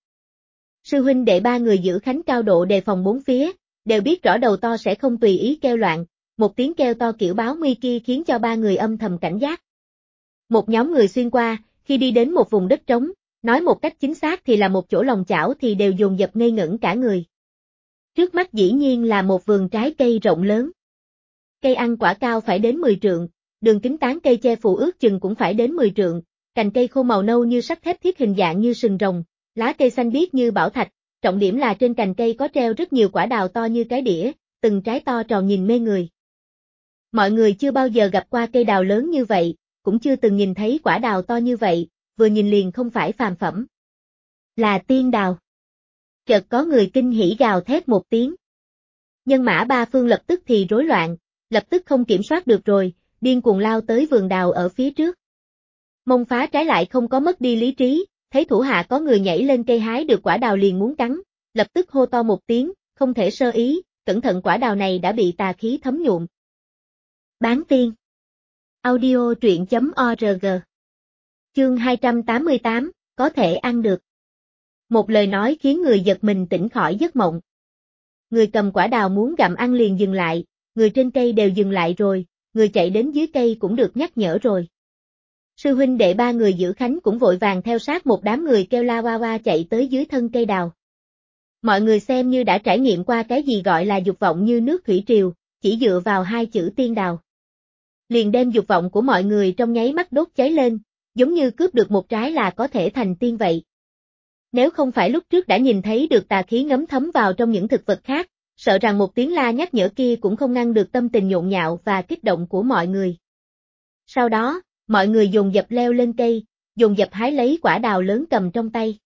Sư huynh đệ ba người Dữ Khánh cao độ đề phòng bốn phía, đều biết rõ đầu to sẽ không tùy ý kêu loạn, một tiếng kêu to kiểu báo nguy kia khiến cho ba người âm thầm cảnh giác. Một nhóm người xuyên qua, khi đi đến một vùng đất trống, nói một cách chính xác thì là một chỗ lòng chảo thì đều dồn dập ngây ngẩn cả người. Trước mắt dĩ nhiên là một vườn trái cây rộng lớn. Cây ăn quả cao phải đến 10 trượng, đường kính tán cây che phủ ước chừng cũng phải đến 10 trượng, cành cây khô màu nâu như sắt thép thiết hình dạng như sừng rồng, lá cây xanh biếc như bảo thạch, trọng điểm là trên cành cây có treo rất nhiều quả đào to như cái đĩa, từng trái to tròn nhìn mê người. Mọi người chưa bao giờ gặp qua cây đào lớn như vậy, cũng chưa từng nhìn thấy quả đào to như vậy, vừa nhìn liền không phải phàm phẩm. Là tiên đào. Chợt có người kinh hỉ gào thét một tiếng. Nhân mã ba phương lập tức thì rối loạn, lập tức không kiểm soát được rồi, điên cuồng lao tới vườn đào ở phía trước. Mông Phá trái lại không có mất đi lý trí, thấy thủ hạ có người nhảy lên cây hái được quả đào liền muốn cắn, lập tức hô to một tiếng, không thể sơ ý, cẩn thận quả đào này đã bị tà khí thấm nhuộm. Bán tiên. Audio truyện.org. Chương 288, có thể ăn được. Một lời nói khiến người giật mình tỉnh khỏi giấc mộng. Người cầm quả đào muốn gặm ăn liền dừng lại, người trên cây đều dừng lại rồi, người chạy đến dưới cây cũng được nhắc nhở rồi. Sư huynh đệ ba người giữ khánh cũng vội vàng theo sát một đám người kêu la oa oa chạy tới dưới thân cây đào. Mọi người xem như đã trải nghiệm qua cái gì gọi là dục vọng như nước thủy triều, chỉ dựa vào hai chữ tiên đào. Liền đem dục vọng của mọi người trong nháy mắt đốt cháy lên, giống như cướp được một trái là có thể thành tiên vậy. Nếu không phải lúc trước đã nhìn thấy được tà khí ngấm thấm vào trong những thực vật khác, sợ rằng một tiếng la nhắc nhở kia cũng không ngăn được tâm tình nhộn nhạo và kích động của mọi người. Sau đó, mọi người dồn dập leo lên cây, dồn dập hái lấy quả đào lớn cầm trong tay.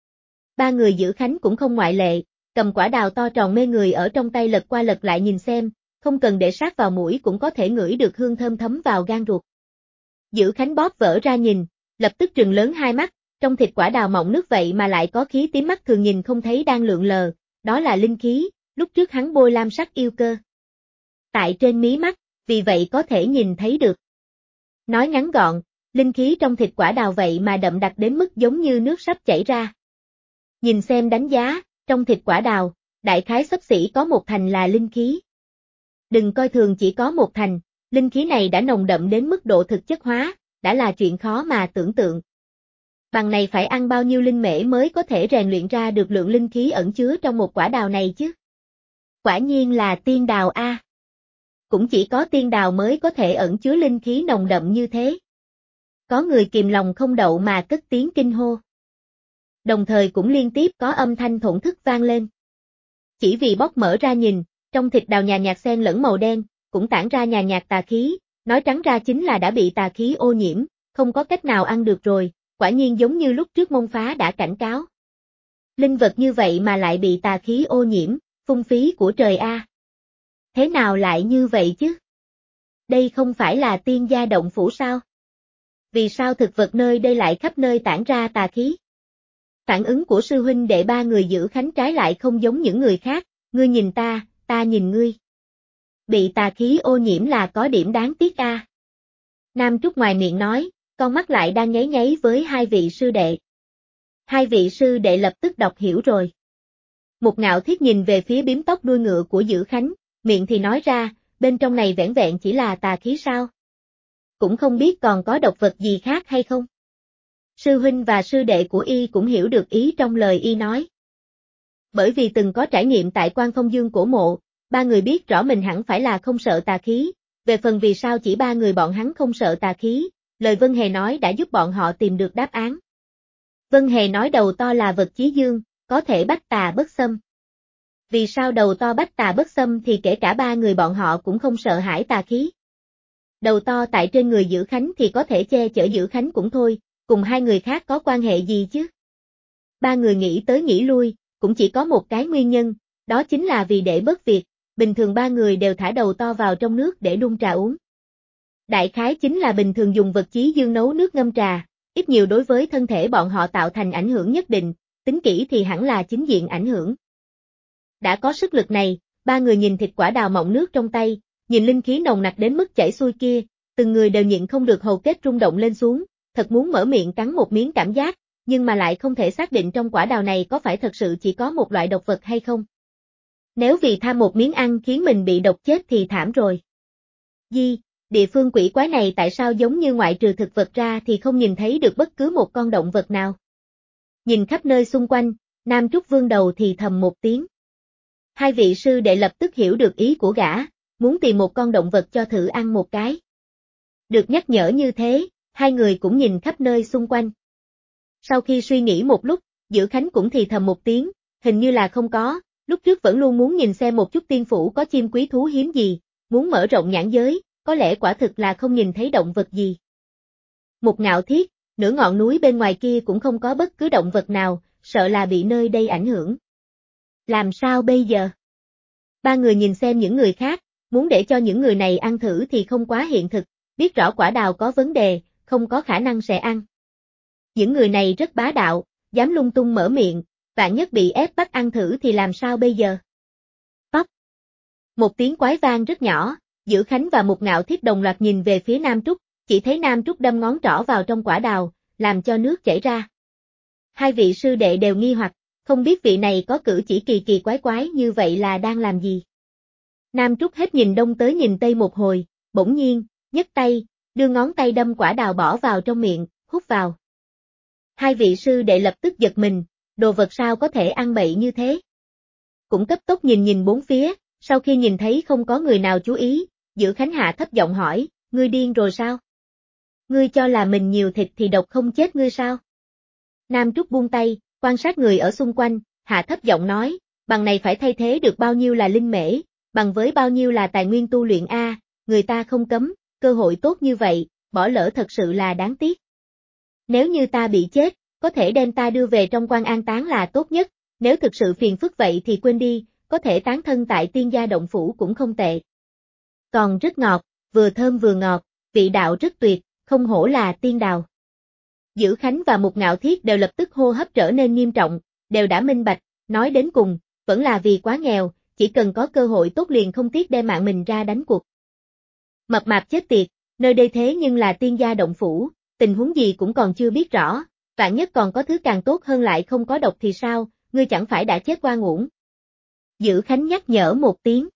Ba người giữ khánh cũng không ngoại lệ, cầm quả đào to tròn mê người ở trong tay lật qua lật lại nhìn xem, không cần để sát vào mũi cũng có thể ngửi được hương thơm thấm vào gan ruột. Giữ khánh bóp vỡ ra nhìn, lập tức trừng lớn hai mắt, trong thịt quả đào mọng nước vậy mà lại có khí tím mắt thường nhìn không thấy đang lượn lờ, đó là linh khí, lúc trước hắn bôi lam sắc yêu cơ. Tại trên mí mắt, vì vậy có thể nhìn thấy được. Nói ngắn gọn, linh khí trong thịt quả đào vậy mà đậm đặc đến mức giống như nước sắp chảy ra. Nhìn xem đánh giá, trong thịt quả đào, đại khái xấp xỉ có một thành là linh khí. Đừng coi thường chỉ có một thành, linh khí này đã nồng đậm đến mức độ thực chất hóa, đã là chuyện khó mà tưởng tượng. Bằng này phải ăn bao nhiêu linh mễ mới có thể rèn luyện ra được lượng linh khí ẩn chứa trong một quả đào này chứ? Quả nhiên là tiên đào a. Cũng chỉ có tiên đào mới có thể ẩn chứa linh khí nồng đậm như thế. Có người kìm lòng không đậu mà cất tiếng kinh hô. Đồng thời cũng liên tiếp có âm thanh thổn thức vang lên. Chỉ vì bóc mở ra nhìn, trong thịt đào nhàn nhạt xen lẫn màu đen, cũng tản ra nhàn nhạt tà khí, nói trắng ra chính là đã bị tà khí ô nhiễm, không có cách nào ăn được rồi, quả nhiên giống như lúc trước Mông Phá đã cảnh cáo. Linh vật như vậy mà lại bị tà khí ô nhiễm, phung phí của trời a. Thế nào lại như vậy chứ? Đây không phải là tiên gia động phủ sao? Vì sao thực vật nơi đây lại khắp nơi tản ra tà khí? Phản ứng của sư huynh đệ ba người giữ khánh trái lại không giống những người khác, ngươi nhìn ta nhìn ngươi. Bị tà khí ô nhiễm là có điểm đáng tiếc a. Nam Trúc ngoài miệng nói, con mắt lại đang nháy nháy với hai vị sư đệ. Hai vị sư đệ lập tức đọc hiểu rồi. Một Ngạo Thiết nhìn về phía bím tóc đuôi ngựa của Dữ Khánh, miệng thì nói ra, bên trong này vẻn vẹn chỉ là tà khí sao? Cũng không biết còn có độc vật gì khác hay không? Sư huynh và sư đệ của y cũng hiểu được ý trong lời y nói. Bởi vì từng có trải nghiệm tại Quan Phong Dương cổ mộ, ba người biết rõ mình hẳn phải là không sợ tà khí, về phần vì sao chỉ ba người bọn hắn không sợ tà khí, lời Vân Hề nói đã giúp bọn họ tìm được đáp án. Vân Hề nói đầu to là vật chí dương, có thể bách tà bất xâm. Vì sao đầu to bách tà bất xâm thì kể cả ba người bọn họ cũng không sợ hãi tà khí. Đầu to tại trên người Dữ Khánh thì có thể che chở Dữ Khánh cũng thôi, cùng hai người khác có quan hệ gì chứ? Ba người nghĩ tới nghĩ lui, cũng chỉ có một cái nguyên nhân, đó chính là vì để bớt việc, bình thường ba người đều thả đầu to vào trong nước để đun trà uống. Đại khái chính là bình thường dùng vật chí dương nấu nước ngâm trà, ít nhiều đối với thân thể bọn họ tạo thành ảnh hưởng nhất định, tính kỹ thì hẳn là chính diện ảnh hưởng. Đã có sức lực này, ba người nhìn thịt quả đào mọng nước trong tay, nhìn linh khí nồng nặc đến mức chảy xuôi kia, từng người đều nhịn không được hầu kết rung động lên xuống, thật muốn mở miệng cắn một miếng cảm giác, nhưng mà lại không thể xác định trong quả đào này có phải thật sự chỉ có một loại độc vật hay không. Nếu vì tham một miếng ăn khiến mình bị độc chết thì thảm rồi. Địa phương quỷ quái này tại sao giống như ngoại trừ thực vật ra thì không nhìn thấy được bất cứ một con động vật nào. Nhìn khắp nơi xung quanh, Nam Trúc vương đầu thì thầm một tiếng. Hai vị sư đệ lập tức hiểu được ý của gã, muốn tìm một con động vật cho thử ăn một cái. Được nhắc nhở như thế, hai người cũng nhìn khắp nơi xung quanh. Sau khi suy nghĩ một lúc, Dữ Khánh cũng thì thầm một tiếng, hình như là không có, lúc trước vẫn luôn muốn nhìn xem một chút tiên phủ có chim quý thú hiếm gì, muốn mở rộng nhãn giới, có lẽ quả thực là không nhìn thấy động vật gì. Một Ngạo Thiết, nửa ngọn núi bên ngoài kia cũng không có bất cứ động vật nào, sợ là bị nơi đây ảnh hưởng. Làm sao bây giờ? Ba người nhìn xem những người khác, muốn để cho những người này ăn thử thì không quá hiện thực, biết rõ quả đào có vấn đề, không có khả năng sẽ ăn. Những người này rất bá đạo, dám lung tung mở miệng, vạn nhất bị ép bắt ăn thử thì làm sao bây giờ? Phóc. Một tiếng quái vang rất nhỏ, Dữ Khánh và Mục Ngạo Thiết đồng loạt nhìn về phía Nam Trúc, chỉ thấy Nam Trúc đâm ngón trỏ vào trong quả đào, làm cho nước chảy ra. Hai vị sư đệ đều nghi hoặc, không biết vị này có cử chỉ kỳ kỳ quái quái như vậy là đang làm gì. Nam Trúc hết nhìn đông tới nhìn tây một hồi, bỗng nhiên, nhấc tay, đưa ngón tay đâm quả đào bỏ vào trong miệng, hút vào. Hai vị sư đệ lập tức giật mình, đồ vật sao có thể ăn bậy như thế. Cũng cấp tốc nhìn bốn phía, sau khi nhìn thấy không có người nào chú ý, Dữ Khánh hạ thấp giọng hỏi, ngươi điên rồi sao? Ngươi cho là mình nhiều thịt thì độc không chết ngươi sao? Nam Trúc buông tay, quan sát người ở xung quanh, hạ thấp giọng nói, bằng này phải thay thế được bao nhiêu là linh mễ, bằng với bao nhiêu là tài nguyên tu luyện a, người ta không cấm, cơ hội tốt như vậy, bỏ lỡ thật sự là đáng tiếc. Nếu như ta bị chết, có thể đem ta đưa về trong quan an táng là tốt nhất, nếu thực sự phiền phức vậy thì quên đi, có thể tán thân tại Tiên Gia Động Phủ cũng không tệ. Còn rất ngọt, vừa thơm vừa ngọt, vị đạo rất tuyệt, không hổ là tiên đào. Dữ Khánh và Mục Ngạo Thiết đều lập tức hô hấp trở nên nghiêm trọng, đều đã minh bạch, nói đến cùng, vẫn là vì quá nghèo, chỉ cần có cơ hội tốt liền không tiếc đem mạng mình ra đánh cuộc. Mập mạp chết tiệt, nơi đây thế nhưng là Tiên Gia Động Phủ, tình huống gì cũng còn chưa biết rõ, vạn nhất còn có thứ càng tốt hơn lại không có độc thì sao, ngươi chẳng phải đã chết oan uổng. Dữ Khánh nhắc nhở một tiếng.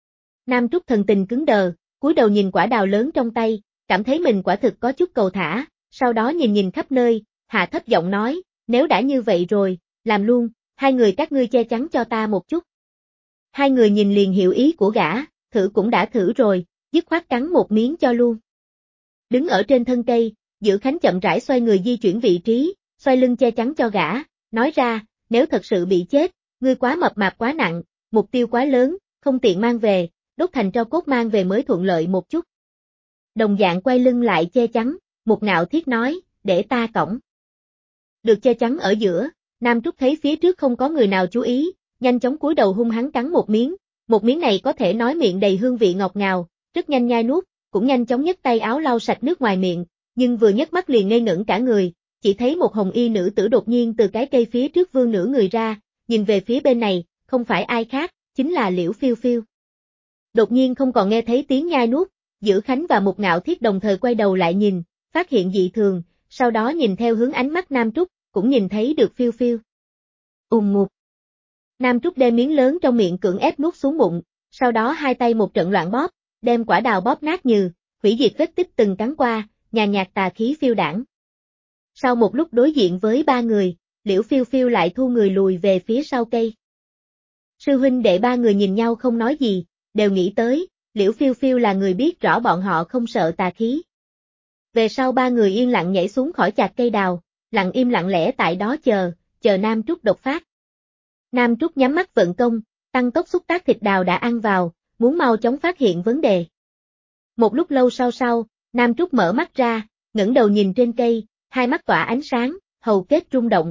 Nam Trúc thần tình cứng đờ, cúi đầu nhìn quả đào lớn trong tay, cảm thấy mình quả thực có chút cầu thả, sau đó nhìn khắp nơi, hạ thấp giọng nói, nếu đã như vậy rồi, làm luôn, hai người các ngươi che chắn cho ta một chút. Hai người nhìn liền hiểu ý của gã, thử cũng đã thử rồi, dứt khoát cắn một miếng cho luôn. Đứng ở trên thân cây, Dữ Khánh chậm rãi xoay người di chuyển vị trí, xoay lưng che chắn cho gã, nói ra, nếu thật sự bị chết, ngươi quá mập mạp quá nặng, mục tiêu quá lớn, không tiện mang về, đốt thành tro cốt mang về mới thuận lợi một chút. Đồng dạng quay lưng lại che chắn, Mục Ngạo Thiết nói, để ta cõng. Được che chắn ở giữa, Nam Trúc thấy phía trước không có người nào chú ý, nhanh chóng cúi đầu hung hăng cắn một miếng này có thể nói miệng đầy hương vị ngọt ngào, rất nhanh nhai nuốt, cũng nhanh chóng nhấc tay áo lau sạch nước ngoài miệng, nhưng vừa nhấc mắt liền ngây ngẩn cả người, chỉ thấy một hồng y nữ tử đột nhiên từ cái cây phía trước vươn nửa người ra, nhìn về phía bên này, không phải ai khác, chính là Liễu Phiêu Phiêu. Đột nhiên không còn nghe thấy tiếng nhai nuốt, Dữ Khánh và Mục Ngạo Thiết đồng thời quay đầu lại nhìn, phát hiện dị thường, sau đó nhìn theo hướng ánh mắt Nam Trúc, cũng nhìn thấy được Phiêu Phiêu. Một. Nam Trúc đem miếng lớn trong miệng cưỡng ép nuốt xuống bụng, sau đó hai tay một trận loạn bóp, đem quả đào bóp nát như, hủy diệt vết tích từng cắn qua, nhàn nhạt tà khí phiêu đảng. Sau một lúc đối diện với ba người, Liễu Phiêu Phiêu lại thu người lùi về phía sau cây. Sư huynh đệ ba người nhìn nhau không nói gì, đều nghĩ tới, Liễu Phiêu Phiêu là người biết rõ bọn họ không sợ tà khí. Về sau ba người yên lặng nhảy xuống khỏi chạc cây đào, lặng im lặng lẽ tại đó chờ Nam Trúc đột phát. Nam Trúc nhắm mắt vận công, tăng tốc xúc tác thịt đào đã ăn vào, muốn mau chóng phát hiện vấn đề. Một lúc lâu sau, Nam Trúc mở mắt ra, ngẩng đầu nhìn trên cây, hai mắt tỏa ánh sáng, hầu kết rung động.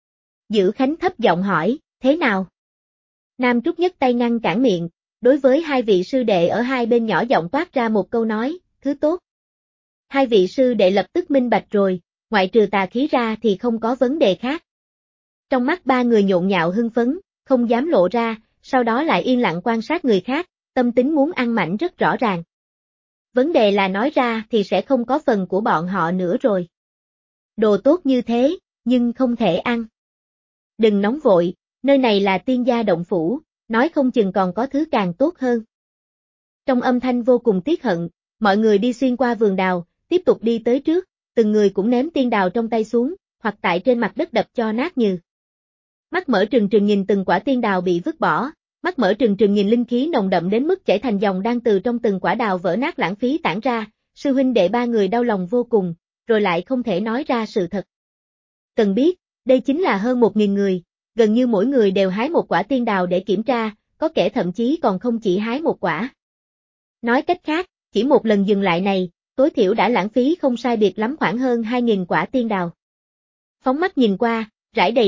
Dữ Khánh thấp giọng hỏi, thế nào? Nam Trúc nhấc tay ngăn cản miệng, đối với hai vị sư đệ ở hai bên nhỏ giọng toát ra một câu nói, thứ tốt. Hai vị sư đệ lập tức minh bạch rồi, ngoại trừ tà khí ra thì không có vấn đề khác. Trong mắt ba người nhộn nhạo hưng phấn, không dám lộ ra, sau đó lại yên lặng quan sát người khác, tâm tính muốn ăn mảnh rất rõ ràng. Vấn đề là nói ra thì sẽ không có phần của bọn họ nữa rồi. Đồ tốt như thế, nhưng không thể ăn. Đừng nóng vội, nơi này là Tiên Gia Động Phủ, nói không chừng còn có thứ càng tốt hơn. Trong âm thanh vô cùng tiếc hận, mọi người đi xuyên qua vườn đào, tiếp tục đi tới trước, từng người cũng ném tiên đào trong tay xuống, hoặc tại trên mặt đất đập cho nát như. Mắt mở trừng trừng nhìn từng quả tiên đào bị vứt bỏ, mắt mở trừng trừng nhìn linh khí nồng đậm đến mức chảy thành dòng đang từ trong từng quả đào vỡ nát lãng phí tản ra, sư huynh đệ ba người đau lòng vô cùng, rồi lại không thể nói ra sự thật. Cần biết, đây chính là hơn 1.000 người, gần như mỗi người đều hái một quả tiên đào để kiểm tra, có kẻ thậm chí còn không chỉ hái một quả. Nói cách khác, chỉ một lần dừng lại này, tối thiểu đã lãng phí không sai biệt lắm khoảng hơn 2.000 quả tiên đào. Phóng mắt nhìn qua, rải đầy đất,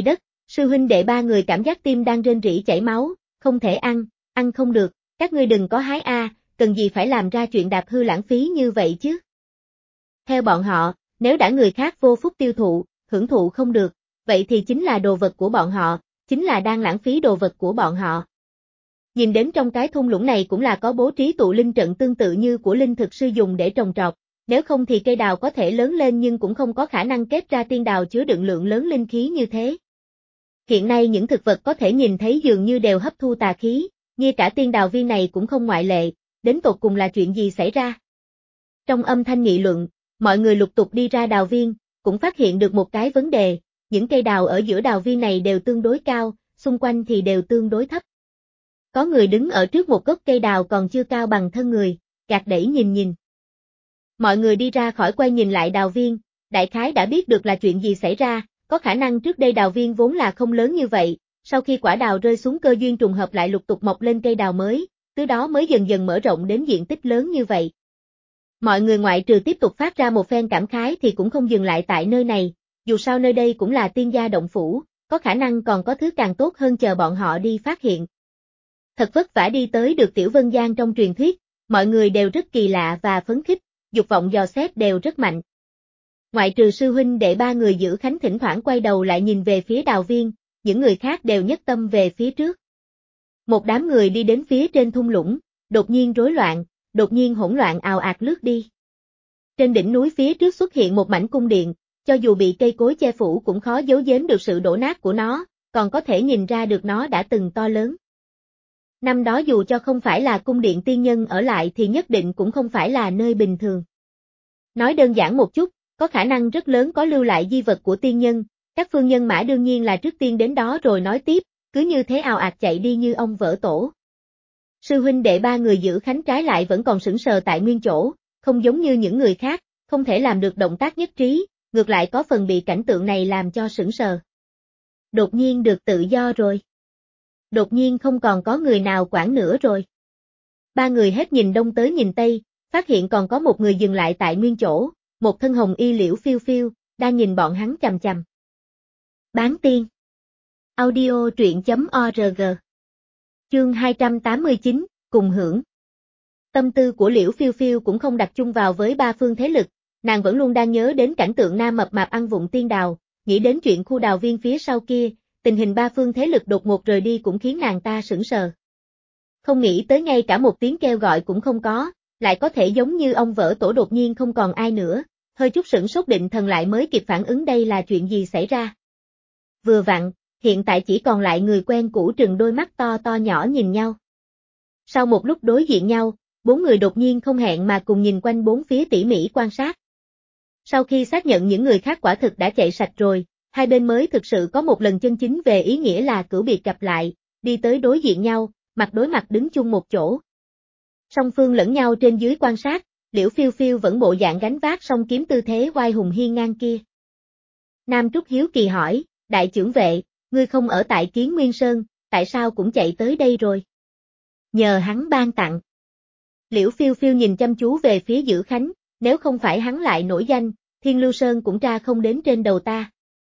Sư huynh đệ ba người cảm giác tim đang rên rỉ chảy máu, không thể ăn không được, các ngươi đừng có hái cần gì phải làm ra chuyện đạp hư lãng phí như vậy chứ. Theo bọn họ, nếu đã người khác vô phúc tiêu thụ, hưởng thụ không được, vậy thì chính là đồ vật của bọn họ, chính là đang lãng phí đồ vật của bọn họ. Nhìn đến trong cái thung lũng này cũng là có bố trí tụ linh trận tương tự như của linh thực sư dùng để trồng trọt, nếu không thì cây đào có thể lớn lên nhưng cũng không có khả năng kết ra tiên đào chứa đựng lượng lớn linh khí như thế. Hiện nay những thực vật có thể nhìn thấy dường như đều hấp thu tà khí, ngay cả tiên đào viên này cũng không ngoại lệ, đến tột cùng là chuyện gì xảy ra? Trong âm thanh nghị luận, mọi người lục tục đi ra đào viên, cũng phát hiện được một cái vấn đề, những cây đào ở giữa đào viên này đều tương đối cao, xung quanh thì đều tương đối thấp. Có người đứng ở trước một gốc cây đào còn chưa cao bằng thân người, gạt đẩy nhìn. Mọi người đi ra khỏi quay nhìn lại đào viên, đại khái đã biết được là chuyện gì xảy ra, có khả năng trước đây đào viên vốn là không lớn như vậy, sau khi quả đào rơi xuống cơ duyên trùng hợp lại lục tục mọc lên cây đào mới, từ đó mới dần dần mở rộng đến diện tích lớn như vậy. Mọi người ngoại trừ tiếp tục phát ra một phen cảm khái thì cũng không dừng lại tại nơi này, dù sao nơi đây cũng là tiên gia động phủ, có khả năng còn có thứ càng tốt hơn chờ bọn họ đi phát hiện. Thật vất vả đi tới được Tiểu Vân Giang trong truyền thuyết, mọi người đều rất kỳ lạ và phấn khích, dục vọng dò xét đều rất mạnh. Ngoại trừ sư huynh đệ ba người giữ khánh thỉnh thoảng quay đầu lại nhìn về phía đào viên, những người khác đều nhất tâm về phía trước. Một đám người đi đến phía trên thung lũng, đột nhiên rối loạn, đột nhiên hỗn loạn ào ạt lướt đi. Trên đỉnh núi phía trước xuất hiện một mảnh cung điện, cho dù bị cây cối che phủ cũng khó giấu giếm được sự đổ nát của nó, còn có thể nhìn ra được nó đã từng to lớn. Năm đó dù cho không phải là cung điện tiên nhân ở lại thì nhất định cũng không phải là nơi bình thường. Nói đơn giản một chút, có khả năng rất lớn có lưu lại di vật của tiên nhân, các phương nhân mã đương nhiên là trước tiên đến đó rồi nói tiếp, cứ như thế ào ạt chạy đi như ông vỡ tổ. Sư huynh đệ ba người giữ khánh trái lại vẫn còn sững sờ tại nguyên chỗ, không giống như những người khác, không thể làm được động tác nhất trí, ngược lại có phần bị cảnh tượng này làm cho sững sờ. Đột nhiên được tự do rồi. Đột nhiên không còn có người nào quản nữa rồi. Ba người hết nhìn đông tới nhìn tây, phát hiện còn có một người dừng lại tại nguyên chỗ, một thân hồng y liễu phiêu phiêu, đang nhìn bọn hắn chằm chằm. Bán tiên. Audio truyện.org. Chương 289, cùng hưởng. Tâm tư của Liễu Phiêu Phiêu cũng không đặt chung vào với ba phương thế lực, nàng vẫn luôn đang nhớ đến cảnh tượng nam mập mạp ăn vụng tiên đào, nghĩ đến chuyện khu đào viên phía sau kia, tình hình ba phương thế lực đột ngột rời đi cũng khiến nàng ta sững sờ. Không nghĩ tới ngay cả một tiếng kêu gọi cũng không có, lại có thể giống như ông vỡ tổ đột nhiên không còn ai nữa, hơi chút sửng sốt định thần lại mới kịp phản ứng đây là chuyện gì xảy ra. Vừa vặn, hiện tại chỉ còn lại người quen cũ trừng đôi mắt to to nhỏ nhìn nhau. Sau một lúc đối diện nhau, bốn người đột nhiên không hẹn mà cùng nhìn quanh bốn phía tỉ mỉ quan sát. Sau khi xác nhận những người khác quả thực đã chạy sạch rồi, hai bên mới thực sự có một lần chân chính về ý nghĩa là cửu biệt gặp lại, đi tới đối diện nhau, mặt đối mặt đứng chung một chỗ. Song phương lẫn nhau trên dưới quan sát, Liễu Phiêu Phiêu vẫn bộ dạng gánh vác song kiếm tư thế oai hùng hiên ngang kia. Nam Trúc hiếu kỳ hỏi, đại trưởng vệ, ngươi không ở tại Kiến Nguyên Sơn, tại sao cũng chạy tới đây rồi? Nhờ hắn ban tặng. Liễu Phiêu Phiêu nhìn chăm chú về phía Dữ Khánh, nếu không phải hắn lại nổi danh, Thiên Lưu Sơn cũng tra không đến trên đầu ta.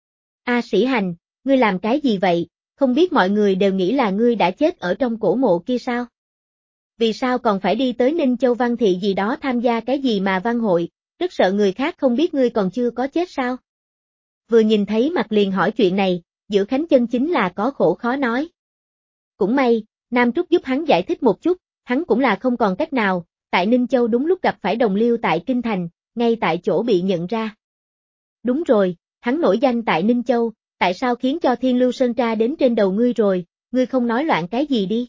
A Sĩ Hành, ngươi làm cái gì vậy, không biết mọi người đều nghĩ là ngươi đã chết ở trong cổ mộ kia sao? Vì sao còn phải đi tới Ninh Châu Văn Thị gì đó tham gia cái gì mà văn hội, rất sợ người khác không biết ngươi còn chưa có chết sao? Vừa nhìn thấy mặt liền hỏi chuyện này, Dữ Khánh chân chính là có khổ khó nói. Cũng may, Nam Trúc giúp hắn giải thích một chút, hắn cũng là không còn cách nào, tại Ninh Châu đúng lúc gặp phải đồng liêu tại Kinh Thành, ngay tại chỗ bị nhận ra. Đúng rồi, hắn nổi danh tại Ninh Châu, tại sao khiến cho Thiên Lưu Sơn tra đến trên đầu ngươi rồi, ngươi không nói loạn cái gì đi.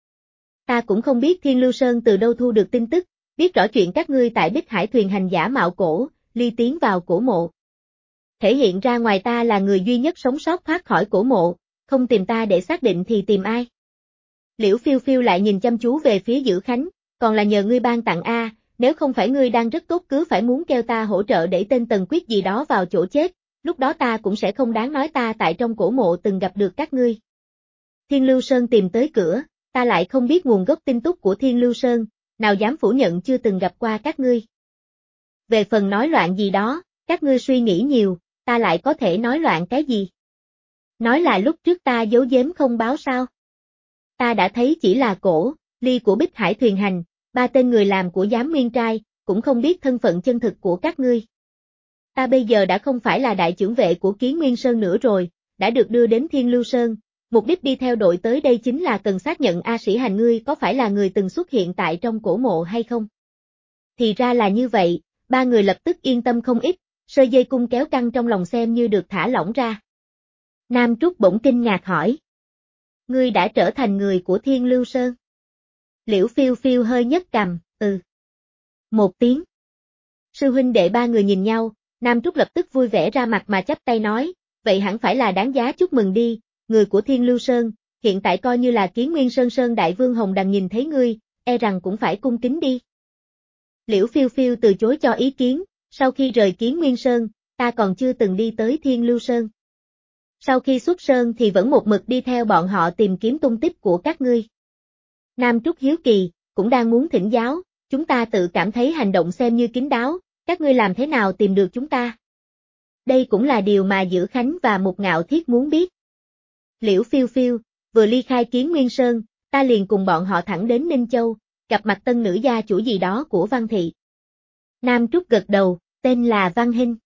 Ta cũng không biết Thiên Lưu Sơn từ đâu thu được tin tức, biết rõ chuyện các ngươi tại Bích Hải thuyền hành giả mạo cổ, ly tiến vào cổ mộ. Thể hiện ra ngoài ta là người duy nhất sống sót thoát khỏi cổ mộ, không tìm ta để xác định thì tìm ai. Liễu Phiêu Phiêu lại nhìn chăm chú về phía Dữ Khánh, còn là nhờ ngươi ban tặng a, nếu không phải ngươi đang rất tốt cứ phải muốn kêu ta hỗ trợ để tên Tần Quyết gì đó vào chỗ chết, lúc đó ta cũng sẽ không đáng nói ta tại trong cổ mộ từng gặp được các ngươi. Thiên Lưu Sơn tìm tới cửa, ta lại không biết nguồn gốc tin tức của Thiên Lưu Sơn, nào dám phủ nhận chưa từng gặp qua các ngươi. Về phần nói loạn gì đó, các ngươi suy nghĩ nhiều, ta lại có thể nói loạn cái gì? Nói là lúc trước ta giấu giếm không báo sao? Ta đã thấy chỉ là cổ, ly của Bích Hải thuyền hành, ba tên người làm của giám nguyên trai, cũng không biết thân phận chân thực của các ngươi. Ta bây giờ đã không phải là đại chưởng vệ của Kiến Nguyên Sơn nữa rồi, đã được đưa đến Thiên Lưu Sơn, mục đích đi theo đội tới đây chính là cần xác nhận A Sĩ Hành ngươi có phải là người từng xuất hiện tại trong cổ mộ hay không. Thì ra là như vậy, ba người lập tức yên tâm không ít, sợi dây cung kéo căng trong lòng xem như được thả lỏng ra. Nam Trúc bỗng kinh ngạc hỏi. Ngươi đã trở thành người của Thiên Lưu Sơn. Liễu Phiêu Phiêu hơi nhấc cằm, một tiếng. Sư huynh đệ ba người nhìn nhau, Nam Trúc lập tức vui vẻ ra mặt mà chắp tay nói, vậy hẳn phải là đáng giá chúc mừng đi, người của Thiên Lưu Sơn, hiện tại coi như là Kiến Nguyên Sơn Sơn Đại Vương Hồng Đằng nhìn thấy ngươi, e rằng cũng phải cung kính đi. Liễu Phiêu Phiêu từ chối cho ý kiến, sau khi rời Kiến Nguyên Sơn, ta còn chưa từng đi tới Thiên Lưu Sơn. Sau khi xuất sơn thì vẫn một mực đi theo bọn họ tìm kiếm tung tích của các ngươi. Nam Trúc hiếu kỳ, cũng đang muốn thỉnh giáo, chúng ta tự cảm thấy hành động xem như kín đáo, các ngươi làm thế nào tìm được chúng ta? Đây cũng là điều mà Dữ Khánh và Mục Ngạo Thiết muốn biết. Liễu Phiêu Phiêu, vừa ly khai Kiến Nguyên Sơn, ta liền cùng bọn họ thẳng đến Ninh Châu, gặp mặt tân nữ gia chủ gì đó của Văn Thị. Nam Trúc gật đầu, tên là Văn Hinh.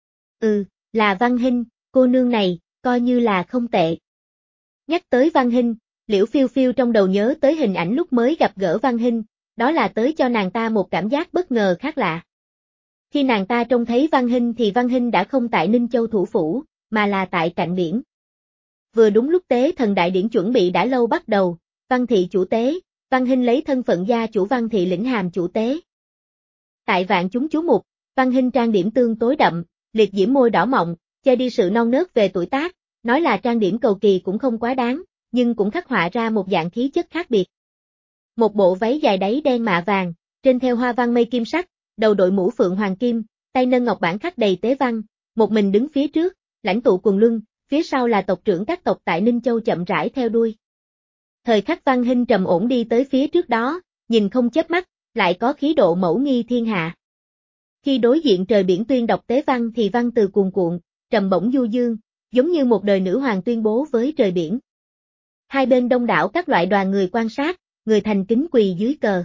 Là Văn Hinh, cô nương này, coi như là không tệ. Nhắc tới Văn Hinh, Liễu Phiêu Phiêu trong đầu nhớ tới hình ảnh lúc mới gặp gỡ Văn Hinh, đó là tới cho nàng ta một cảm giác bất ngờ khác lạ. Khi nàng ta trông thấy Văn Hinh thì Văn Hinh đã không tại Ninh Châu thủ phủ, mà là tại cạnh biển. Vừa đúng lúc tế thần đại điển chuẩn bị đã lâu bắt đầu, Văn Thị chủ tế, Văn Hinh lấy thân phận gia chủ Văn Thị lĩnh hàm chủ tế. Tại vạn chúng chú mục, Văn Hinh trang điểm tương tối đậm, liệt diễm môi đỏ mọng, che đi sự non nớt về tuổi tác, nói là trang điểm cầu kỳ cũng không quá đáng, nhưng cũng khắc họa ra một dạng khí chất khác biệt. Một bộ váy dài đáy đen mạ vàng, trên theo hoa văn mây kim sắc, đầu đội mũ phượng hoàng kim, tay nâng ngọc bản khắc đầy tế văn, một mình đứng phía trước, lãnh tụ quần luân, phía sau là tộc trưởng các tộc tại Ninh Châu chậm rãi theo đuôi. Thời khắc Văn Hinh trầm ổn đi tới phía trước đó, nhìn không chớp mắt, lại có khí độ mẫu nghi thiên hạ. Khi đối diện trời biển tuyên đọc tế văn thì văn từ cuồn cuộn, trầm bổng du dương, giống như một đời nữ hoàng tuyên bố với trời biển. Hai bên đông đảo các loại đoàn người quan sát, người thành kính quỳ dưới cờ.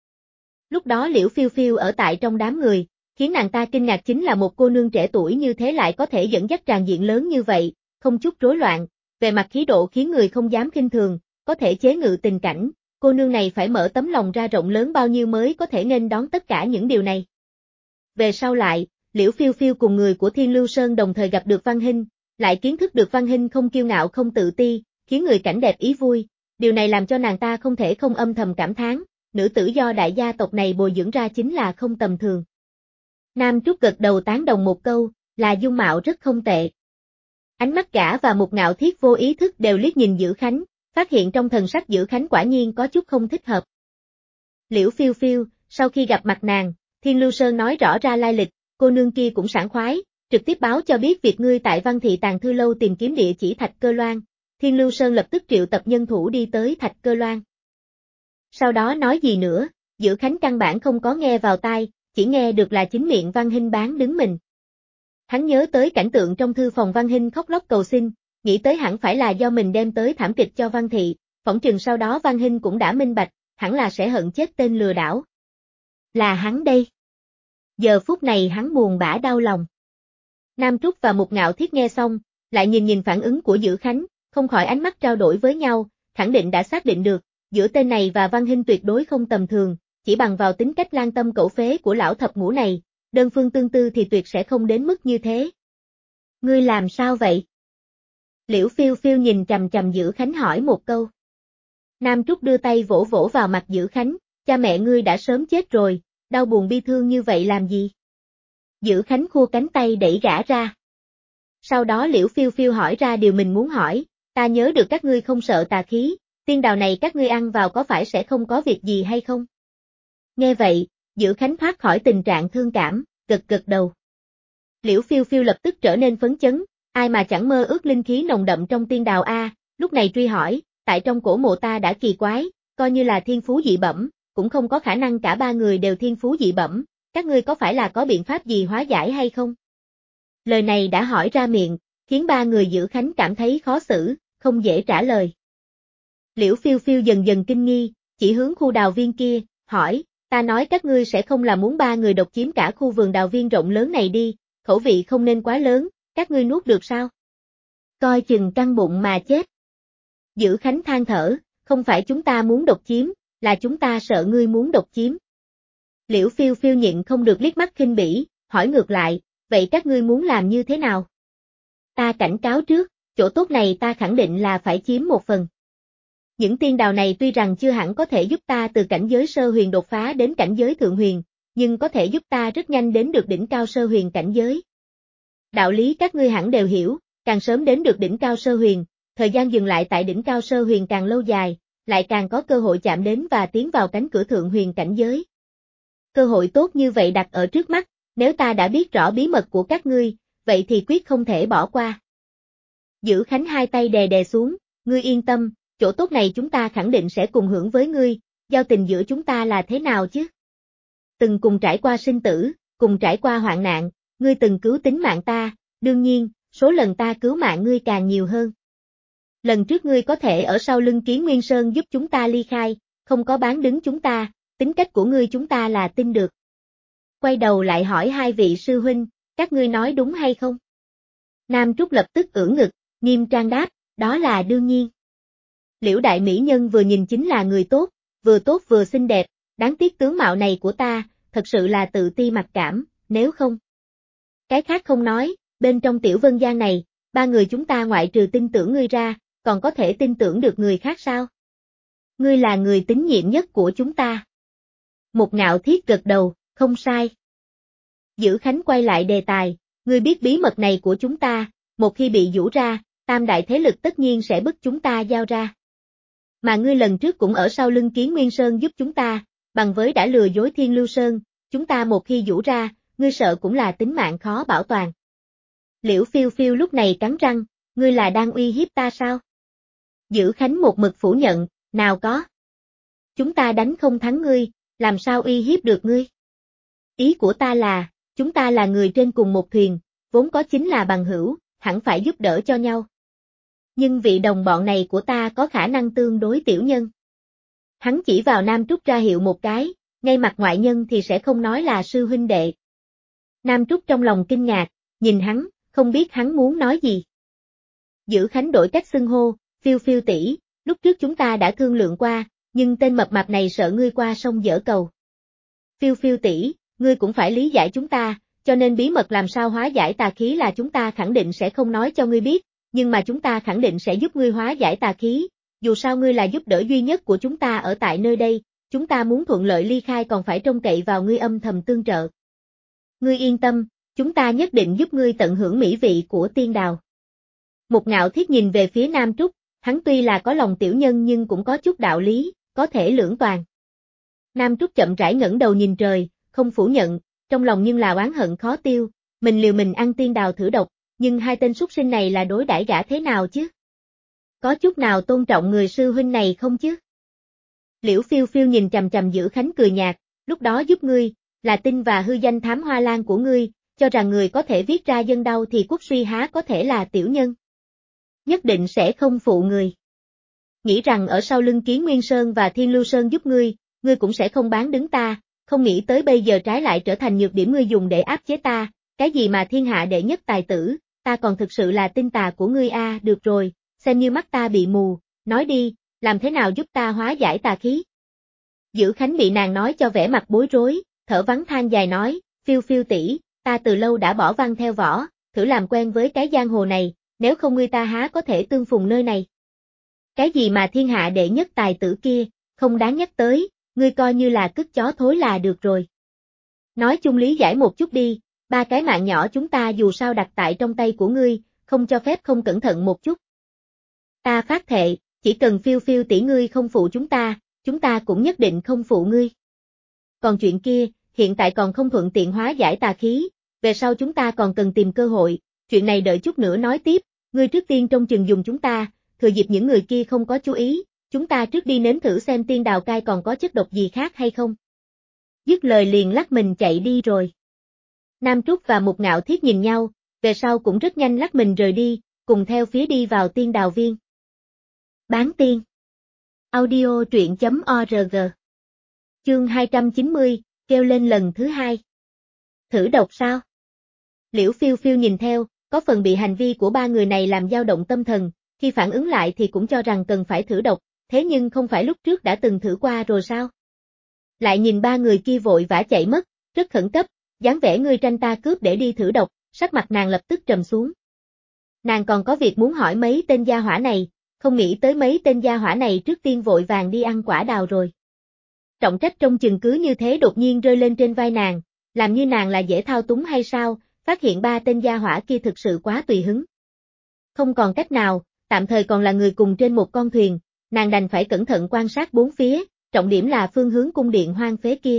Lúc đó Liễu Phiêu Phiêu ở tại trong đám người, khiến nàng ta kinh ngạc chính là một cô nương trẻ tuổi như thế lại có thể dẫn dắt tràng diện lớn như vậy, không chút rối loạn, về mặt khí độ khiến người không dám khinh thường, có thể chế ngự tình cảnh, cô nương này phải mở tấm lòng ra rộng lớn bao nhiêu mới có thể nghênh đón tất cả những điều này. Về sau lại, Liễu Phiêu Phiêu cùng người của Thiên Lưu Sơn đồng thời gặp được Văn Hinh, lại kiến thức được Văn Hinh không kiêu ngạo không tự ti, khiến người cảnh đẹp ý vui, điều này làm cho nàng ta không thể không âm thầm cảm thán, nữ tử do đại gia tộc này bồi dưỡng ra chính là không tầm thường. Nam Trúc gật đầu tán đồng một câu, là dung mạo rất không tệ. Ánh mắt gã và Mục Ngạo Thiết vô ý thức đều liếc nhìn Dữ Khánh, phát hiện trong thần sắc Dữ Khánh quả nhiên có chút không thích hợp. Liễu Phiêu Phiêu, sau khi gặp mặt nàng, Thiên Lưu Sơn nói rõ ra lai lịch, cô nương kia cũng sảng khoái, trực tiếp báo cho biết việc ngươi tại Văn Thị Tàng Thư Lâu tìm kiếm địa chỉ Thạch Cơ Loan. Thiên Lưu Sơn lập tức triệu tập nhân thủ đi tới Thạch Cơ Loan. Sau đó nói gì nữa, Dữ Khánh căn bản không có nghe vào tai, chỉ nghe được là chính miệng Văn Hinh bán đứng mình. Hắn nhớ tới cảnh tượng trong thư phòng Văn Hinh khóc lóc cầu xin, nghĩ tới hẳn phải là do mình đem tới thảm kịch cho Văn Thị, phỏng chừng sau đó Văn Hinh cũng đã minh bạch, hẳn là sẽ hận chết tên lừa đảo. Là hắn đây. Giờ phút này hắn buồn bã đau lòng. Nam Trúc và Mục Ngạo Thiết nghe xong, lại nhìn phản ứng của Dữ Khánh, không khỏi ánh mắt trao đổi với nhau, khẳng định đã xác định được, giữa tên này và Văn Hinh tuyệt đối không tầm thường, chỉ bằng vào tính cách lang tâm cẩu phế của lão thập ngũ này, đơn phương tương tư thì tuyệt sẽ không đến mức như thế. Ngươi làm sao vậy? Liễu Phiêu Phiêu nhìn chằm chằm Dữ Khánh hỏi một câu. Nam Trúc đưa tay vỗ vỗ vào mặt Dữ Khánh, cha mẹ ngươi đã sớm chết rồi, đau buồn bi thương như vậy làm gì? Dữ Khánh khua cánh tay đẩy gã ra. Sau đó Liễu Phiêu Phiêu hỏi ra điều mình muốn hỏi, ta nhớ được các ngươi không sợ tà khí, tiên đào này các ngươi ăn vào có phải sẽ không có việc gì hay không? Nghe vậy, Dữ Khánh thoát khỏi tình trạng thương cảm, gật đầu. Liễu Phiêu Phiêu lập tức trở nên phấn chấn, ai mà chẳng mơ ước linh khí nồng đậm trong tiên đào a, lúc này truy hỏi, tại trong cổ mộ ta đã kỳ quái, coi như là thiên phú dị bẩm, cũng không có khả năng cả ba người đều thiên phú dị bẩm, các ngươi có phải là có biện pháp gì hóa giải hay không? Lời này đã hỏi ra miệng, khiến ba người giữ khánh cảm thấy khó xử, không dễ trả lời. Liễu Phiêu Phiêu dần dần kinh nghi, chỉ hướng khu đào viên kia, hỏi, ta nói các ngươi sẽ không là muốn ba người độc chiếm cả khu vườn đào viên rộng lớn này đi, khẩu vị không nên quá lớn, các ngươi nuốt được sao? Coi chừng căng bụng mà chết. Giữ khánh than thở, không phải chúng ta muốn độc chiếm, là chúng ta sợ ngươi muốn độc chiếm. Liễu Phiêu Phiêu nhịn không được liếc mắt khinh bỉ, hỏi ngược lại, vậy các ngươi muốn làm như thế nào? Ta cảnh cáo trước, chỗ tốt này ta khẳng định là phải chiếm một phần. Những tiên đào này tuy rằng chưa hẳn có thể giúp ta từ cảnh giới sơ huyền đột phá đến cảnh giới thượng huyền, nhưng có thể giúp ta rất nhanh đến được đỉnh cao sơ huyền cảnh giới. Đạo lý các ngươi hẳn đều hiểu, càng sớm đến được đỉnh cao sơ huyền, thời gian dừng lại tại đỉnh cao sơ huyền càng lâu dài, lại càng có cơ hội chạm đến và tiến vào cánh cửa thượng huyền cảnh giới. Cơ hội tốt như vậy đặt ở trước mắt, nếu ta đã biết rõ bí mật của các ngươi, vậy thì quyết không thể bỏ qua. Giữ Khánh hai tay đè đè xuống, ngươi yên tâm, chỗ tốt này chúng ta khẳng định sẽ cùng hưởng với ngươi, giao tình giữa chúng ta là thế nào chứ? Từng cùng trải qua sinh tử, cùng trải qua hoạn nạn, ngươi từng cứu tính mạng ta, đương nhiên, số lần ta cứu mạng ngươi càng nhiều hơn. Lần trước ngươi có thể ở sau lưng Kiến Nguyên Sơn giúp chúng ta ly khai, không có bán đứng chúng ta, tính cách của ngươi chúng ta là tin được. Quay đầu lại hỏi hai vị sư huynh, các ngươi nói đúng hay không? Nam Trúc lập tức ưỡn ngực, nghiêm trang đáp, đó là đương nhiên. Liễu đại mỹ nhân vừa nhìn chính là người tốt vừa xinh đẹp, đáng tiếc tướng mạo này của ta, thật sự là tự ti mặc cảm, nếu không. Cái khác không nói, bên trong tiểu vân gian này, ba người chúng ta ngoại trừ tin tưởng ngươi ra, còn có thể tin tưởng được người khác sao? Ngươi là người tín nhiệm nhất của chúng ta. Một Ngạo Thiết gật đầu, không sai. Giữ Khánh quay lại đề tài, ngươi biết bí mật này của chúng ta, một khi bị giũ ra, tam đại thế lực tất nhiên sẽ bức chúng ta giao ra. Mà ngươi lần trước cũng ở sau lưng Kiến Nguyên Sơn giúp chúng ta, bằng với đã lừa dối Thiên Lưu Sơn, chúng ta một khi giũ ra, ngươi sợ cũng là tính mạng khó bảo toàn. Liễu Phiêu Phiêu lúc này cắn răng, ngươi là đang uy hiếp ta sao? Giữ Khánh một mực phủ nhận, nào có. Chúng ta đánh không thắng ngươi, làm sao uy hiếp được ngươi? Ý của ta là, chúng ta là người trên cùng một thuyền, vốn có chính là bằng hữu, hẳn phải giúp đỡ cho nhau. Nhưng vị đồng bọn này của ta có khả năng tương đối tiểu nhân. Hắn chỉ vào Nam Trúc ra hiệu một cái, ngay mặt ngoại nhân thì sẽ không nói là sư huynh đệ. Nam Trúc trong lòng kinh ngạc, nhìn hắn, không biết hắn muốn nói gì. Giữ Khánh đổi cách xưng hô, Phiêu Phiêu tỷ, lúc trước chúng ta đã thương lượng qua, nhưng tên mập mạp này sợ ngươi qua sông dở cầu. Phiêu Phiêu tỷ, ngươi cũng phải lý giải chúng ta, cho nên bí mật làm sao hóa giải tà khí là chúng ta khẳng định sẽ không nói cho ngươi biết, nhưng mà chúng ta khẳng định sẽ giúp ngươi hóa giải tà khí, dù sao ngươi là giúp đỡ duy nhất của chúng ta ở tại nơi đây, chúng ta muốn thuận lợi ly khai còn phải trông cậy vào ngươi âm thầm tương trợ. Ngươi yên tâm, chúng ta nhất định giúp ngươi tận hưởng mỹ vị của tiên đào. Một Ngạo Thiết nhìn về phía Nam Trúc, hắn tuy là có lòng tiểu nhân nhưng cũng có chút đạo lý, có thể lưỡng toàn. Nam Trúc chậm rãi ngẩng đầu nhìn trời, không phủ nhận, trong lòng nhưng là oán hận khó tiêu, mình liều mình ăn tiên đào thử độc, nhưng hai tên súc sinh này là đối đãi gã thế nào chứ? Có chút nào tôn trọng người sư huynh này không chứ? Liễu Phiêu Phiêu nhìn chằm chằm Giữ Khánh cười nhạt, lúc đó giúp ngươi, là tin và hư danh thám hoa lan của ngươi, cho rằng người có thể viết ra dân đau thì quốc suy há có thể là tiểu nhân. Nhất định sẽ không phụ người. Nghĩ rằng ở sau lưng Kiến Nguyên Sơn và Thiên Lưu Sơn giúp ngươi cũng sẽ không bán đứng ta, không nghĩ tới bây giờ trái lại trở thành nhược điểm ngươi dùng để áp chế ta, cái gì mà thiên hạ đệ nhất tài tử, ta còn thực sự là tin tà của ngươi a, được rồi, xem như mắt ta bị mù, nói đi, làm thế nào giúp ta hóa giải tà khí? Giữ Khánh bị nàng nói cho vẻ mặt bối rối, thở vắng than dài nói, Phiêu Phiêu tỷ, ta từ lâu đã bỏ văn theo võ, thử làm quen với cái giang hồ này, nếu không ngươi ta há có thể tương phùng nơi này. Cái gì mà thiên hạ đệ nhất tài tử kia, không đáng nhắc tới, ngươi coi như là cứt chó thối là được rồi. Nói chung lý giải một chút đi, ba cái mạng nhỏ chúng ta dù sao đặt tại trong tay của ngươi, không cho phép không cẩn thận một chút. Ta phát thệ, chỉ cần Phiêu Phiêu tỷ ngươi không phụ chúng ta cũng nhất định không phụ ngươi. Còn chuyện kia, hiện tại còn không thuận tiện hóa giải tà khí, về sau chúng ta còn cần tìm cơ hội, chuyện này đợi chút nữa nói tiếp, ngươi trước tiên trông chừng dùng chúng ta, thừa dịp những người kia không có chú ý, chúng ta trước đi nếm thử xem tiên đào cai còn có chất độc gì khác hay không. Dứt lời liền lắc mình chạy đi rồi. Nam Trúc và Một Ngạo Thiết nhìn nhau, về sau cũng rất nhanh lắc mình rời đi, cùng theo phía đi vào tiên đào viên. Bán tiên. Audio truyện.org. Chương 290, kêu lên lần thứ hai. Thử độc sao? Liễu Phiêu Phiêu nhìn theo, có phần bị hành vi của ba người này làm dao động tâm thần, khi phản ứng lại thì cũng cho rằng cần phải thử độc, thế nhưng không phải lúc trước đã từng thử qua rồi sao? Lại nhìn ba người kia vội vã chạy mất, rất khẩn cấp, dáng vẻ ngươi tranh ta cướp để đi thử độc, sắc mặt nàng lập tức trầm xuống. Nàng còn có việc muốn hỏi mấy tên gia hỏa này, không nghĩ tới mấy tên gia hỏa này trước tiên vội vàng đi ăn quả đào rồi. Trọng trách trông chừng cứ như thế đột nhiên rơi lên trên vai nàng, làm như nàng là dễ thao túng hay sao, phát hiện ba tên gia hỏa kia thực sự quá tùy hứng. Không còn cách nào, tạm thời còn là người cùng trên một con thuyền, nàng đành phải cẩn thận quan sát bốn phía, trọng điểm là phương hướng cung điện hoang phế kia.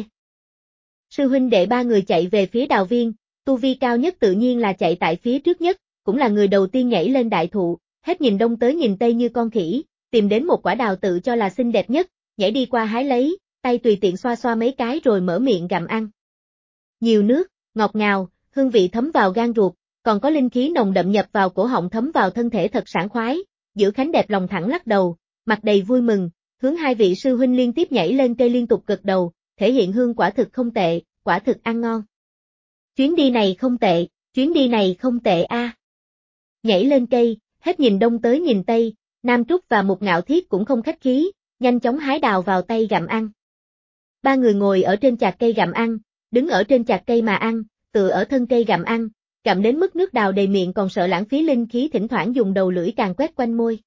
Sư huynh đệ ba người chạy về phía đào viên, tu vi cao nhất tự nhiên là chạy tại phía trước nhất, cũng là người đầu tiên nhảy lên đại thụ, hết nhìn đông tới nhìn tây như con khỉ, tìm đến một quả đào tự cho là xinh đẹp nhất, nhảy đi qua hái lấy, tay tùy tiện xoa xoa mấy cái rồi mở miệng gặm ăn. Nhiều nước, ngọt ngào, hương vị thấm vào gan ruột, còn có linh khí nồng đậm nhập vào cổ họng thấm vào thân thể thật sảng khoái. Giữ Khánh đẹp lòng thẳng lắc đầu, mặt đầy vui mừng, hướng hai vị sư huynh liên tiếp nhảy lên cây liên tục gật đầu, thể hiện hương quả thực không tệ, quả thực ăn ngon. Chuyến đi này không tệ, chuyến đi này không tệ a. Nhảy lên cây, hết nhìn đông tới nhìn tây, Nam Trúc và Mục Ngạo Thiết cũng không khách khí, nhanh chóng hái đào vào tay gặm ăn. Ba người ngồi ở trên chạc cây gặm ăn, đứng ở trên chạc cây mà ăn, tựa ở thân cây gặm ăn, gặm đến mức nước đào đầy miệng còn sợ lãng phí linh khí thỉnh thoảng dùng đầu lưỡi càng quét quanh môi.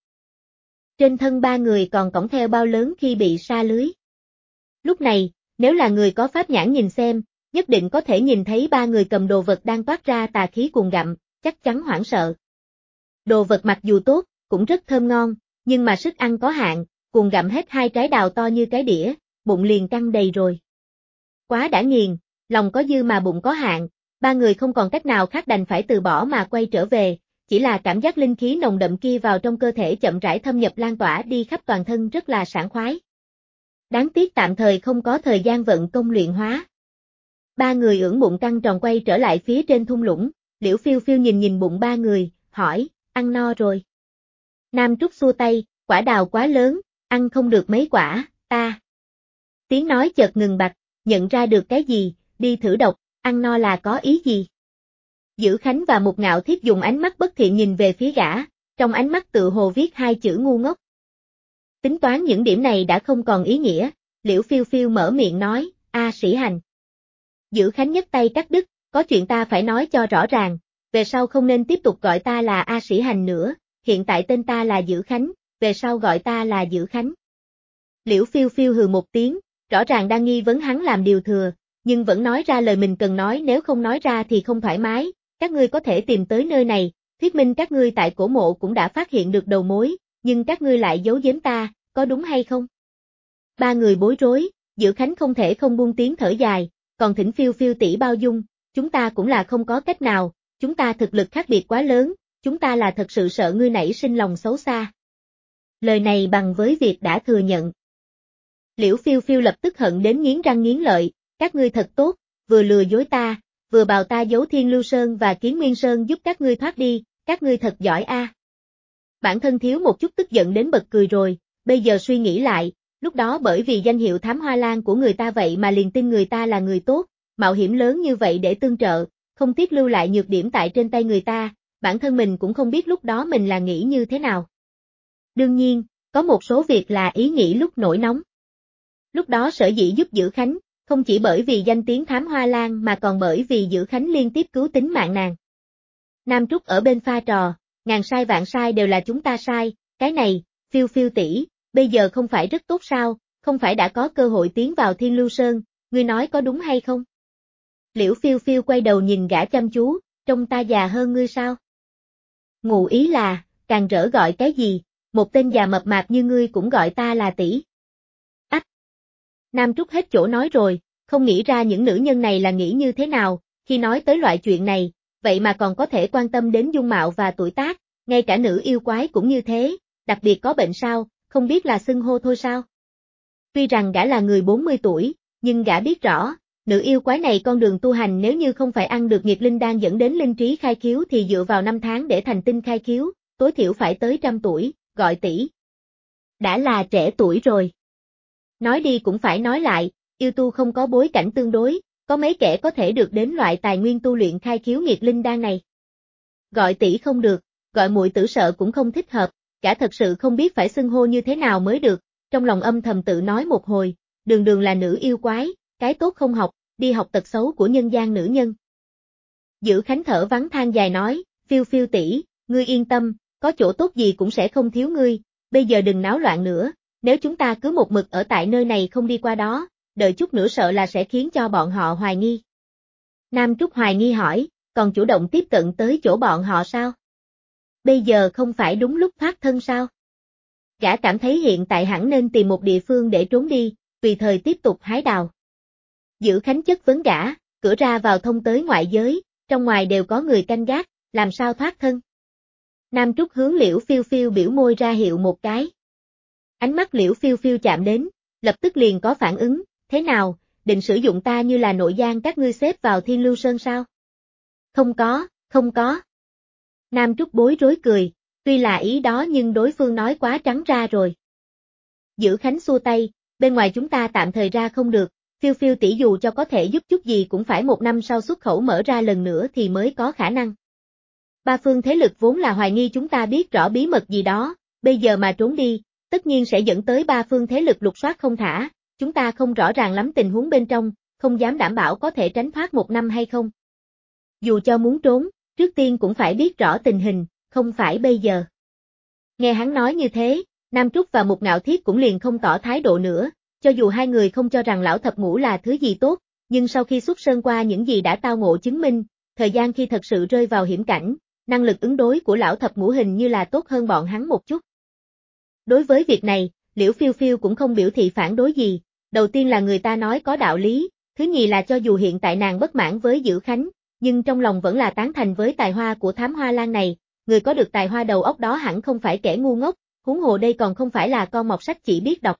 Trên thân ba người còn cõng theo bao lớn khi bị sa lưới. Lúc này, nếu là người có pháp nhãn nhìn xem, nhất định có thể nhìn thấy ba người cầm đồ vật đang toát ra tà khí cuồng gặm, chắc chắn hoảng sợ. Đồ vật mặc dù tốt, cũng rất thơm ngon, nhưng mà sức ăn có hạn, cuồng gặm hết hai trái đào to như cái đĩa, bụng liền căng đầy rồi. Quá đã nghiền, lòng có dư mà bụng có hạn, ba người không còn cách nào khác đành phải từ bỏ mà quay trở về, chỉ là cảm giác linh khí nồng đậm kia vào trong cơ thể chậm rãi thâm nhập lan tỏa đi khắp toàn thân rất là sảng khoái. Đáng tiếc tạm thời không có thời gian vận công luyện hóa. Ba người ưỡn bụng căng tròn quay trở lại phía trên thung lũng, Liễu Phiêu Phiêu nhìn bụng ba người, hỏi, ăn no rồi. Nam Trúc xua tay, quả đào quá lớn, ăn không được mấy quả, ta. Tiếng nói chợt ngừng bặt, nhận ra được cái gì, đi thử độc, ăn no là có ý gì. Giữ Khánh và Mục Ngạo Thiết dùng ánh mắt bất thiện nhìn về phía gã, trong ánh mắt tự hồ viết hai chữ ngu ngốc. Tính toán những điểm này đã không còn ý nghĩa, Liễu Phiêu Phiêu mở miệng nói, A Sĩ Hành. Giữ Khánh nhấc tay cắt đứt, có chuyện ta phải nói cho rõ ràng, về sau không nên tiếp tục gọi ta là A Sĩ Hành nữa, hiện tại tên ta là Giữ Khánh, về sau gọi ta là Giữ Khánh. Liễu Phiêu Phiêu hừ một tiếng, rõ ràng đang nghi vấn hắn làm điều thừa, nhưng vẫn nói ra lời mình cần nói, nếu không nói ra thì không thoải mái, các ngươi có thể tìm tới nơi này, thuyết minh các ngươi tại cổ mộ cũng đã phát hiện được đầu mối, nhưng các ngươi lại giấu giếm ta, có đúng hay không? Ba người bối rối, Giữ Khánh không thể không buông tiếng thở dài, còn thỉnh Phiêu Phiêu tỷ bao dung, chúng ta cũng là không có cách nào, chúng ta thực lực khác biệt quá lớn, chúng ta là thật sự sợ ngươi nảy sinh lòng xấu xa. Lời này bằng với việc đã thừa nhận. Liễu Phiêu Phiêu lập tức hận đến nghiến răng nghiến lợi, các ngươi thật tốt, vừa lừa dối ta, vừa bào ta giấu Thiên Lưu Sơn và Kiến Nguyên Sơn giúp các ngươi thoát đi, các ngươi thật giỏi a. Bản thân thiếu một chút tức giận đến bật cười rồi, bây giờ suy nghĩ lại, lúc đó bởi vì danh hiệu Thám Hoa Lan của người ta vậy mà liền tin người ta là người tốt, mạo hiểm lớn như vậy để tương trợ, không tiếc lưu lại nhược điểm tại trên tay người ta, bản thân mình cũng không biết lúc đó mình là nghĩ như thế nào. Đương nhiên, có một số việc là ý nghĩ lúc nổi nóng. Lúc đó sở dĩ giúp Giữ Khánh, không chỉ bởi vì danh tiếng Thám Hoa Lan mà còn bởi vì Giữ Khánh liên tiếp cứu tính mạng nàng. Nam Trúc ở bên pha trò, ngàn sai vạn sai đều là chúng ta sai, cái này, Phiêu Phiêu tỷ, bây giờ không phải rất tốt sao, không phải đã có cơ hội tiến vào Thiên Lưu Sơn, ngươi nói có đúng hay không? Liễu Phiêu Phiêu quay đầu nhìn gã chăm chú, trông ta già hơn ngươi sao? Ngụ ý là, càng rỡ gọi cái gì, một tên già mập mạp như ngươi cũng gọi ta là tỷ. Ách! Nam Trúc hết chỗ nói rồi, không nghĩ ra những nữ nhân này là nghĩ như thế nào, khi nói tới loại chuyện này, vậy mà còn có thể quan tâm đến dung mạo và tuổi tác, ngay cả nữ yêu quái cũng như thế, đặc biệt có bệnh sao, không biết là xưng hô thôi sao. Tuy rằng gã là người 40 tuổi, nhưng gã biết rõ, Nữ yêu quái này con đường tu hành nếu như không phải ăn được nghiệt linh đan dẫn đến linh trí khai khiếu thì dựa vào 5 tháng để thành tinh khai khiếu, tối thiểu phải tới 100 tuổi, gọi tỷ. Đã là trẻ tuổi rồi. Nói đi cũng phải nói lại, yêu tu không có bối cảnh tương đối, có mấy kẻ có thể được đến loại tài nguyên tu luyện khai khiếu nghiệt linh đan này. Gọi tỷ không được, gọi muội tử sợ cũng không thích hợp, cả thật sự không biết phải xưng hô như thế nào mới được, trong lòng âm thầm tự nói một hồi, đường đường là nữ yêu quái, cái tốt không học, đi học tật xấu của nhân gian nữ nhân. Giữ Khánh thở vắng than dài nói, phiêu phiêu tỷ, ngươi yên tâm, có chỗ tốt gì cũng sẽ không thiếu ngươi, bây giờ đừng náo loạn nữa, nếu chúng ta cứ một mực ở tại nơi này không đi qua đó, đợi chút nữa sợ là sẽ khiến cho bọn họ hoài nghi. Nam Trúc hoài nghi hỏi, còn chủ động tiếp cận tới chỗ bọn họ sao? Bây giờ không phải đúng lúc thoát thân sao? Gã cảm thấy hiện tại hẳn nên tìm một địa phương để trốn đi, tùy thời tiếp tục hái đào. Giữ Khánh chất vấn gã, cửa ra vào thông tới ngoại giới, trong ngoài đều có người canh gác, làm sao thoát thân? Nam Trúc hướng Liễu Phiêu Phiêu biểu môi ra hiệu một cái. Ánh mắt Liễu Phiêu Phiêu chạm đến, lập tức liền có phản ứng, thế nào, định sử dụng ta như là nội gián các ngươi xếp vào Thiên Lưu Sơn sao? Không có. Nam Trúc bối rối cười, tuy là ý đó nhưng đối phương nói quá trắng ra rồi. Giữ Khánh xua tay, bên ngoài chúng ta tạm thời ra không được, Phiêu Phiêu tỷ dù cho có thể giúp chút gì cũng phải 1 năm sau xuất khẩu mở ra lần nữa thì mới có khả năng. Ba phương thế lực vốn là hoài nghi chúng ta biết rõ bí mật gì đó, bây giờ mà trốn đi, tất nhiên sẽ dẫn tới ba phương thế lực lục soát không thả, chúng ta không rõ ràng lắm tình huống bên trong, không dám đảm bảo có thể tránh thoát 1 năm hay không. Dù cho muốn trốn, trước tiên cũng phải biết rõ tình hình, không phải bây giờ. Nghe hắn nói như thế, Nam Trúc và Mục Ngạo Thiết cũng liền không tỏ thái độ nữa, cho dù hai người không cho rằng lão thập ngũ là thứ gì tốt, nhưng sau khi xuất sơn qua những gì đã tao ngộ chứng minh, thời gian khi thật sự rơi vào hiểm cảnh, năng lực ứng đối của lão thập ngũ hình như là tốt hơn bọn hắn một chút. Đối với việc này, Liễu Phiêu Phiêu cũng không biểu thị phản đối gì, đầu tiên là người ta nói có đạo lý, thứ nhì là cho dù hiện tại nàng bất mãn với Giữ Khánh, nhưng trong lòng vẫn là tán thành với tài hoa của thám hoa lan này, người có được tài hoa đầu óc đó hẳn không phải kẻ ngu ngốc, huống hồ đây còn không phải là con mọt sách chỉ biết đọc.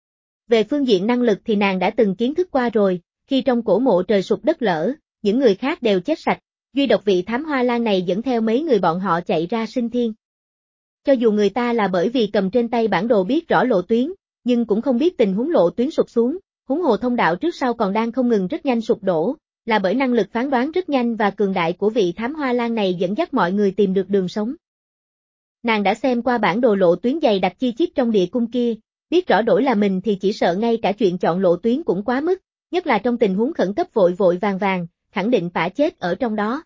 Về phương diện năng lực thì nàng đã từng kiến thức qua rồi, khi trong cổ mộ trời sụp đất lở, những người khác đều chết sạch, duy độc vị thám hoa lan này dẫn theo mấy người bọn họ chạy ra sinh thiên. Cho dù người ta là bởi vì cầm trên tay bản đồ biết rõ lộ tuyến, nhưng cũng không biết tình huống lộ tuyến sụp xuống, huống hồ thông đạo trước sau còn đang không ngừng rất nhanh sụp đổ, là bởi năng lực phán đoán rất nhanh và cường đại của vị thám hoa lan này dẫn dắt mọi người tìm được đường sống. Nàng đã xem qua bản đồ lộ tuyến dày đặc chi chít trong địa cung kia, biết rõ đổi là mình thì chỉ sợ ngay cả chuyện chọn lộ tuyến cũng quá mức, nhất là trong tình huống khẩn cấp vội vội vàng, khẳng định phải chết ở trong đó.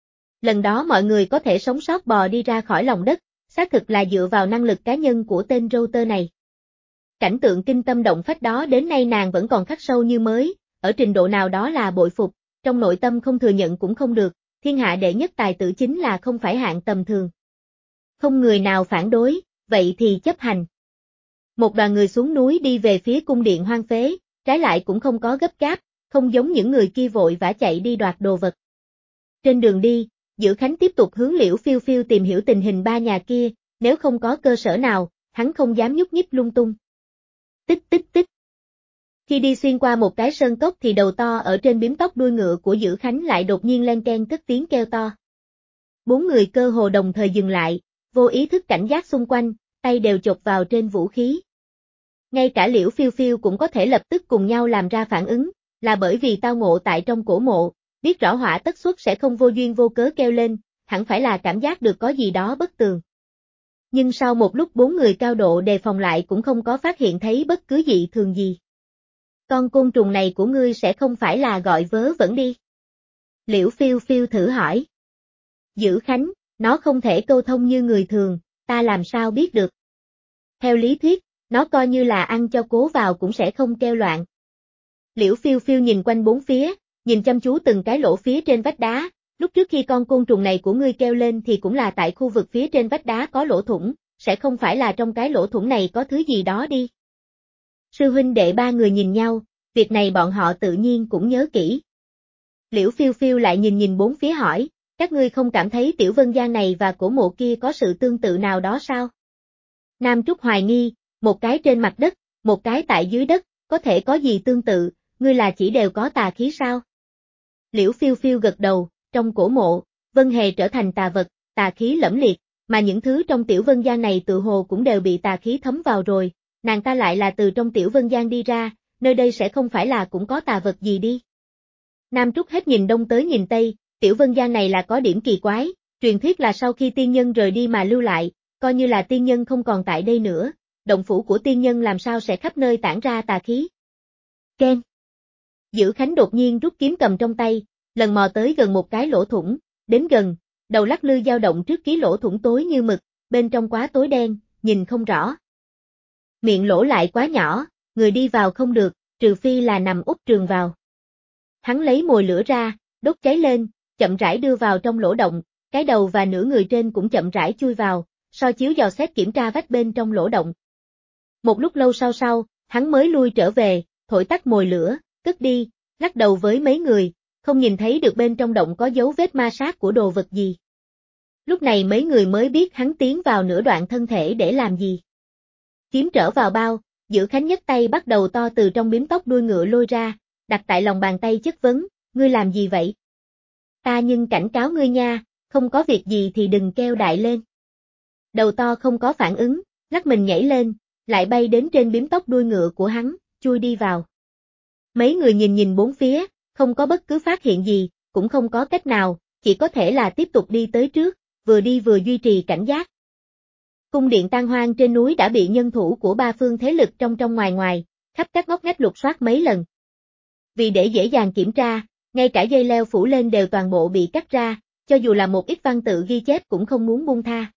Lần đó mọi người có thể sống sót bò đi ra khỏi lòng đất, xác thực là dựa vào năng lực cá nhân của tên Router này. Cảnh tượng kinh tâm động phách đó đến nay nàng vẫn còn khắc sâu như mới, ở trình độ nào đó là bội phục, trong nội tâm không thừa nhận cũng không được, thiên hạ đệ nhất tài tử chính là không phải hạng tầm thường. Không người nào phản đối, vậy thì chấp hành. Một đoàn người xuống núi đi về phía cung điện hoang phế, trái lại cũng không có gấp gáp, không giống những người kia vội vã chạy đi đoạt đồ vật. Trên đường đi, Giữ Khánh tiếp tục hướng Liễu Phiêu Phiêu tìm hiểu tình hình ba nhà kia, nếu không có cơ sở nào, hắn không dám nhúc nhích lung tung. Tích tích tích. Khi đi xuyên qua một cái sơn cốc thì đầu to ở trên bím tóc đuôi ngựa của Giữ Khánh lại đột nhiên len keng cất tiếng kêu to. 4 người cơ hồ đồng thời dừng lại, vô ý thức cảnh giác xung quanh, tay đều chộp vào trên vũ khí. Ngay cả Liễu Phiêu Phiêu cũng có thể lập tức cùng nhau làm ra phản ứng, là bởi vì tao ngộ tại trong cổ mộ, biết rõ họa tất xuất sẽ không vô duyên vô cớ kêu lên, hẳn phải là cảm giác được có gì đó bất tường. Nhưng sau một lúc 4 người cao độ đề phòng lại cũng không có phát hiện thấy bất cứ dị thường gì. Con côn trùng này của ngươi sẽ không phải là gọi vớ vẩn đi. Liễu Phiêu Phiêu thử hỏi. Giữ Khánh, nó không thể câu thông như người thường, ta làm sao biết được. Theo lý thuyết, nó coi như là ăn cho cố vào cũng sẽ không kêu loạn. Liễu Phiêu Phiêu nhìn quanh bốn phía, nhìn chăm chú từng cái lỗ phía trên vách đá, lúc trước khi con côn trùng này của ngươi kêu lên thì cũng là tại khu vực phía trên vách đá có lỗ thủng, sẽ không phải là trong cái lỗ thủng này có thứ gì đó đi. Sư huynh đệ ba người nhìn nhau, việc này bọn họ tự nhiên cũng nhớ kỹ. Liễu Phiêu Phiêu lại nhìn bốn phía hỏi, các ngươi không cảm thấy tiểu vân gian này và cổ mộ kia có sự tương tự nào đó sao? Nam Trúc hoài nghi, một cái trên mặt đất, một cái tại dưới đất, có thể có gì tương tự, ngươi là chỉ đều có tà khí sao? Liễu Phiêu Phiêu gật đầu, trong cổ mộ, Vân Hề trở thành tà vật, tà khí lẫm liệt, mà những thứ trong tiểu vân gian này tự hồ cũng đều bị tà khí thấm vào rồi, nàng ta lại là từ trong tiểu vân gian đi ra, nơi đây sẽ không phải là cũng có tà vật gì đi. Nam Trúc hết nhìn đông tới nhìn tây, tiểu vân gian này là có điểm kỳ quái, truyền thuyết là sau khi tiên nhân rời đi mà lưu lại, coi như là tiên nhân không còn tại đây nữa, động phủ của tiên nhân làm sao sẽ khắp nơi tản ra tà khí. Ken. Dữ Khánh đột nhiên rút kiếm cầm trong tay, lần mò tới gần một cái lỗ thủng, đến gần, đầu lắc lư dao động trước ký lỗ thủng tối như mực, bên trong quá tối đen, nhìn không rõ. Miệng lỗ lại quá nhỏ, người đi vào không được, trừ phi là nằm úp trường vào. Hắn lấy mồi lửa ra, đốt cháy lên, chậm rãi đưa vào trong lỗ động, cái đầu và nửa người trên cũng chậm rãi chui vào, soi chiếu dò xét kiểm tra vách bên trong lỗ động. Một lúc lâu sau, hắn mới lui trở về, thổi tắt mồi lửa, cất đi, lắc đầu với mấy người, không nhìn thấy được bên trong động có dấu vết ma sát của đồ vật gì. Lúc này mấy người mới biết hắn tiến vào nửa đoạn thân thể để làm gì. Kiếm trở vào bao, Dữ Khánh nhấc tay bắt đầu to từ trong bím tóc đuôi ngựa lôi ra, đặt tại lòng bàn tay chất vấn, ngươi làm gì vậy? Ta nhưng cảnh cáo ngươi nha, không có việc gì thì đừng kêu đại lên. Đầu to không có phản ứng, lắc mình nhảy lên, lại bay đến trên bím tóc đuôi ngựa của hắn, chui đi vào. Mấy người nhìn bốn phía, không có bất cứ phát hiện gì, cũng không có cách nào, chỉ có thể là tiếp tục đi tới trước, vừa đi vừa duy trì cảnh giác. Cung điện tan hoang trên núi đã bị nhân thủ của ba phương thế lực trong ngoài, khắp các ngóc ngách lục soát mấy lần. Vì để dễ dàng kiểm tra, ngay cả dây leo phủ lên đều toàn bộ bị cắt ra, cho dù là một ít văn tự ghi chép cũng không muốn buông tha.